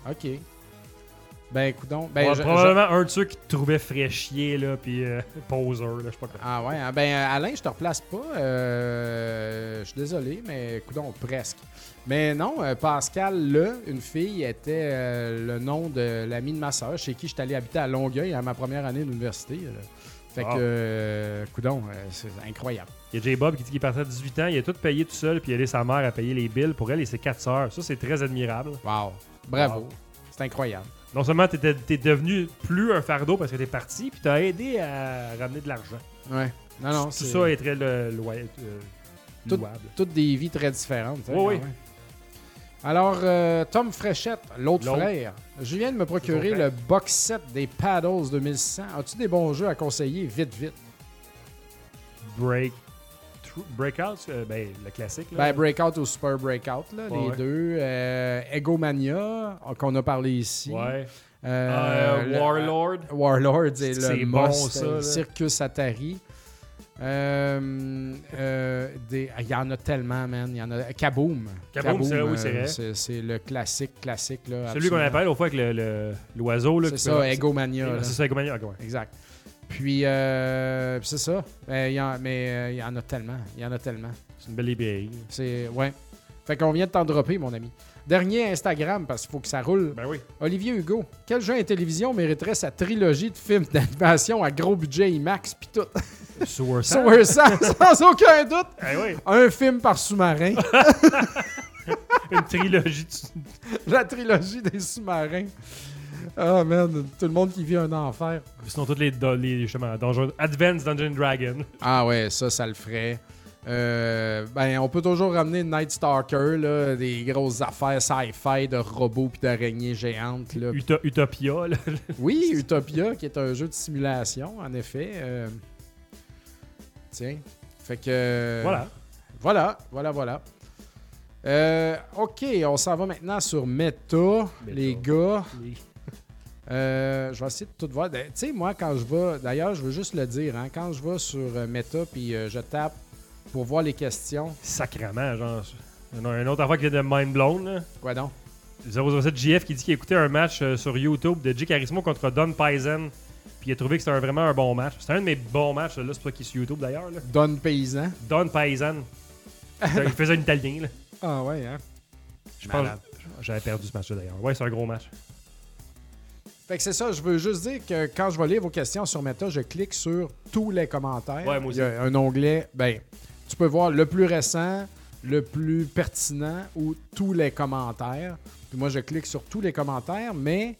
Ben, écoute Ouais, probablement un de ceux qui te trouvait fraîchier, là, puis poseur, là, je sais pas quoi. Ah ouais, hein? Ben Alain, je te replace pas. Je suis désolé, mais coudonc, presque. Mais non, Pascal, une fille, était le nom de l'ami de ma soeur, chez qui je suis allé habiter à Longueuil à ma première année d'université. Fait que, coudonc, c'est incroyable. Il y a J-Bob qui dit qu'il partait à 18 ans, il a tout payé tout seul, puis il a aidé sa mère à payer les billes pour elle et ses 4 sœurs. Ça, c'est très admirable. Wow. Bravo. Wow. C'est incroyable. Non seulement t'es devenu plus un fardeau parce que t'es parti, puis t'as aidé à ramener de l'argent. Ouais. Non, Tout ça est très louable. Toutes des vies très différentes. hein, Oui, quand même. Alors, Tom Fréchette, l'autre frère. Je viens de me procurer C'est ton le box set des Paddles 2100. As-tu des bons jeux à conseiller? Vite. Breakout, ben, le classique. Là. Ben, Breakout ou Super Breakout, là, les Ouais. deux. Egomania, qu'on a parlé ici. Ouais. Le- Warlord. Warlord et C'est le bon, Must, ça, là. Circus Atari. Il y en a tellement, man. Il y en a. Kaboom. Kaboom, c'est oui, c'est vrai. C'est le classique, là. Celui qu'on appelle au fois avec l'oiseau. Là, c'est ça, Egomania. C'est ça, Egomania. Okay, ouais. Exact. Puis, c'est ça. Mais il y en a tellement. Il y en a tellement. C'est une belle librairie. Ouais. Fait qu'on vient de t'en dropper, mon ami. Dernier Instagram, parce qu'il faut que ça roule. Ben oui. Olivier Hugo, quel jeu à télévision mériterait sa trilogie de films d'animation à gros budget IMAX pis tout? Sewer sans aucun doute. Eh oui. Un film par sous-marin. Une trilogie. La trilogie des sous-marins. Ah, man, tout le monde qui vit un enfer. Sinon, tous les Advanced Dungeon Dragon. Ah ouais, ça le ferait. On peut toujours ramener Night Stalker, là, des grosses affaires sci-fi de robots puis d'araignées géantes. Là. Utopia. Là. Oui, Utopia, qui est un jeu de simulation, en effet. Tiens. Fait que... Voilà. OK, on s'en va maintenant sur Meta. Les gars. Je vais essayer de tout voir. Tu sais, moi, quand je vais... D'ailleurs, je veux juste le dire, hein, quand je vais sur Meta puis je tape pour voir les questions... Sacrément, genre... Un autre affaire qui est de mind blown. Là. Quoi donc? 007 JF qui dit qu'il a écouté un match sur YouTube de Jay Carismo contre Don Paisan. Puis il a trouvé que c'était vraiment un bon match. C'était un de mes bons matchs, là, c'est pour ça qu'il est sur YouTube d'ailleurs. Là. Don Paysan. Don Paisan. Il faisait un italien. Là. Ah ouais, hein? Je pense que j'avais perdu ce match-là d'ailleurs. Ouais, c'est un gros match. Fait que c'est ça, je veux juste dire que quand je vais lire vos questions sur Meta, je clique sur tous les commentaires. Ouais, moi aussi. Il y a un onglet, tu peux voir le plus récent, le plus pertinent ou tous les commentaires. Puis moi, je clique sur tous les commentaires, mais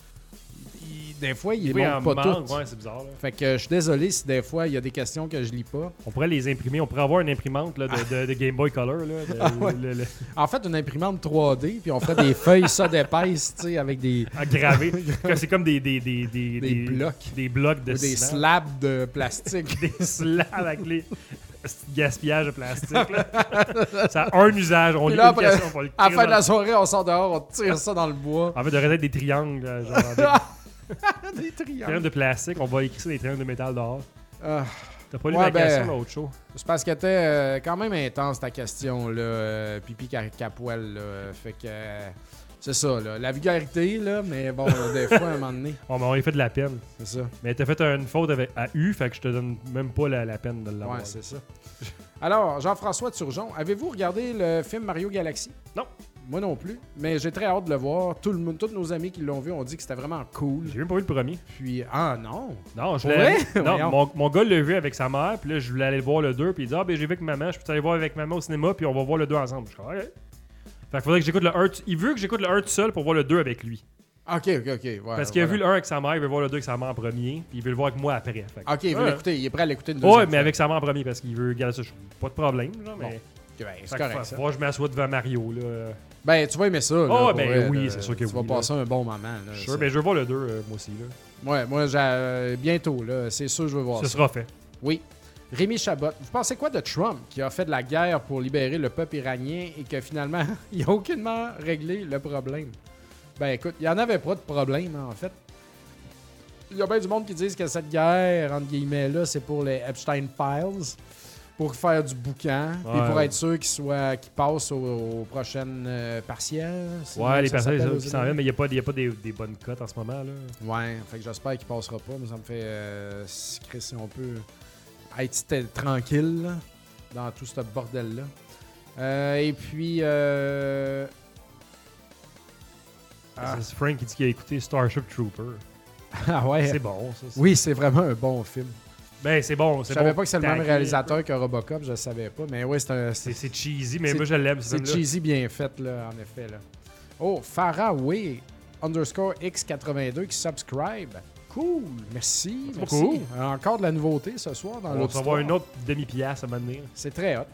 des fois, ils ne montrent pas tous. Ouais, c'est bizarre. Là. Fait que je suis désolé si des fois, il y a des questions que je lis pas. On pourrait les imprimer. On pourrait avoir une imprimante là, de Game Boy Color. Là, En fait, une imprimante 3D, puis on ferait des feuilles ça d'épaisse, tu sais, avec des... Gravées. C'est comme des blocs. Des blocs de ou des ciment. slabs de plastique. Des slabs avec les... gaspillage de plastique. Là. Ça a un usage. On lit là, une question, on va le à la fin de la soirée, on sort dehors, on tire ça dans le bois. En fait, il devrait être des triangles. Genre, des triangles. Triangles de plastique. On va écrire des triangles de métal dehors. T'as pas lu ouais, la question l'autre show? C'est parce qu'elle était quand même intense ta question, là. Pipi Capoel, là. Fait que... c'est ça, là. La vulgarité, là, mais bon, des fois, à un moment donné. On m'a fait de la peine. C'est ça. Mais t'as fait une faute à U, fait que je te donne même pas la peine de l'avoir. Ouais, c'est ça. Alors, Jean-François Turgeon, avez-vous regardé le film Mario Galaxy? Non. Moi non plus, mais j'ai très hâte de le voir. Tous nos amis qui l'ont vu ont dit que c'était vraiment cool. J'ai même pas vu le premier. Puis, non! Non, je Pour vrai? Non, mon gars l'a vu avec sa mère, puis là, je voulais aller voir le 2, puis il dit j'ai vu avec maman, je peux aller voir avec maman au cinéma, puis on va voir le 2 ensemble. Je suis OK. Fait qu'il faudrait que j'écoute le 1. Il veut que j'écoute le 1 tout seul pour voir le 2 avec lui. OK. Ouais, parce qu'il a vu le 1 avec sa mère, il veut voir le 2 avec sa mère en premier, puis il veut le voir avec moi après. Fait que, OK, il veut l'écouter, il est prêt à l'écouter une deuxième fois. Ouais, mais avec sa mère en premier, parce qu'il veut garder ça. Pas de problème, genre, mais... Bon. C'est correct, ça. Moi, je m'assois devant Mario, là. Ben, tu vas aimer ça, là. Oh, ben oui, c'est sûr que oui. Tu vas passer un bon moment, là. Sure, mais je veux voir le 2, moi aussi, là. Ouais, moi, bientôt, là. C'est sûr je veux voir ça. Ce sera fait. Oui. Rémi Chabot, vous pensez quoi de Trump qui a fait de la guerre pour libérer le peuple iranien et que finalement, il n'a aucunement réglé le problème? Ben écoute, il n'y en avait pas de problème, en fait. Il y a bien du monde qui disent que cette guerre, entre guillemets, là, c'est pour les Epstein Files, pour faire du boucan, puis pour être sûr qu'ils passent aux prochaines partielles. Ouais, les partielles qui s'en viennent, mais il n'y a pas des bonnes cotes en ce moment, là. Ouais, fait que j'espère qu'il passera pas, mais ça me fait si on peut être tranquille là, dans tout ce bordel-là. Et puis... C'est Frank qui dit qu'il a écouté Starship Trooper. Ah ouais? C'est bon, ça. Oui, c'est vraiment un bon film. Ben, c'est bon. Je savais pas que c'est le même réalisateur que Robocop, je le savais pas. Mais oui, c'est cheesy, mais moi je l'aime. C'est cheesy bien fait, là, en effet. Là. Oh, Faraway _X82 qui subscribe. Cool, merci. Cool. Encore de la nouveauté ce soir dans l'autre. On va avoir une autre demi-pièce à m'amener. C'est très hot.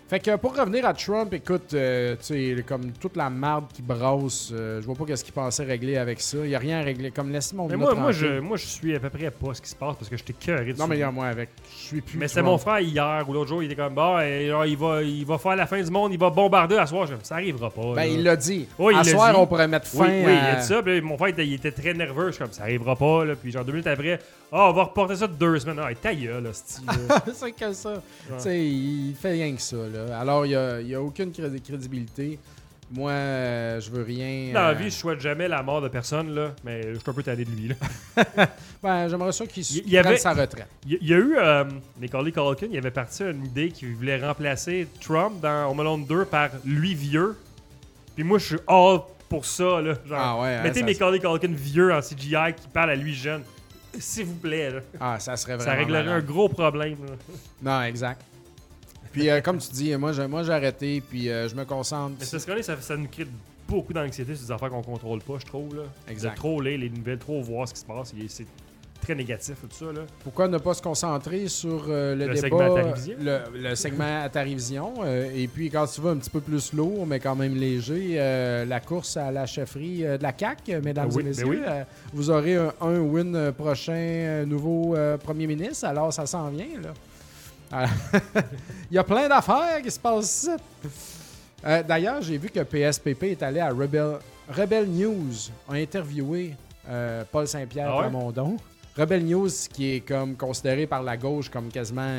Fait que pour revenir à Trump, écoute, tu sais, comme toute la marde qui brasse, je vois pas qu'est-ce qu'il pensait régler avec ça. Il y a rien à régler. Comme laisse mon Mais moi, je suis à peu près pas ce qui se passe parce que j'étais cœuré dessus. Non, mais il y a moi avec. Je suis plus. Mais c'est mon frère hier ou l'autre jour, il était comme bah, il va faire la fin du monde, il va bombarder à soir. Ça arrivera pas. Ben, là. il l'a dit. Oui, à il l'a soir, dit. on pourrait mettre fin Oui, il à... a dit ça. Puis mon frère, il était très nerveux. Je suis comme ça arrivera pas. Là. Puis genre 2 minutes après, on va reporter ça de 2 semaines. Ah, ta gueule, là, c'ti, là. c'est que ça. Tu sais, il fait rien que ça, là. Alors, il y a aucune crédibilité. Moi, je veux rien... Dans la vie, je souhaite jamais la mort de personne, là, mais je suis un peu tanné de lui. Là. Ben, j'aimerais ça qu'il Il y prenne avait- sa retraite. Il y a eu Macaulay Culkin, il avait parti une idée qu'il voulait remplacer Trump dans Home Alone 2 par lui vieux. Puis moi, je suis all pour ça. Là, genre, Ah ouais, hein, mettez ça- Macaulay Culkin vieux en CGI qui parle à lui jeune. S'il vous plaît. Là. Ah, ça serait vraiment Ça réglerait malade. un gros problème. Là. Non, exact. Puis, comme tu dis, moi j'ai arrêté, puis je me concentre. Mais c'est ce qu'on est, ça nous crée beaucoup d'anxiété sur des affaires qu'on contrôle pas, je trouve. Là. Exact. De trop lire les nouvelles, trop voir ce qui se passe. C'est très négatif, tout ça. Là. Pourquoi ne pas se concentrer sur le débat, segment Atarivision. le segment Atarivision, et puis quand tu vas un petit peu plus lourd, mais quand même léger, la course à la chefferie de la CAQ, mesdames Oui, et messieurs. ben oui. Vous aurez un win prochain nouveau premier ministre, alors ça s'en vient, là. Alors, il y a plein d'affaires qui se passent ici. D'ailleurs, j'ai vu que PSPP est allé à Rebel News, a interviewé Paul Saint-Pierre Ah ouais? Plamondon. Rebel News, qui est comme considéré par la gauche comme quasiment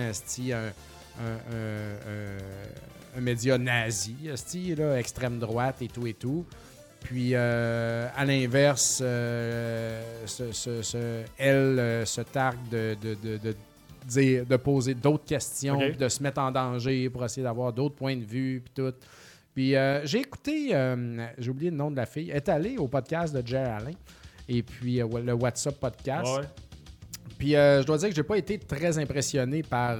un média nazi, là, extrême droite et tout. Puis, à l'inverse, elle se targue de poser d'autres questions, Ok. puis de se mettre en danger pour essayer d'avoir d'autres points de vue, puis tout. Puis j'ai écouté, j'ai oublié le nom de la fille, elle est allée au podcast de Jerry Alain, et puis le WhatsApp podcast. Ah ouais. Puis je dois dire que j'ai pas été très impressionné par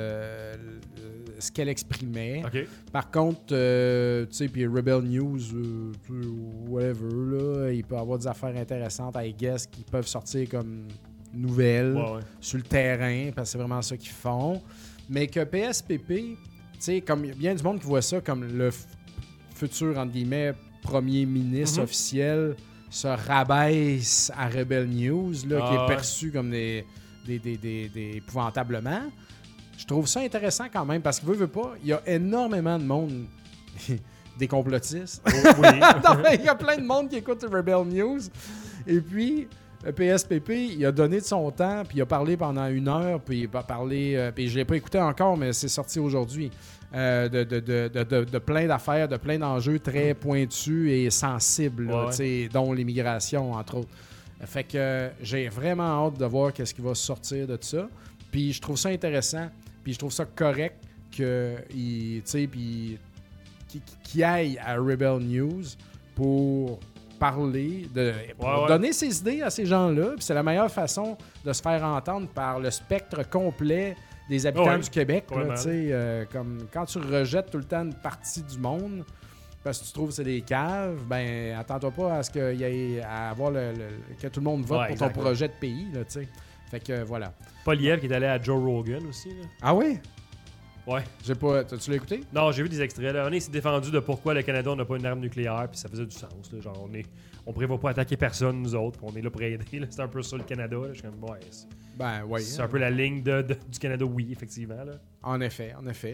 ce qu'elle exprimait. OK. Par contre, tu sais, puis Rebel News, whatever, là, il peut y avoir des affaires intéressantes, I guess, qui peuvent sortir comme nouvelles Ouais. sur le terrain, parce que c'est vraiment ça qu'ils font. Mais que PSPP, tu sais, comme il y a bien du monde qui voit ça comme le futur, entre guillemets, premier ministre Mhm. officiel se rabaisse à Rebel News, là, qui Ah, est perçu comme des épouvantablement. Je trouve ça intéressant quand même, parce que veut pas, il y a énormément de monde, des complotistes. Oui. Non, mais il y a plein de monde qui écoute Rebel News. Et puis, le PSPP, il a donné de son temps, puis il a parlé pendant 1 heure, puis il a parlé, puis je l'ai pas écouté encore, mais c'est sorti aujourd'hui, de plein d'affaires, de plein d'enjeux très pointus et sensibles, là, Ouais. tu sais, dont l'immigration, entre autres. Fait que j'ai vraiment hâte de voir qu'est-ce qui va sortir de ça. Puis je trouve ça intéressant, puis je trouve ça correct qu'il aille à Rebel News pour parler, pour Ouais. donner ses idées à ces gens-là. Puis c'est la meilleure façon de se faire entendre par le spectre complet des habitants Ouais, du Québec. Là, probablement. tu sais, comme quand tu rejettes tout le temps une partie du monde parce que tu trouves que c'est des caves, ben attends-toi pas à ce qu'il y ait à avoir que tout le monde vote Ouais, pour ton exactement. projet de pays. Là, tu sais. Fait que voilà. Paul Lièvre qui est allé à Joe Rogan aussi. Là. Ah oui? Ouais. J'ai pas. Tu l'as écouté? Non, j'ai vu des extraits. Là. On s'est défendu de pourquoi le Canada n'a pas une arme nucléaire, puis ça faisait du sens. Là. Genre, on prévoit pas attaquer personne, nous autres, puis on est là pour aider. Là. C'est un peu ça le Canada. Là. Je suis comme, ouais, Ben oui. c'est un peu la ligne du Canada, oui, effectivement. Là. En effet.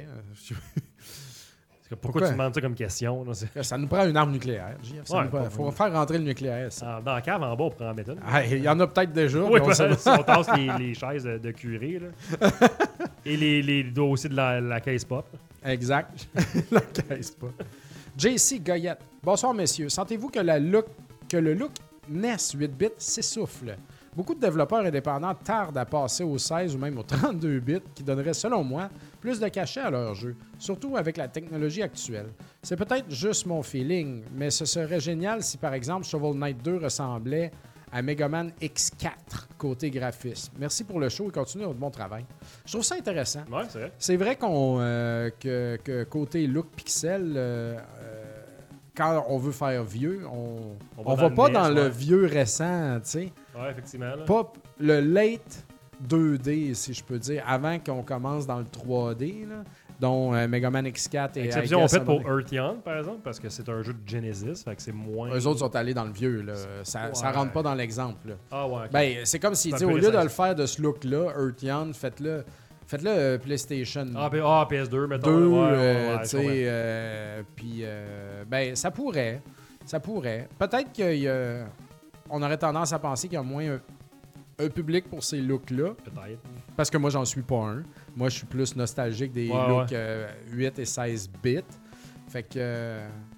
C'est comme, pourquoi Pourquoi? tu demandes ça comme question? Là? Ça nous prend une arme nucléaire, JF. Ouais, Faut faire rentrer le nucléaire, ça. Dans la cave, en bas, on prend en méthode. Ah, il y en a peut-être déjà. Oui, mais on sait pas. on tasse les chaises de curé. Là. Et les dossiers de la caisse pop. Exact. La caisse pas. JC Goyette. Bonsoir, messieurs. Sentez-vous que le look NES 8 bits s'essouffle? Beaucoup de développeurs indépendants tardent à passer au 16 ou même au 32 bits qui donnerait, selon moi, plus de cachet à leur jeu, surtout avec la technologie actuelle. C'est peut-être juste mon feeling, mais ce serait génial si, par exemple, Shovel Knight 2 ressemblait à Mega Man X4 côté graphisme. Merci pour le show et continuez votre bon travail. Je trouve ça intéressant. Ouais, c'est vrai. C'est vrai que côté look pixel, quand on veut faire vieux, on va pas dans le ouais. vieux récent, tu sais. Ouais, effectivement. Là. Pas le late 2D, si je peux dire, avant qu'on commence dans le 3D. Là. dont Mega Man X4 et Exception en I guess, fait pour Earthbound, par exemple, parce que c'est un jeu de Genesis, fait que c'est moins... Eux autres sont allés dans le vieux, là. Ça rentre pas dans l'exemple, là. Ah ouais, ok. Ben, c'est comme s'il C'est dit, un au peu lieu de récent. le faire de ce look-là, Earthbound, faites-le PlayStation PS2, mettons. 2, ouais, tu je comprends. sais, puis, ben, ça pourrait. Peut-être qu'on aurait tendance à penser qu'il y a moins un public pour ces looks-là, Peut-être. parce que moi, j'en suis pas un. Moi, je suis plus nostalgique des Ouais, looks 8 et 16 bits. Fait que...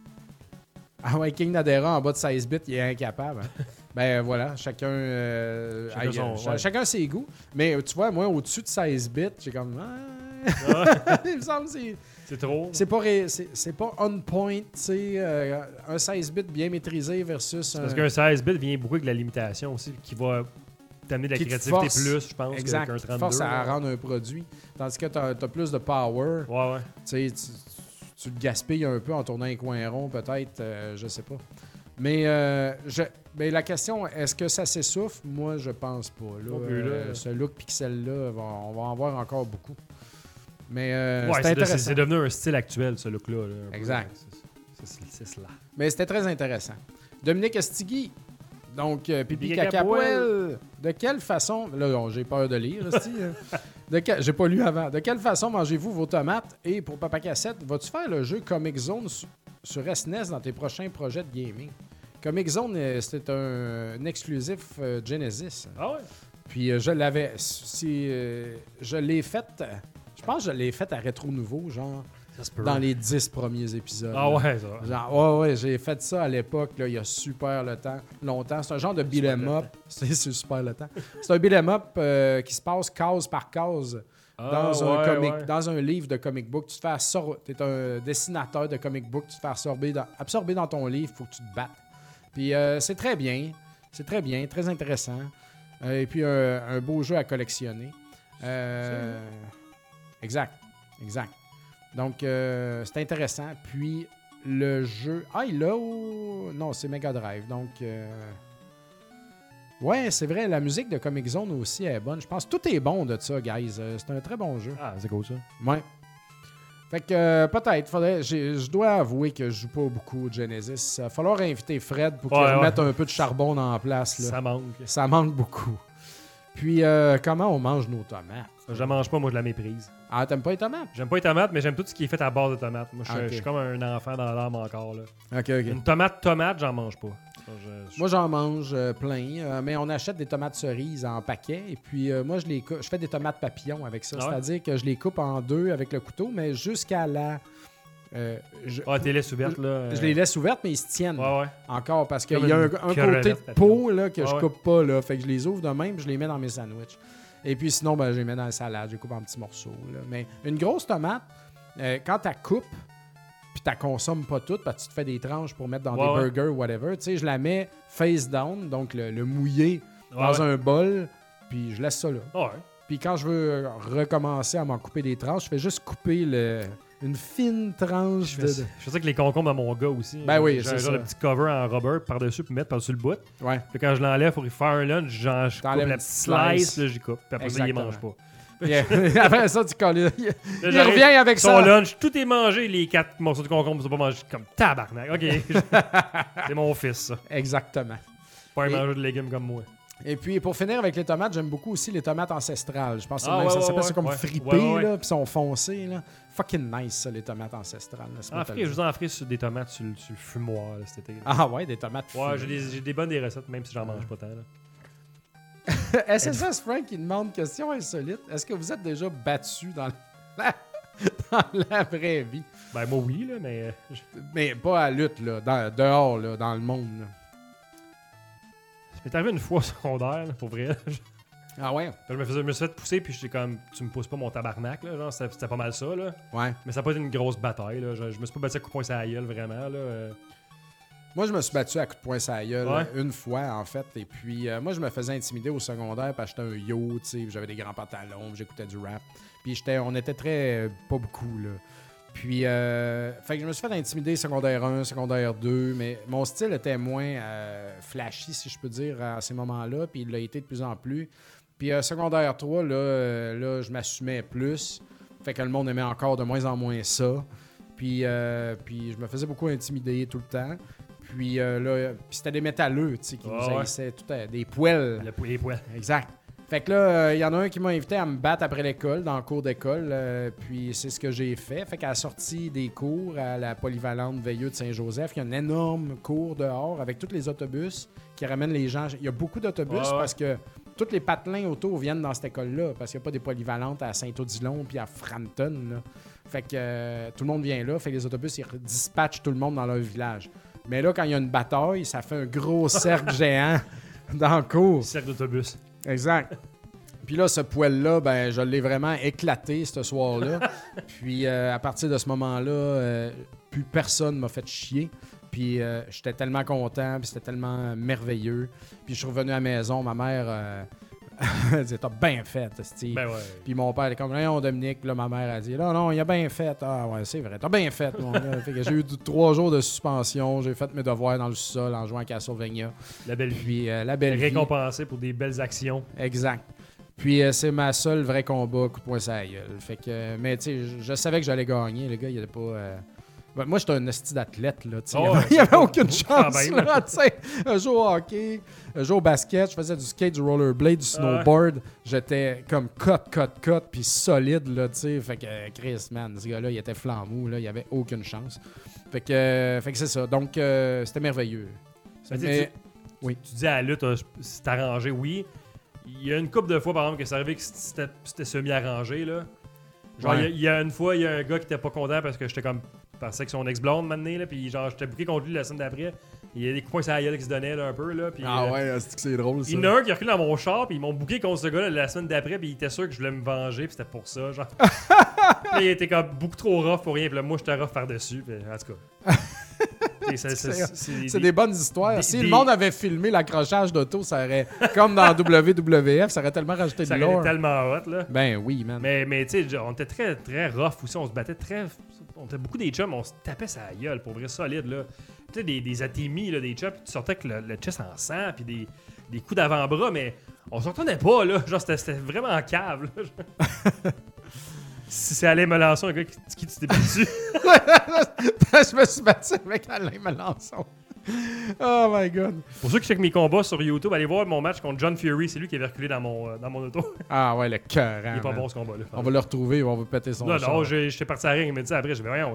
Ah ouais, King Nadera en bas de 16 bits, il est incapable. Hein? Ben voilà, chacun chacun ses goûts. Mais tu vois, moi, au-dessus de 16 bits, j'ai comme... il me semble que C'est trop. c'est pas on point, tu sais, un 16 bits bien maîtrisé versus Parce qu'un 16 bits vient beaucoup avec de la limitation aussi, qui va t'amener de la Qui te créativité force. plus, je pense, exact, qu'un qui te 32. force à là. rendre un produit. Tandis que t'as plus de power. Ouais. Tu sais, tu te gaspilles un peu en tournant un coin rond, peut-être, je sais pas. Mais, mais la question, est-ce que ça s'essouffle? Moi, je pense pas. Là, Non plus, là. Ce look pixel-là, on va en voir encore beaucoup. Mais Ouais, c'est intéressant. c'est devenu un style actuel, ce look-là. Là, un peu. Exact. C'est cela. Mais c'était très intéressant. Dominique Estigui, donc Pipi Pipi Caca Caca Poêle. De quelle façon... Là, j'ai peur de lire, esti, j'ai pas lu avant. De quelle façon mangez-vous vos tomates? Et pour Papa Cassette, vas-tu faire le jeu Comic Zone sur SNES dans tes prochains projets de gaming? Comic Zone, c'était un exclusif Genesis. Ah ouais? Puis je l'avais... je l'ai fait... Je pense que je l'ai fait à Rétro Nouveau, genre, Ça se peut. dans les 10 premiers épisodes. Ah là. ouais, ça. Genre, ouais, j'ai fait ça à l'époque, là, il y a super longtemps. C'est un genre de beat'em up. C'est super le temps. C'est un beat'em up qui se passe case par case dans un livre de comic book. Tu te fais t'es un dessinateur de comic book, tu te fais absorber dans ton livre, il faut que tu te battes. Puis c'est très bien. C'est très bien, très intéressant. Et puis un beau jeu à collectionner. Exact. Donc, c'est intéressant. Puis, le jeu... Ah, il l'a au... Non, c'est Mega Drive. Donc, ouais, c'est vrai. La musique de Comic Zone aussi est bonne. Je pense que tout est bon de ça, guys. C'est un très bon jeu. Ah, c'est cool ça. Ouais. Fait que peut-être, je dois avouer que je joue pas beaucoup au Genesis. Il va falloir inviter Fred pour qu'il remette un peu de charbon en place. Là. Ça manque. Ça manque beaucoup. Puis, comment on mange nos tomates? Je la mange pas, moi je la méprise. Ah, t'aimes pas les tomates? J'aime pas les tomates, mais j'aime tout ce qui est fait à base de tomates. Moi, Ok. je suis comme un enfant dans l'âme encore. Là. OK. Une tomate, j'en mange pas. Moi, j'en mange plein, mais on achète des tomates cerises en paquet. Et puis, moi, je fais des tomates papillons avec ça. Ah ouais? C'est-à-dire que je les coupe en deux avec le couteau, mais jusqu'à la... T'es laisse ouverte, là. Je les laisse ouvertes, mais ils se tiennent Ouais. encore parce qu'il Comme y a un une côté de crevette peau là, que je Ouais. coupe pas. Là. Fait que je les ouvre de même, je les mets dans mes sandwichs. Et puis sinon, ben, je les mets dans la salade, je les coupe en petits morceaux. Là. Mais une grosse tomate, quand tu la coupes, puis tu la consommes pas toute, parce que tu te fais des tranches pour mettre dans des burgers ou whatever, tu sais, je la mets face down, donc le mouillé, dans un bol, puis je laisse ça là. Ouais. Puis quand je veux recommencer à m'en couper des tranches, je fais juste couper une fine tranche Je fais ça avec les concombres à mon gars aussi. Ben oui, j'ai c'est un genre ça. de petit cover en rubber par-dessus pour mettre par-dessus le bout. Ouais. Puis quand je l'enlève pour y faire un lunch, genre, je coupe T'enlèves la une petite slice. slice, là, j'y coupe. Puis après ça, il Exactement. mange pas. Yeah. Après ça, tu colles. Il j'arrive, revient avec son ça. lunch, tout est mangé, les 4 morceaux de concombre, ils sont pas mangés comme tabarnak. OK. C'est mon fils, ça. Exactement. Pas un Et- mangeur de légumes comme moi. Et puis, pour finir avec les tomates, j'aime beaucoup aussi les tomates ancestrales. Je pense que c'est Ah, le même, ouais, ça ouais, s'appelle ouais, ça comme ouais. fripées, Ouais, ouais. là, puis sont foncées. Là. Fucking nice, ça, les tomates ancestrales. là, Je vous en ferai sur des tomates sur le fumoir là, cet été. Là. Ah ouais, des tomates Ouais, fumées. j'ai des bonnes des recettes, même si j'en mange pas tant. Là. SSS Frank, il demande question insolite. Est-ce que vous êtes déjà battu dans la vraie vie? Ben, moi, oui, là, mais. Mais pas à lutte, là, dehors, là, dans le monde. Là. Ça m'est arrivé une fois au secondaire, là, pour vrai. Ah ouais? Je me suis fait pousser, puis j'étais comme, tu me pousses pas mon tabarnak, là. Genre, c'était pas mal ça, là. Ouais. Mais ça n'a pas été une grosse bataille, là. Je me suis pas battu à coups de poing sur la gueule, vraiment, là. Moi, je me suis battu à coups de poing sur la gueule Ouais. une fois, en fait. Et puis, moi, je me faisais intimider au secondaire parce que j'étais un yo, tu sais, puis j'avais des grands pantalons, puis j'écoutais du rap. Puis, on était très... pas beaucoup, là. Puis, fait que je me suis fait intimider secondaire 1, secondaire 2, mais mon style était moins flashy, si je peux dire, à ces moments-là, puis il l'a été de plus en plus. Puis, secondaire 3, là, je m'assumais plus. Fait que le monde aimait encore de moins en moins ça. Puis je me faisais beaucoup intimider tout le temps. Puis c'était des métalleux, tu sais, qui nous haïssaient, des poêles. Les poils. Exact. Fait que là, il y en a un qui m'a invité à me battre après l'école, dans le cours d'école. Puis c'est ce que j'ai fait. Fait qu'à la sortie des cours à la polyvalente Veilleux de Saint-Joseph, il y a un énorme cours dehors avec tous les autobus qui ramènent les gens. Il y a beaucoup d'autobus parce que tous les patelins autour viennent dans cette école-là. Parce qu'il n'y a pas des polyvalentes à Saint-Odilon puis à Frampton. Là. Fait que tout le monde vient là. Fait que les autobus, ils dispatchent tout le monde dans leur village. Mais là, quand il y a une bataille, ça fait un gros cercle géant dans le cours. Cercle d'autobus. Exact. Puis là, ce poêle-là, ben, je l'ai vraiment éclaté ce soir-là. Puis à partir de ce moment-là, plus personne m'a fait chier. Puis j'étais tellement content, puis c'était tellement merveilleux. Puis je suis revenu à la maison, ma mère... elle disait, t'as bien fait, Steve. Ben ouais. Puis mon père était comme, non, Dominique. Puis là, ma mère a dit, non, il a bien fait. Ah, ouais, c'est vrai, t'as bien fait, mon gars. Fait que j'ai eu 3 jours de suspension. J'ai fait mes devoirs dans le sol en jouant à Castlevania. La belle vie. Puis la belle vie. Récompensé pour des belles actions. Exact. Puis c'est ma seule vraie combat, coup de poing sur la gueule. Fait que, mais tu sais, je savais que j'allais gagner. Le gars, il était pas. Moi, j'étais un esti d'athlète, là. Il n'y avait aucune chance, là, tu sais. Un jour au hockey, un jour au basket, je faisais du skate, du rollerblade, du snowboard. J'étais comme cut, puis solide, là, tu sais. Fait que Chris, man, ce gars-là, il était flamou, là. Il n'y avait aucune chance. Fait que c'est ça. Donc, c'était merveilleux. Mais oui. Tu dis à la lutte, c'est arrangé, oui. Il y a une couple de fois, par exemple, que c'est arrivé que c'était semi-arrangé, là. Genre, il y a une fois, il y a un gars qui était pas content parce que j'étais comme... Parce que son ex-blonde maintenant, là, puis genre, j'étais bouqué contre lui la semaine d'après. Il y a des coups de poing sur la gueule qui se donnaient là, un peu. Là, puis, c'est drôle ça. Il y en a un qui a reculé dans mon char, puis ils m'ont bouqué contre ce gars-là la semaine d'après, puis il était sûr que je voulais me venger, puis c'était pour ça. Genre. Là, il était comme beaucoup trop rough pour rien, puis là, moi, j'étais rough par-dessus, puis en tout cas. C'est des bonnes histoires. Si le monde avait filmé l'accrochage d'auto, ça aurait, comme dans WWF, ça aurait tellement rajouté de lore. Ça aurait tellement hot, là. Ben oui, man. Mais tu sais, on était très, très rough aussi. On se battait on était beaucoup des chums, on se tapait sa gueule, pour vrai solide, là. Tu sais, des atémies, là, des chums, puis tu sortais avec le chest en sang, puis des coups d'avant-bras, mais on s'entendait pas, là. Genre, c'était vraiment en cave, là. Si c'est Alain Melançon, un gars qui tu t'es battu. Je me suis battu avec Alain Melançon. Oh my God. Pour ceux qui checkent mes combats sur YouTube, allez voir mon match contre John Fury. C'est lui qui avait reculé dans mon auto. Ah ouais, le cœur. Il est pas bon ce combat-là. On va le retrouver ou on va péter son char. Non, j'étais parti à la ring, mais après, je vais voyons,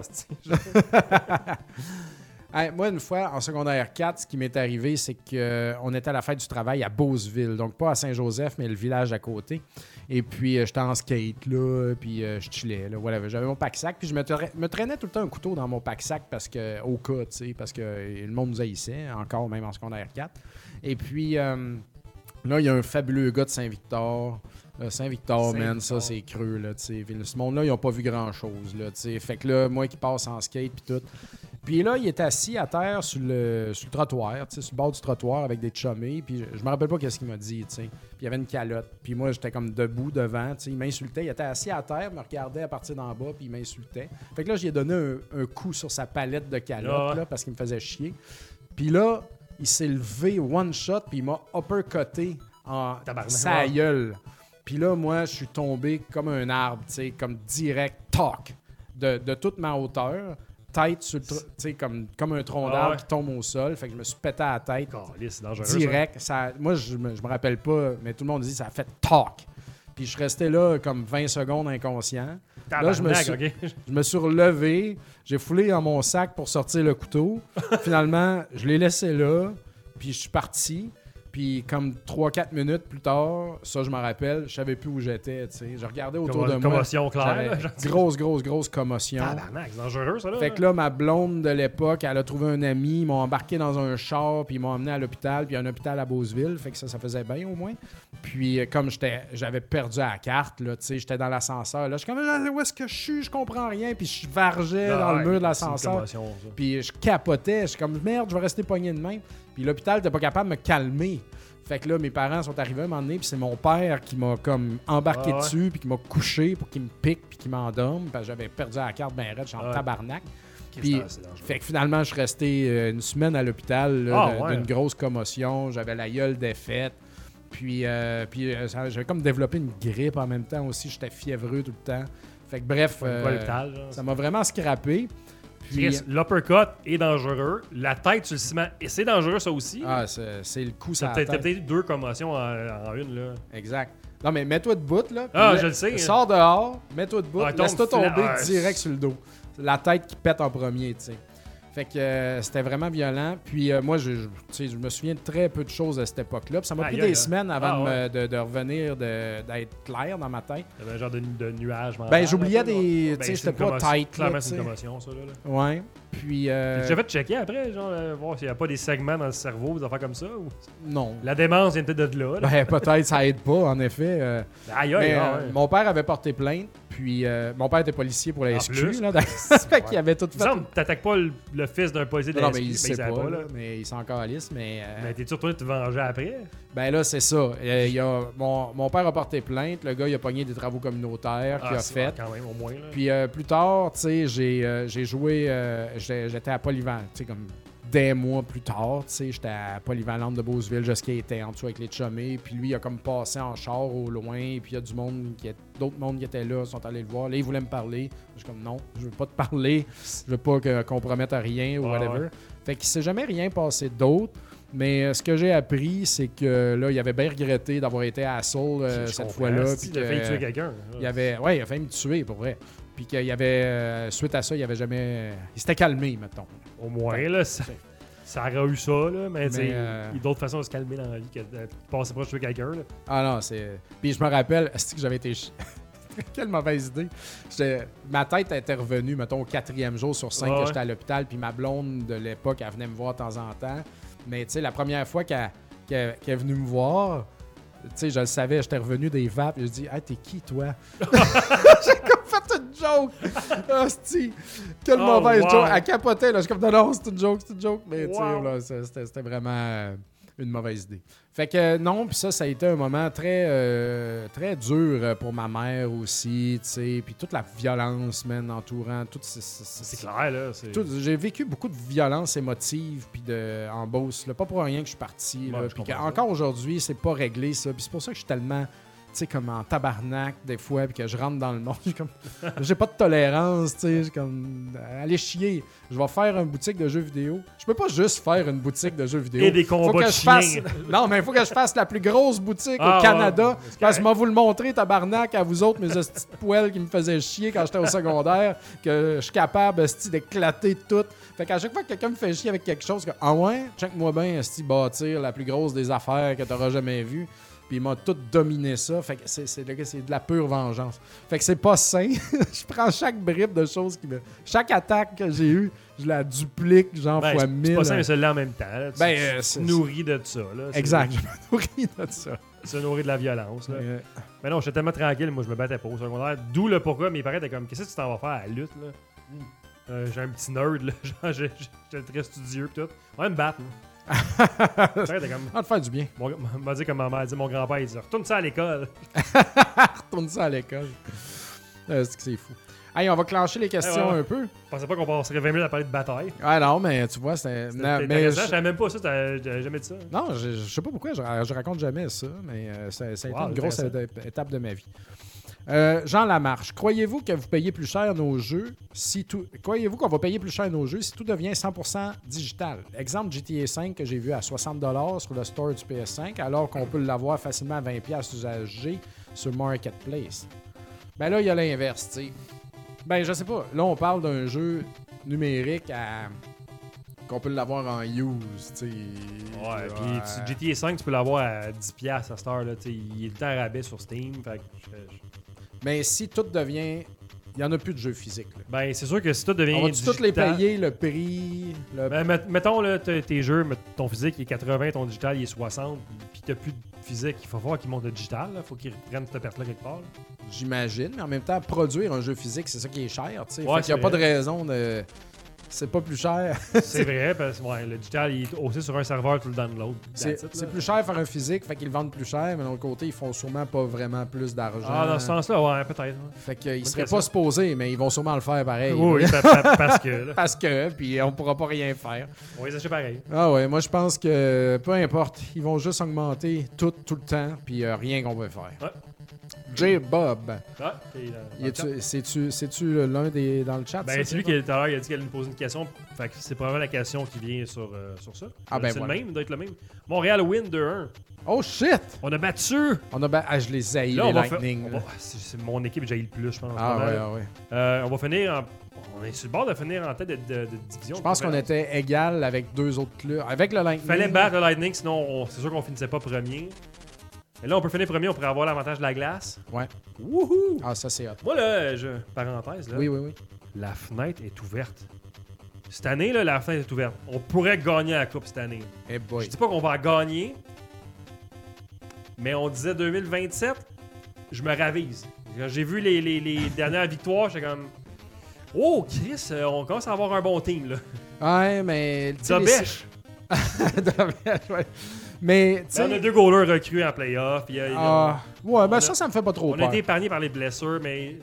Hey, moi, une fois, en secondaire 4, ce qui m'est arrivé, c'est qu'on était à la fête du travail à Beauceville. Donc, pas à Saint-Joseph, mais le village à côté. Et puis, j'étais en skate, là, puis je chillais, là, whatever. J'avais mon pack-sac, puis je me traînais tout le temps un couteau dans mon pack-sac parce que, au cas, tu sais, parce que le monde nous haïssait, encore, même en secondaire 4. Et puis, là, il y a un fabuleux gars de Saint-Victor. Saint-Victor, man, ça, c'est creux, là, tu sais. Ce monde-là, ils n'ont pas vu grand-chose, là, tu sais. Fait que là, moi qui passe en skate, puis tout... Puis là, il était assis à terre sur le trottoir, tu sais, sur le bord du trottoir avec des chummés. Puis je me rappelle pas qu'est-ce qu'il m'a dit, tu sais. Puis il y avait une calotte. Puis moi, j'étais comme debout devant, tu sais. Il m'insultait. Il était assis à terre, me regardait à partir d'en bas, puis il m'insultait. Fait que là, j'ai donné un coup sur sa palette de calotte, là, parce qu'il me faisait chier. Puis là, il s'est levé one shot, puis il m'a uppercuté en sa gueule. Puis là, moi, je suis tombé comme un arbre, tu sais, comme direct, toc, de toute ma hauteur. Tête sur le comme un tronc d'arbre qui tombe au sol. Fait que je me suis pété à la tête. C'est dangereux, direct. Ça, moi, je me rappelle pas, mais tout le monde dit ça a fait talk. Puis je suis resté là comme 20 secondes inconscient. Là, je me suis relevé. J'ai foulé dans mon sac pour sortir le couteau. Finalement, je l'ai laissé là. Puis je suis parti. Puis comme 3-4 minutes plus tard, ça je m'en rappelle, je savais plus où j'étais, tu sais. Je regardais autour de moi. Commotion claire. Grosse commotion. Tabarnak, c'est dangereux ça là. Fait que là, ma blonde de l'époque, elle a trouvé un ami, ils m'ont embarqué dans un char, puis ils m'ont emmené à l'hôpital, puis un hôpital à Beauceville, fait que ça faisait bien au moins. Puis comme j'avais perdu la carte, là, tu sais, j'étais dans l'ascenseur, là, je suis comme, où est-ce que je suis, je comprends rien, puis je vargeais dans le mur de l'ascenseur. Puis je capotais, je suis comme, merde, je vais rester pogné de même. Puis l'hôpital n'était pas capable de me calmer. Fait que là, mes parents sont arrivés à un moment donné, puis c'est mon père qui m'a comme embarqué dessus, puis qui m'a couché pour qu'il me pique, puis qu'il m'endorme, parce que j'avais perdu la carte ben raide, je suis en tabarnak. Puis, fait que finalement, je suis resté une semaine à l'hôpital d'une grosse commotion, j'avais la gueule défaite. Puis j'avais comme développé une grippe en même temps aussi, j'étais fiévreux tout le temps. Fait que bref, Pas à l'hôpital, genre. ça m'a vraiment scrappé. Puis, Chris, l'uppercut est dangereux. La tête sur le ciment, et c'est dangereux ça aussi. c'est le coup, ça T'as peut-être eu 2 commotions en une, là. Exact. Non, mais mets-toi debout, là. Ah, puis je le sais. Sors dehors, mets-toi debout, Ah, laisse-toi tombe tomber flat. direct sur le dos. La tête qui pète en premier, tu sais. Fait que c'était vraiment violent. Puis moi, tu sais, je me souviens de très peu de choses à cette époque-là. Puis ça m'a pris Aïe, des hein. semaines avant Ah, de revenir, d'être clair dans ma tête. Il y avait un genre de nuage. Ben, j'oubliais là, des... ben, tu sais, c'est j'étais une pas commotion. tight, là, Clairement, tu c'est sais. une commotion, ça, là. Ouais. Puis... Tu as fait checker après, genre, voir s'il n'y a pas des segments dans le cerveau, des affaires comme ça? Ou... Non. La démence vient peut-être de là. Ben, peut-être ça aide pas, en effet. Aïe, Mais, aïe, ouais. mon père avait porté plainte. Puis mon père était policier pour la En SQ. plus. Là, fait qu'il avait tout Il me fait... semble que t'attaques pas le fils d'un policier de Non, la mais SQ, il sait savait pas, là. là, mais il s'en calisse, mais... Mais t'es-tu retourné te venger après? Ben là, c'est ça. Mon père a porté plainte. Le gars, il a pogné des travaux communautaires qu'il a c'est fait. quand même, au moins. Là. Puis plus tard, tu sais, j'ai joué... j'étais à Polyvalent, tu sais, comme des mois plus tard, tu sais, j'étais à Polyvalente de Beauceville, je skatais en dessous avec les chumés. Puis lui, il a comme passé en char au loin. Puis il y a d'autres mondes qui étaient là, sont allés le voir. Là, ils voulaient me parler. Je suis comme, non, je veux pas te parler. Je veux pas compromettre à rien ou whatever. Ouais. Fait qu'il s'est jamais rien passé d'autre. Mais ce que j'ai appris, c'est que là, il avait bien regretté d'avoir été asshole cette fois-là. Il a failli tuer quelqu'un. Il a failli me tuer, pour vrai. Puis qu'il y avait, suite à ça, il avait jamais... Il s'était calmé, mettons. Au moins, là, ça aurait eu ça, là. Mais tu sais, il y a d'autres façons de se calmer dans la vie que de passer proche de tuer quelqu'un, là. Ah non, c'est... Puis je me rappelle, c'est que j'avais été... Quelle mauvaise idée. Ma tête était revenue, mettons, au 4e jour sur 5 que j'étais à l'hôpital. Puis ma blonde de l'époque, elle venait me voir de temps en temps. Mais tu sais, la première fois qu'elle est venue me voir, tu sais, je le savais, j'étais revenu des vapes. Je dis, hey, t'es qui, toi? J'ai comme fait une joke. Hostie, quelle mauvaise joke. Elle capotait, là. Je suis comme, non, c'est une joke. Mais tu sais, là, c'était vraiment une mauvaise idée. Fait que non, puis ça a été un moment très, très dur pour ma mère aussi, tu sais. Puis toute la violence, man, entourant. C'est clair, là. J'ai vécu beaucoup de violence émotive puis en Beauce. Là. Pas pour rien que je suis parti. Ouais, Puis encore aujourd'hui, c'est pas réglé, ça. Puis c'est pour ça que je suis tellement... Tu sais, comme en tabarnak, des fois, puis que je rentre dans le monde. J'ai pas de tolérance, tu sais. Comme, allez chier. Je vais faire une boutique de jeux vidéo. Je peux pas juste faire une boutique de jeux vidéo. Et des combats de chiens. Non, mais il faut que je fasse la plus grosse boutique au Canada. Ouais, parce que je vais vous le montrer, tabarnak, à vous autres, mes petites poêles qui me faisaient chier quand j'étais au secondaire, que je suis capable, d'éclater tout. Fait qu'à chaque fois que quelqu'un me fait chier avec quelque chose, ah ouais, check-moi bien, bâtir la plus grosse des affaires que t'auras jamais vues. Puis il m'a tout dominé ça. Fait que c'est de la pure vengeance. Fait que c'est pas sain. Je prends chaque bribe de choses chaque attaque que j'ai eue, je la duplique genre fois 1000. C'est pas sain, mais celui-là en même temps. Là. Tu c'est nourris de ça. Là. Exact, je me nourris de ça. Tu nourris de la violence. Là. Mais non, j'étais tellement tranquille, moi je me battais pas au secondaire. D'où le pourquoi mes parents étaient comme, qu'est-ce que tu t'en vas faire à la lutte? Là? J'ai un petit nerd, là. Genre, j'étais très studieux pis tout. On va me battre, là. On te faire du bien. M'a dit comme ma mère dit, mon grand-père, il dit retourne ça à l'école. Retourne ça à l'école. C'est fou. Hey, on va clencher les questions un peu. Je pensais pas qu'on passerait 20 minutes à parler de bataille. Ah non, mais tu vois, c'était intéressant. Je savais même pas ça, j'avais jamais dit ça. Non, je sais pas pourquoi, je raconte jamais ça, mais ça a été une grosse étape de ma vie. Jean Lamarche, croyez-vous que vous payez plus cher nos jeux croyez-vous qu'on va payer plus cher nos jeux si tout devient 100% digital? Exemple GTA 5 que j'ai vu à 60$ sur le store du PS5 alors qu'on peut l'avoir facilement à 20$ usagé sur Marketplace. Ben là, il y a l'inverse, tu sais. Ben, je sais pas. Là, on parle d'un jeu numérique qu'on peut l'avoir en use, tu sais. Ouais, puis GTA 5, tu peux l'avoir à 10$ à cette heure, là, tu sais. Il est le temps à rabais sur Steam, fait que mais si tout devient... Il n'y en a plus de jeux physiques. Là. Ben, c'est sûr que si tout devient on va-tu tous les payer, le prix? Ben, mettons, là, tes jeux, ton physique il est 80, ton digital il est 60, puis t'as plus de physique. Il faut voir qu'ils montent le digital. Il faut qu'ils reprennent cette perte-là quelque part. Là. J'imagine, mais en même temps, produire un jeu physique, c'est ça qui est cher. Il n'y a pas de raison de... C'est pas plus cher. C'est vrai, parce que le digital, il est aussi sur un serveur tout le download. C'est plus cher faire un physique, fait qu'ils le vendent plus cher, mais de l'autre côté, ils font sûrement pas vraiment plus d'argent. Ah, dans ce sens-là, ouais, peut-être. Fait qu'ils seraient pas supposés, mais ils vont sûrement le faire pareil. Oui, parce que. Là. Parce que, puis on pourra pas rien faire. On les achète pareil. Ah ouais, moi je pense que peu importe, ils vont juste augmenter tout le temps, puis rien qu'on veut faire. Ouais. J-Bob. Ah, C'est-tu l'un des dans le chat? Ben, c'est lui qui, tout à l'heure, il a dit qu'elle allait nous poser une question. Fait que c'est probablement la question qui vient sur ça. Ah, ben c'est voilà. le même, il doit être le même. Montréal win 2-1. Oh shit! On a battu! Je les haïs, Là, les on va Lightning. faire. C'est mon équipe que j'ai eu le plus, je pense. Ah Pas ouais, mal. ah ouais. On va finir en. On est sur le bord de finir en tête de division. Je pense qu'on était égal avec deux autres clubs. Avec le Lightning. Fallait battre le Lightning, sinon c'est sûr qu'on finissait pas premier. Et là, on peut finir premier, on pourrait avoir l'avantage de la glace. Ouais. Wouhou! Ah, ça c'est hot. Moi, là, parenthèse, là, Oui. la fenêtre est ouverte. Cette année, là, la fenêtre est ouverte. On pourrait gagner la Coupe cette année. Eh boy. Je dis pas qu'on va gagner, mais on disait 2027, je me ravise. Quand j'ai vu les dernières victoires, j'étais comme... Oh, Chris, on commence à avoir un bon team, là. Ouais, mais... tu sais, Dobèche! Dobèche, ouais. Mais, tu sais... On a 2 goalers recrues en playoff. Ouais, ben ça me fait pas trop On peur. a été épargnés par les blessures, mais...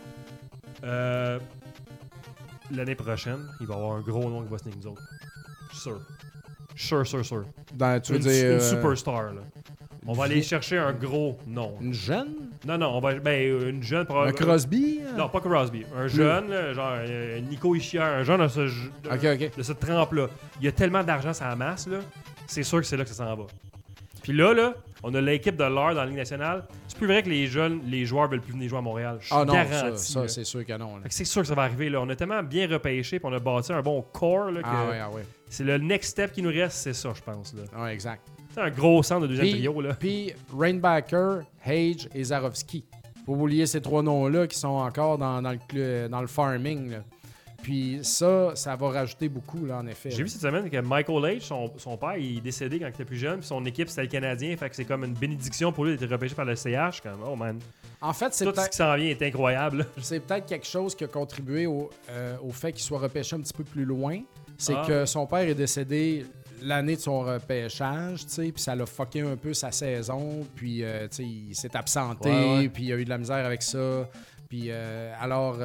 l'année prochaine, il va y avoir un gros nom qui va signer nous autres. Je suis sûr. Tu veux dire... Une superstar, là. On va aller chercher un gros nom. Une jeune? Non, on va... une jeune... Un probablement. Crosby? Non, pas Crosby. Un jeune, là, genre Nico Hischier, un jeune de ce trempe-là. Il y a tellement d'argent sur la masse, là. C'est sûr que c'est là que ça s'en va. Puis là, on a l'équipe de l'heure dans la Ligue nationale. C'est plus vrai que les joueurs veulent plus venir jouer à Montréal. Je suis garanti. Ça c'est sûr que non. C'est sûr que ça va arriver. Là. On a tellement bien repêché puis on a bâti un bon corps. Là, que ouais. C'est le next step qui nous reste, c'est ça, je pense. Là. Ouais, exact. C'est un gros centre de deuxième trio. Puis Rainbacker, Hage et Zarovski. Faut oublier ces 3 noms-là qui sont encore dans le farming. Là. Puis ça va rajouter beaucoup, là, en effet. J'ai vu cette semaine que Michael H., son père, il est décédé quand il était plus jeune, puis son équipe, c'était le Canadien, fait que c'est comme une bénédiction pour lui d'être repêché par le CH. Comme, oh man. En fait, Tout ce qui s'en vient est incroyable. C'est peut-être quelque chose qui a contribué au fait qu'il soit repêché un petit peu plus loin. C'est que son père est décédé l'année de son repêchage, tu sais, puis ça l'a fucké un peu sa saison, puis tu sais, il s'est absenté, puis il a eu de la misère avec ça. Puis alors,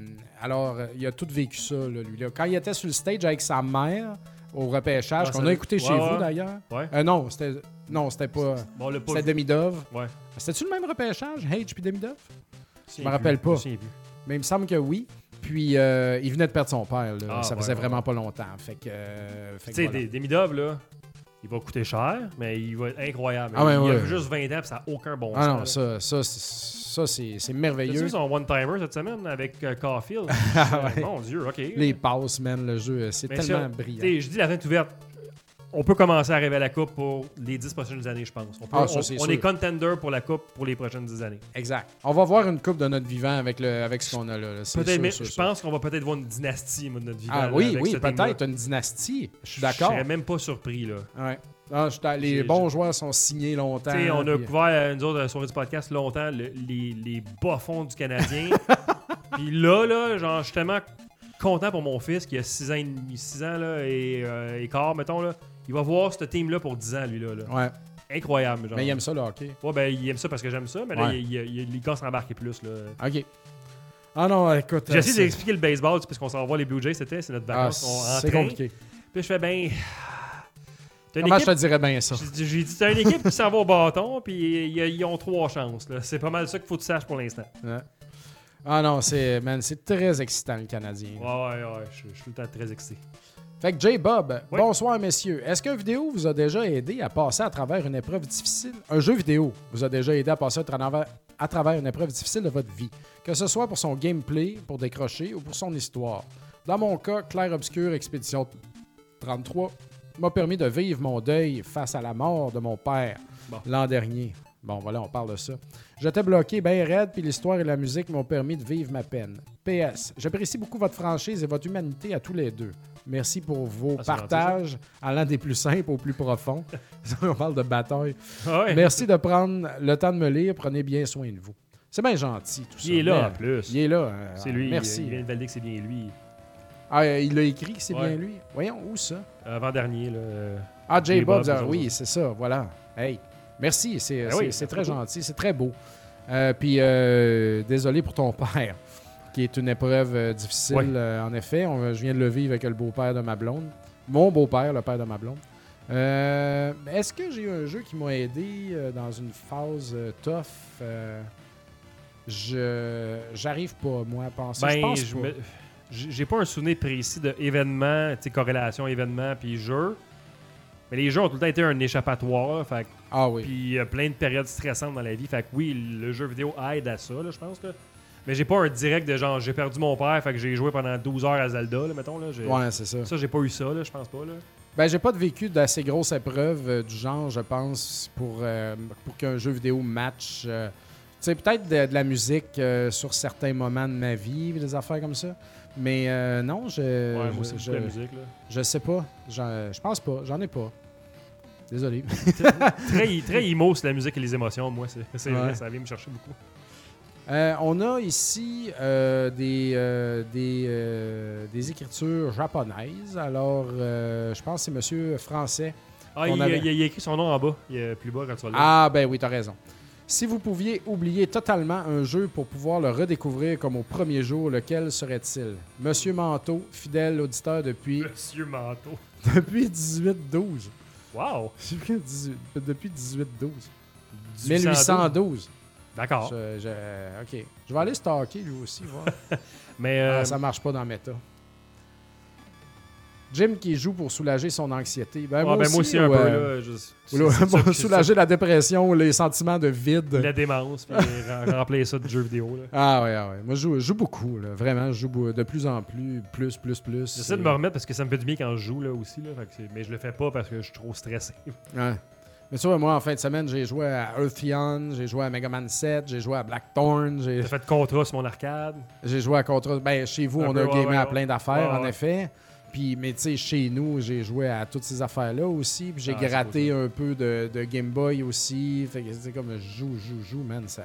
il a tout vécu ça, là, lui. Là. Quand il était sur le stage avec sa mère au repêchage, qu'on a écouté chez vous d'ailleurs. Ouais. Non, c'était pas. Bon, c'était Demidov. Ouais. C'était-tu le même repêchage, Hage puis Demidov? Je me rappelle pas. Mais il me semble que oui. Puis il venait de perdre son père. Là. Ça faisait vraiment pas longtemps. Fait que tu sais, Demidov, là, il va coûter cher, mais il va être incroyable. Ah, il a juste 20 ans et ça n'a aucun bon sens. Ah non, ça c'est merveilleux. Tu vu son one-timer cette semaine avec Caulfield? Mon Dieu, OK. Les passes, man, le jeu, c'est tellement brillant. Je dis la fenêtre ouverte. On peut commencer à rêver à la Coupe pour les 10 prochaines années, je pense. On est contender pour la Coupe pour les prochaines 10 années. Exact. On va voir une Coupe de notre vivant avec ce qu'on a là. Je pense qu'on va peut-être voir une dynastie de notre vivant. Ah oui, peut-être une dynastie. Je suis d'accord. Je serais même pas surpris, là. Ouais. Les bons joueurs sont signés longtemps. On a couvert, nous autres, sur le podcast, longtemps, les bas-fonds du Canadien. Puis là, genre, je suis tellement content pour mon fils qui a 6 ans là, et quart, mettons, là. Il va voir ce team-là pour 10 ans, lui, là. Ouais. Incroyable, genre. Mais il aime ça, le hockey. Ouais, ben, il aime ça parce que j'aime ça, mais là, il commence à embarquer plus, là. OK. Ah non, écoute... J'ai essayé d'expliquer le baseball, parce qu'on s'en va voir les Blue Jays, c'est notre vacances. C'est compliqué. Puis je fais, ben... Comment je te dirais bien ça? J'ai dit, t'as une équipe qui s'en va au bâton, puis ils ont 3 chances, là. C'est pas mal ça qu'il faut que tu saches pour l'instant. Ouais. Ah non, c'est très excitant, le Canadien. Ouais, je suis tout le temps très excité. Fait que J-Bob, bonsoir messieurs. Est-ce qu'un vidéo vous a déjà aidé à passer à travers une épreuve difficile? Un jeu vidéo vous a déjà aidé à passer à travers une épreuve difficile de votre vie, que ce soit pour son gameplay, pour décrocher ou pour son histoire. Dans mon cas, Clair Obscur Expédition 33 m'a permis de vivre mon deuil face à la mort de mon père l'an dernier. Bon, voilà, on parle de ça. J'étais bloqué bien raide, puis l'histoire et la musique m'ont permis de vivre ma peine. PS, j'apprécie beaucoup votre franchise et votre humanité à tous les deux. Merci pour vos partages allant des plus simples aux plus profonds. On parle de bataille. Ouais. Merci de prendre le temps de me lire. Prenez bien soin de vous. C'est bien gentil, tout ça. Il est là, en plus. Il est là. C'est lui. Merci. Il vient de valider que c'est bien lui. Ah, il l'a écrit que c'est bien lui. Voyons, où ça? Avant-dernier, là. Ah, J-Bob, oui, c'est ça, voilà. Hey, merci, c'est très gentil, c'est très beau. Puis, désolé pour ton père, qui est une épreuve difficile, en effet. Je viens de le vivre avec le beau-père de ma blonde. Mon beau-père, le père de ma blonde. Est-ce que j'ai eu un jeu qui m'a aidé dans une phase tough? J'arrive pas, moi, à penser. Ben, je pense pas. j'ai pas un souvenir précis d'événements, tu sais, corrélation événements puis jeux. Mais les jeux ont tout le temps été un échappatoire. Là, fait, Ah oui. puis il y a plein de périodes stressantes dans la vie. Fait que oui, le jeu vidéo aide à ça, là, je pense. Là. Mais j'ai pas un direct de genre, j'ai perdu mon père, fait que j'ai joué pendant 12 heures à Zelda, là, mettons. Là, Ouais, c'est ça. Ça, j'ai pas eu ça, là, je pense pas. Là. Ben, j'ai pas de vécu d'assez grosse épreuve du genre, je pense, pour qu'un jeu vidéo match. Tu sais, peut-être de la musique sur certains moments de ma vie, des affaires comme ça. Mais non, Ouais, moi aussi, beaucoup la musique. Là. je sais pas. Je pense pas. J'en ai pas. Désolé. Très emo, c'est la musique et les émotions, moi. C'est vrai, Ouais. ça vient me chercher beaucoup. On a ici des écritures japonaises. Alors, je pense que c'est monsieur français. Ah, qu'on il avait- a écrit son nom en bas. Il est plus bas quand tu vas le lire. Ah, ben oui, t'as raison. Si vous pouviez oublier totalement un jeu pour pouvoir le redécouvrir comme au premier jour, lequel serait-il? Monsieur Manteau, fidèle auditeur depuis, Monsieur Manteau. depuis 1812. Wow! Depuis 1812. 1812. 1812. D'accord. OK. Je vais aller stalker lui aussi, voir. Mais Ça marche pas dans Meta. Jim qui joue pour soulager son anxiété. Ben, moi aussi un ou, peu. Là, ou là, c'est ça, soulager la dépression ou les sentiments de vide. la démence, puis remplir ça de jeux vidéo. Là. Ah ouais. Moi, je joue beaucoup. Là. Vraiment, je joue de plus en plus. Plus. J'essaie de me remettre parce que ça me fait du bien quand je joue là, aussi. Là, mais je le fais pas parce que je suis trop stressé. Ouais. Mais tu vois, moi, en fin de semaine, j'ai joué à Earthyon, j'ai joué à Mega Man 7, j'ai joué à Blackthorn, J'ai fait de contrat sur mon arcade. j'ai joué à Contra. Ben, chez vous, Un on peu, a gamé ouais, à ouais. plein d'affaires, Ouais, en ouais. effet. Puis, mais tu sais, chez nous, j'ai joué à toutes ces affaires-là aussi. Puis j'ai C'est gratté cool, un peu de Game Boy aussi. Fait que c'est comme je joue, man. Ça...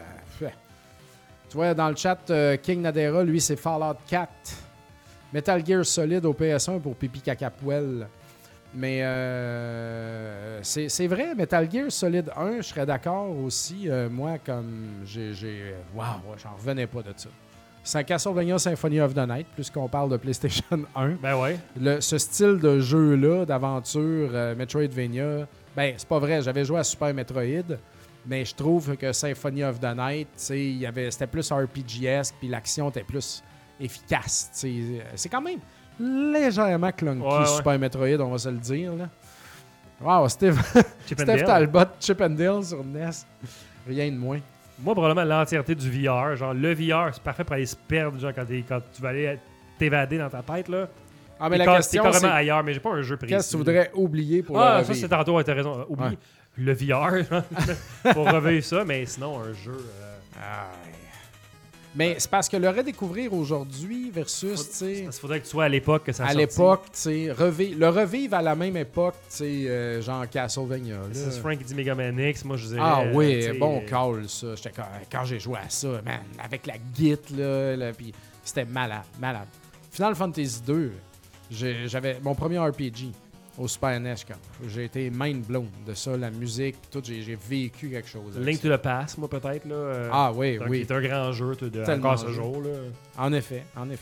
Tu vois, dans le chat, King Nadera, lui, c'est Fallout 4. Metal Gear Solid au PS1 pour Pipi Cacapuel. Mais c'est vrai, Metal Gear Solid 1, je serais d'accord aussi. Moi, comme Waouh, j'en revenais pas de ça. C'est un Castlevania Symphony of the Night, puisqu'on parle de PlayStation 1. Ben ouais. Ce style de jeu-là, d'aventure Metroidvania, ben, c'est pas vrai. J'avais joué à Super Metroid, mais je trouve que Symphony of the Night, c'était plus RPG-esque, puis l'action était plus efficace. C'est quand même légèrement clunky, Ouais. Super Metroid, on va se le dire. Là. Wow, Steve Chip and Dale. Talbot, Chip and Dale sur NES. Rien de moins. Moi, probablement l'entièreté du VR. Genre, le VR, c'est parfait pour aller se perdre genre, quand tu vas aller t'évader dans ta tête. Là. Ah, mais T'es la question, carrément c'est ailleurs, mais j'ai pas un jeu précis. qu'est-ce que tu voudrais oublier pour Ah, le ça, revivre? c'est tantôt, t'as raison. Oublie Ouais. le VR genre, pour revivre ça, mais sinon, un jeu. Aïe. Mais c'est parce que le redécouvrir aujourd'hui versus, tu sais, Il faudrait que tu sois à l'époque que ça à sortit. l'époque, tu sais, le revivre à la même époque, tu sais, genre Castlevania. là. C'est Frank qui dit Mega Man X, moi je dirais. Ah oui, tu sais, bon call, ça. J'étais quand j'ai joué à ça, man, avec la git, là puis c'était malade. Final Fantasy 2, j'avais mon premier RPG au Super NES, j'ai été mind blown de ça, la musique, tout, j'ai vécu quelque chose. avec Link ça. to the Past, moi peut-être. Là, Ah oui, donc, oui. Qui est un grand jeu de Tellement encore ce jeu. jour. Là. En effet.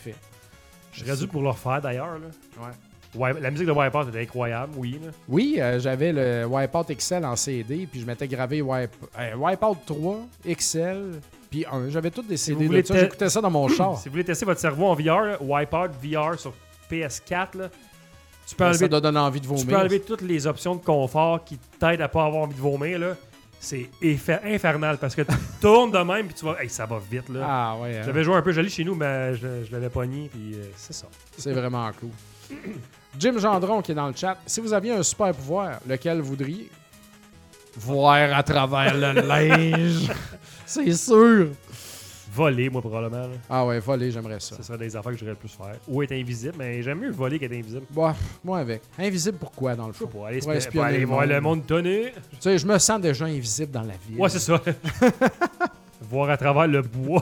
Je serais dû pour le refaire d'ailleurs. Là. Ouais. La musique de Wipeout était incroyable, oui. Là. Oui, j'avais le Wipeout XL en CD, puis je m'étais gravé Wipeout 3, XL, puis 1. J'avais tous des CD vous voulez de ça. J'écoutais ça dans mon char. Si vous voulez tester votre cerveau en VR, là, Wipeout VR sur PS4, là, tu peux Ça enlever doit donner envie de Tu peux vomir. enlever toutes les options de confort qui t'aident à pas avoir envie de vomir. Là. C'est infernal parce que tu tournes de même puis tu vas. Hey, ça va vite. Là. Ah ouais, hein. J'avais joué un peu, j'allais chez nous, mais je l'avais pogné puis c'est ça. C'est vraiment cool. Jim Gendron qui est dans le chat. Si vous aviez un super pouvoir, lequel voudriez voir à travers le linge? C'est sûr. Voler, moi, probablement. Là. Ah ouais, voler, j'aimerais ça. Ce serait des affaires que j'aurais le plus faire. Ou être invisible, mais j'aime mieux voler qu'être invisible. Bah, moi avec. Invisible pourquoi dans le Je sais fond? pas, aller, Pour espionner aller le voir monde. le monde tonner. Tu sais, je me sens déjà invisible dans la vie. Ouais, c'est ça. Voir à travers le bois.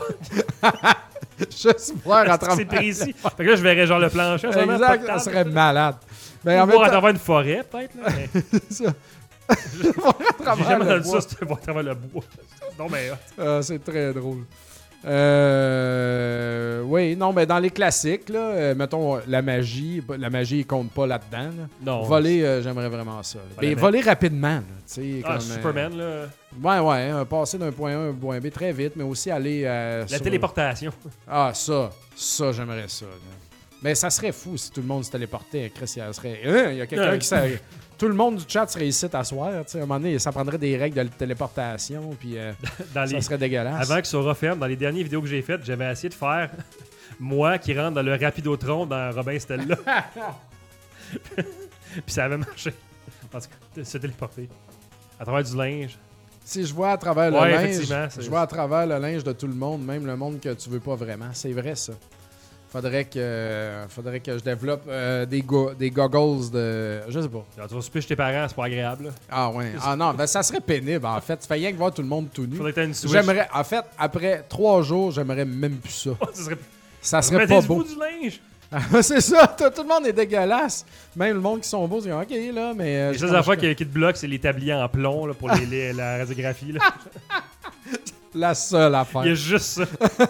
Juste voir à travers. C'est précis. Fait que là, je verrais genre le plancher. en ce moment, pas Exact, de ça table. serait malade. Mais Ou en même voir à temps, travers une forêt, peut-être. Là, mais ça. j'ai travers jamais le entendu bois. ça, voir à travers le bois. Non, mais C'est très drôle. Oui, non, mais dans les classiques, là, mettons la magie, il compte pas là-dedans. Là. Non. Voler, j'aimerais vraiment ça. là. Ouais, Mais mais- voler rapidement. Là, tu sais, Ah, comme, Superman, là. Ouais, passer d'un point A à un point B très vite, mais aussi aller. La sur- téléportation. Ah, ça, j'aimerais ça. Là. Mais ça serait fou si tout le monde se téléportait. Chris, il serait. Il y a quelqu'un Ouais. qui serait. Tout le monde du chat serait ici à soir. À un moment donné, ça prendrait des règles de téléportation, puis Dans ça les... serait dégueulasse. Avant que ce soit ferme, dans les dernières vidéos que j'ai faites, j'avais essayé de faire moi qui rentre dans le Rapidotron dans Robin Stella. Puis ça avait marché. Parce que se téléporter. À travers du linge. Si je vois à travers le Ouais, linge, effectivement, c'est- je vois à travers le linge de tout le monde, même le monde que tu veux pas vraiment. C'est vrai, ça. Faudrait que je développe des goggles de... Je sais pas. Alors, tu vas souper chez tes parents, c'est pas agréable. Là. Ah ouais. Ah non, ben ça serait pénible, en fait. Tu fais rien que voir tout le monde tout nu. Faudrait que t'aies une Switch. J'aimerais... En fait, après 3 jours, j'aimerais même plus ça. Ça serait... Ça serait Mettez pas du beau. bout du linge. C'est ça, tout le monde est dégueulasse. Même le monde qui sont beaux, c'est OK, là, mais... Les seules affaires qui te bloquent, c'est les tabliers en plomb là, pour la radiographie. Là. La seule affaire. Il y a juste ça.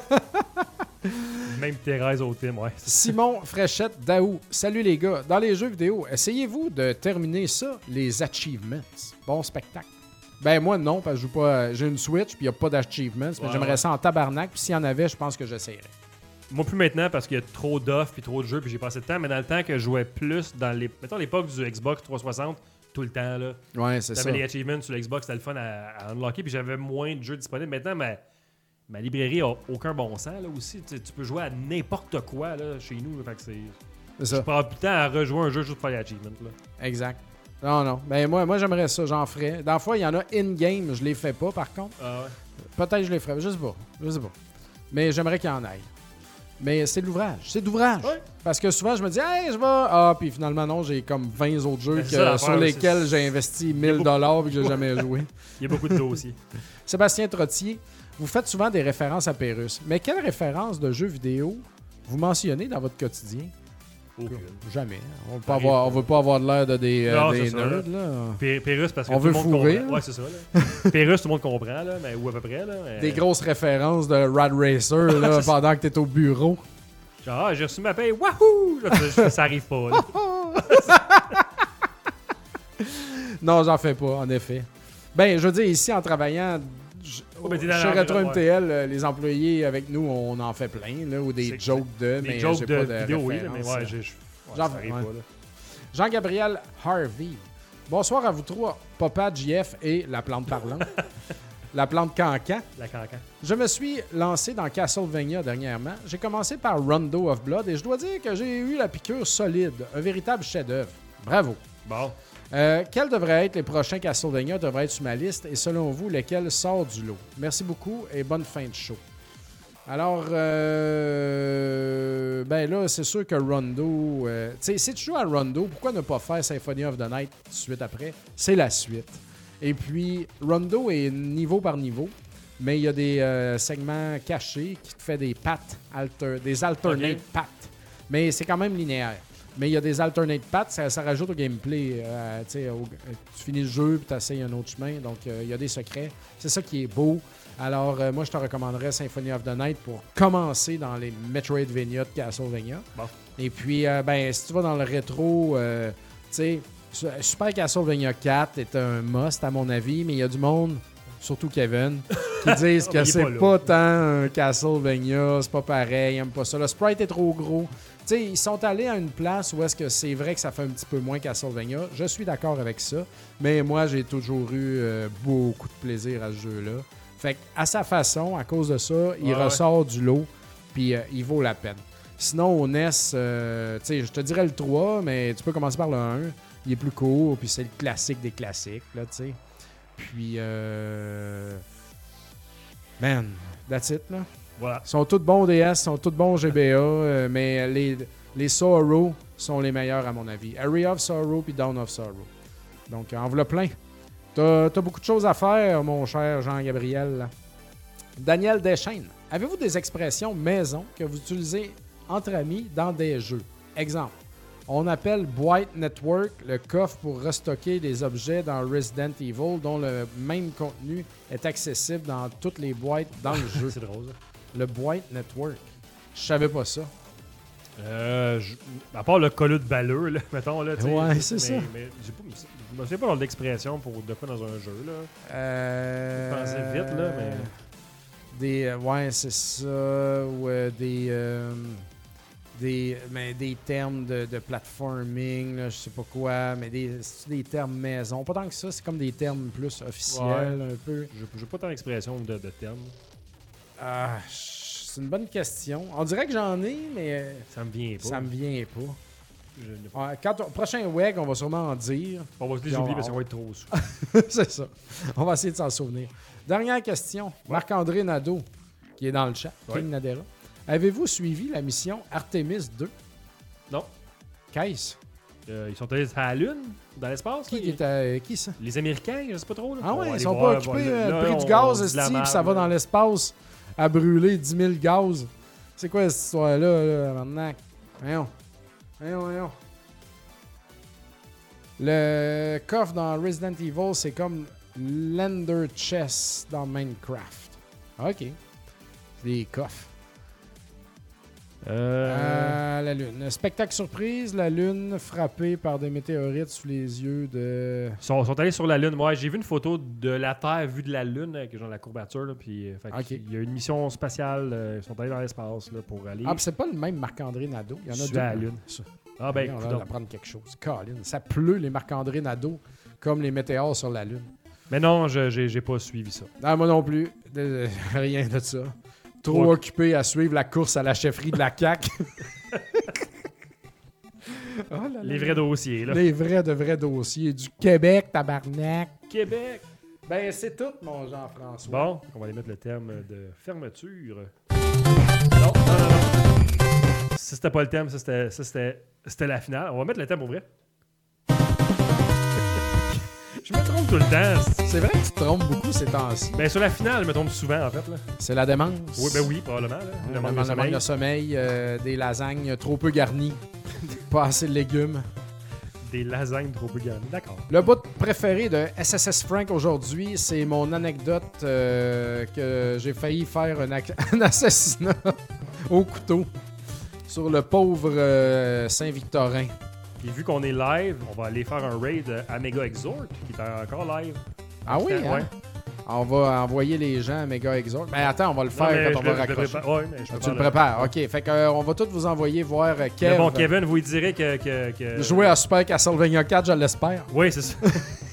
Même Thérèse au team, ouais. Simon Fréchette Daou. Salut les gars. Dans les jeux vidéo, essayez-vous de terminer ça, les achievements. Bon spectacle. Ben moi non, parce que je joue pas. J'ai une Switch puis il n'y a pas d'achievements. Mais Ouais, j'aimerais ouais. ça en tabarnak. Puis s'il y en avait, je pense que j'essayerais. Moi plus maintenant parce qu'il y a trop d'offres puis trop de jeux puis j'ai passé de temps, mais dans le temps que je jouais plus dans les. Mettons l'époque du Xbox 360, tout le temps là. Ouais, c'est ça. T'avais les achievements sur l'Xbox, c'était le fun à unlocker, puis j'avais moins de jeux disponibles. Maintenant, ma librairie a aucun bon sens là aussi. Tu peux jouer à n'importe quoi là, chez nous. Là, fait que c'est. C'est Je ça. prends plus de temps à rejouer un jeu juste pour faire les achievements. Là. Exact. Non. Ben moi j'aimerais ça, j'en ferais. Dans le fois, il y en a in-game, je les fais pas par contre. Ah ouais. Peut-être que je les ferais, je sais pas. Mais j'aimerais qu'il y en aille. Mais c'est de l'ouvrage. C'est d'ouvrage. Ouais. Parce que souvent, je me dis, hey, je vais. Ah, puis finalement, non, j'ai comme 20 autres jeux Ben, c'est ça, l'affaire, sur là, lesquels c'est- j'ai investi Il y a 1000 $ et que j'ai jamais joué. Il y a beaucoup de dossiers. Sébastien Trottier, vous faites souvent des références à Pérus. Mais quelles références de jeux vidéo vous mentionnez dans votre quotidien? Aucune. Jamais. On Arrive veut pas avoir de l'air de des Non, des c'est ça, nerds, là. Pérus parce que On tout veut le monde fourrer, comprend. là. Ouais, c'est ça. Là. Pérus, tout le monde comprend, là, mais, ou à peu près. Là, mais... Des grosses références de Rad Racer là, C'est ça. pendant que t'es au bureau. Genre, ah, j'ai reçu ma paye, wahoo! Là, ça arrive pas. Là. Non, j'en fais pas, en effet. Ben, je veux dire, ici, en travaillant mais t'es dans chez Retro l'environnement, MTL, les employés avec nous, on en fait plein, là, ou des C'est- jokes de, Des mais jokes j'ai de pas de vidéo, oui, là, mais référence, ouais, là. ça Genre, arrive ouais. pas. Là. Jean-Gabriel Harvey. Bonsoir à vous trois, Papa, JF et la plante parlante. La plante cancan. La cancan. Je me suis lancé dans Castlevania dernièrement. J'ai commencé par Rondo of Blood et je dois dire que j'ai eu la piqûre solide, un véritable chef-d'œuvre. Bravo. Bon. Quels devraient être les prochains Castlevania devraient être sur ma liste et selon vous, lesquels sort du lot? Merci beaucoup et bonne fin de show. Alors, ben là, c'est sûr que Rondo... tu sais, si tu joues à Rondo, pourquoi ne pas faire Symphony of the Night tout de suite après? C'est la suite. Et puis, Rondo est niveau par niveau, mais il y a des segments cachés qui te fait des pattes, des alternate Ok. pattes. Mais c'est quand même linéaire. Mais il y a des alternate paths, ça rajoute au gameplay. Tu sais, tu finis le jeu puis tu essayes un autre chemin. Donc, il y a des secrets. C'est ça qui est beau. Alors, moi, je te recommanderais Symphony of the Night pour commencer dans les Metroidvania de Castlevania. Bon. Et puis, ben, si tu vas dans le rétro, tu sais, Super Castlevania 4 est un must, à mon avis, mais il y a du monde, surtout Kevin, qui disent Mais que il est c'est pas là. pas tant un Castlevania, c'est pas pareil, ils aiment pas ça. Le sprite est trop gros. Tu sais, ils sont allés à une place où est-ce que c'est vrai que ça fait un petit peu moins Castlevania. Je suis d'accord avec ça, mais moi, j'ai toujours eu beaucoup de plaisir à ce jeu-là. Fait à sa façon, à cause de ça, il Ouais, ressort du lot, puis il vaut la peine. Sinon, au NES, tu sais, je te dirais le 3, mais tu peux commencer par le 1. Il est plus court, puis c'est le classique des classiques, là, tu sais. Puis, man, that's it, là. Voilà. Ils sont tous bons DS, ils sont tous bons GBA, mais les Sorrow sont les meilleurs, à mon avis. Area of Sorrow puis Dawn of Sorrow. Donc, en voilà plein. T'as beaucoup de choses à faire, mon cher Jean-Gabriel. Daniel Deschaines. Avez-vous des expressions maison que vous utilisez entre amis dans des jeux? Exemple. On appelle boîte network le coffre pour restocker des objets dans Resident Evil dont le même contenu est accessible dans toutes les boîtes dans le jeu. C'est drôle, ça. Le Boîte Network. Je savais pas ça. À part le collet de balleux, là, mettons. Là, Ouais, c'est ça. Mais je me souviens pas l'expression pour de quoi dans un jeu. Là. Je pensais vite, là, mais... Ouais, c'est ça. Ou des termes de platforming, là, je sais pas quoi, mais c'est des termes maison. Pas tant que ça, c'est comme des termes plus officiels, un peu. J'ai pas tant d'expression de termes. C'est une bonne question. On dirait que j'en ai, mais Ça me vient pas. ça me vient pas. Je n'ai pas. Ouais, prochain WEG, on va sûrement en dire. On va se les oublier parce qu'on va être trop sous. C'est ça. On va essayer de s'en souvenir. Dernière question. Marc-André Nadeau, qui est dans le chat, Ouais. King Nadera. Avez-vous suivi la mission Artemis 2? Non. Qu'est-ce? Ils sont allés à la Lune, dans l'espace. là, Qui ça? Les Américains, je sais pas trop. Là. Ah On va ouais, ils aller sont voir, pas occupés. là, Le là, prix on du gaz, dit de la esti, merde, puis ça va là. dans l'espace à brûler 10 000 gaz. C'est quoi cette histoire-là, là, maintenant? Voyons. Le coffre dans Resident Evil, c'est comme l'Ender Chest dans Minecraft. OK. Des coffres. La Lune. Spectacle surprise, la Lune frappée par des météorites sous les yeux de... Ils sont allés sur la Lune. Ouais, j'ai vu une photo de la Terre vue de la Lune avec genre la courbature. Là, puis, il y a une mission spatiale. Ils sont allés dans l'espace là, pour aller Ah, puis c'est pas le même Marc-André Nadeau. Il y en a sur deux. la Lune. Ça. Ah ben, on écoute va donc. apprendre quelque chose. Colin, ça pleut les Marc-André Nadeau comme les météores sur la Lune. Mais non, j'ai pas suivi ça. Non, moi non plus. Rien de ça. Trop Ouais. occupé à suivre la course à la chefferie de la CAQ. Oh là là. Les vrais dossiers, là. Les vrais dossiers du Québec, tabarnak. Québec. Ben, c'est tout, mon Jean-François. Bon, on va aller mettre le terme de fermeture. Non. Si c'était pas le thème, ça c'était la finale. On va mettre le thème au vrai. Je me trompe tout le temps. C'est vrai que tu te trompes beaucoup ces temps-ci. Ben sur la finale, je me trompe souvent en fait. Là. C'est la démence. Oui, ben oui, probablement. Là. Le manque de Le sommeil. manque de sommeil, des lasagnes trop peu garnies, pas assez de légumes. Des lasagnes trop peu garnies. D'accord. Le bout préféré de SSS Frank aujourd'hui, c'est mon anecdote que j'ai failli faire un assassinat au couteau sur le pauvre Saint-Victorin. Puis vu qu'on est live, on va aller faire un raid à Mega Exhort, qui est encore live. Ah oui, hein? Ouais. On va envoyer les gens à Mega Exhort. Mais attends, on va le faire quand on va raccrocher. Ouais, mais je Tu le prépares, ok. Fait que on va tous vous envoyer voir Kev. Mais bon, Kevin, vous lui direz que... Jouer à Super Castlevania 4, je l'espère. Oui, c'est ça.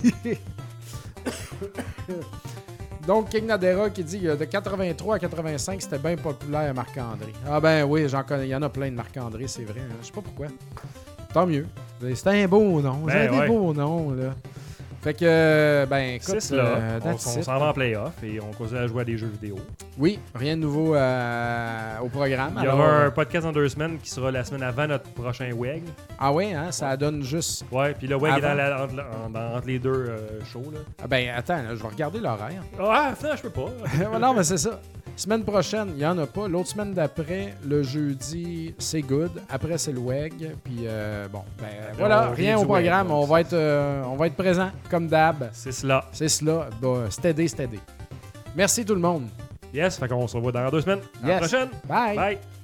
Donc, King Nadera qui dit de 83 à 85, c'était bien populaire Marc-André. Ah ben oui, j'en connais. Il y en a plein de Marc-André, c'est vrai. Hein. Je sais pas pourquoi. Tant mieux. C'était un beau nom. Ben, C'était ouais. des beaux noms, là. Fait que, ben écoute, C'est cela. On that's it. s'en va en playoff et on continue à jouer à des jeux vidéo. Oui, rien de nouveau au programme. Il y Alors, aura un podcast dans 2 semaines qui sera la semaine avant notre prochain WEG. Ah oui, hein, ça donne juste... Ouais, puis le WEG est Avant. entre les deux shows. Là. Ah ben attends, là, je vais regarder l'horaire. Ah, finalement, je peux pas. Non, mais c'est ça. Semaine prochaine, il n'y en a pas. L'autre semaine d'après, le jeudi, c'est good. Après, c'est le WEG. Puis, bon, ben voilà, on rien vient au du WEG, programme. donc. On va être présent, comme d'hab. C'est cela. C'est cela. Bon, steady. Merci tout le monde. Yes, fait qu'on se revoit dans 2 semaines. À la Yes. prochaine. Bye. Bye.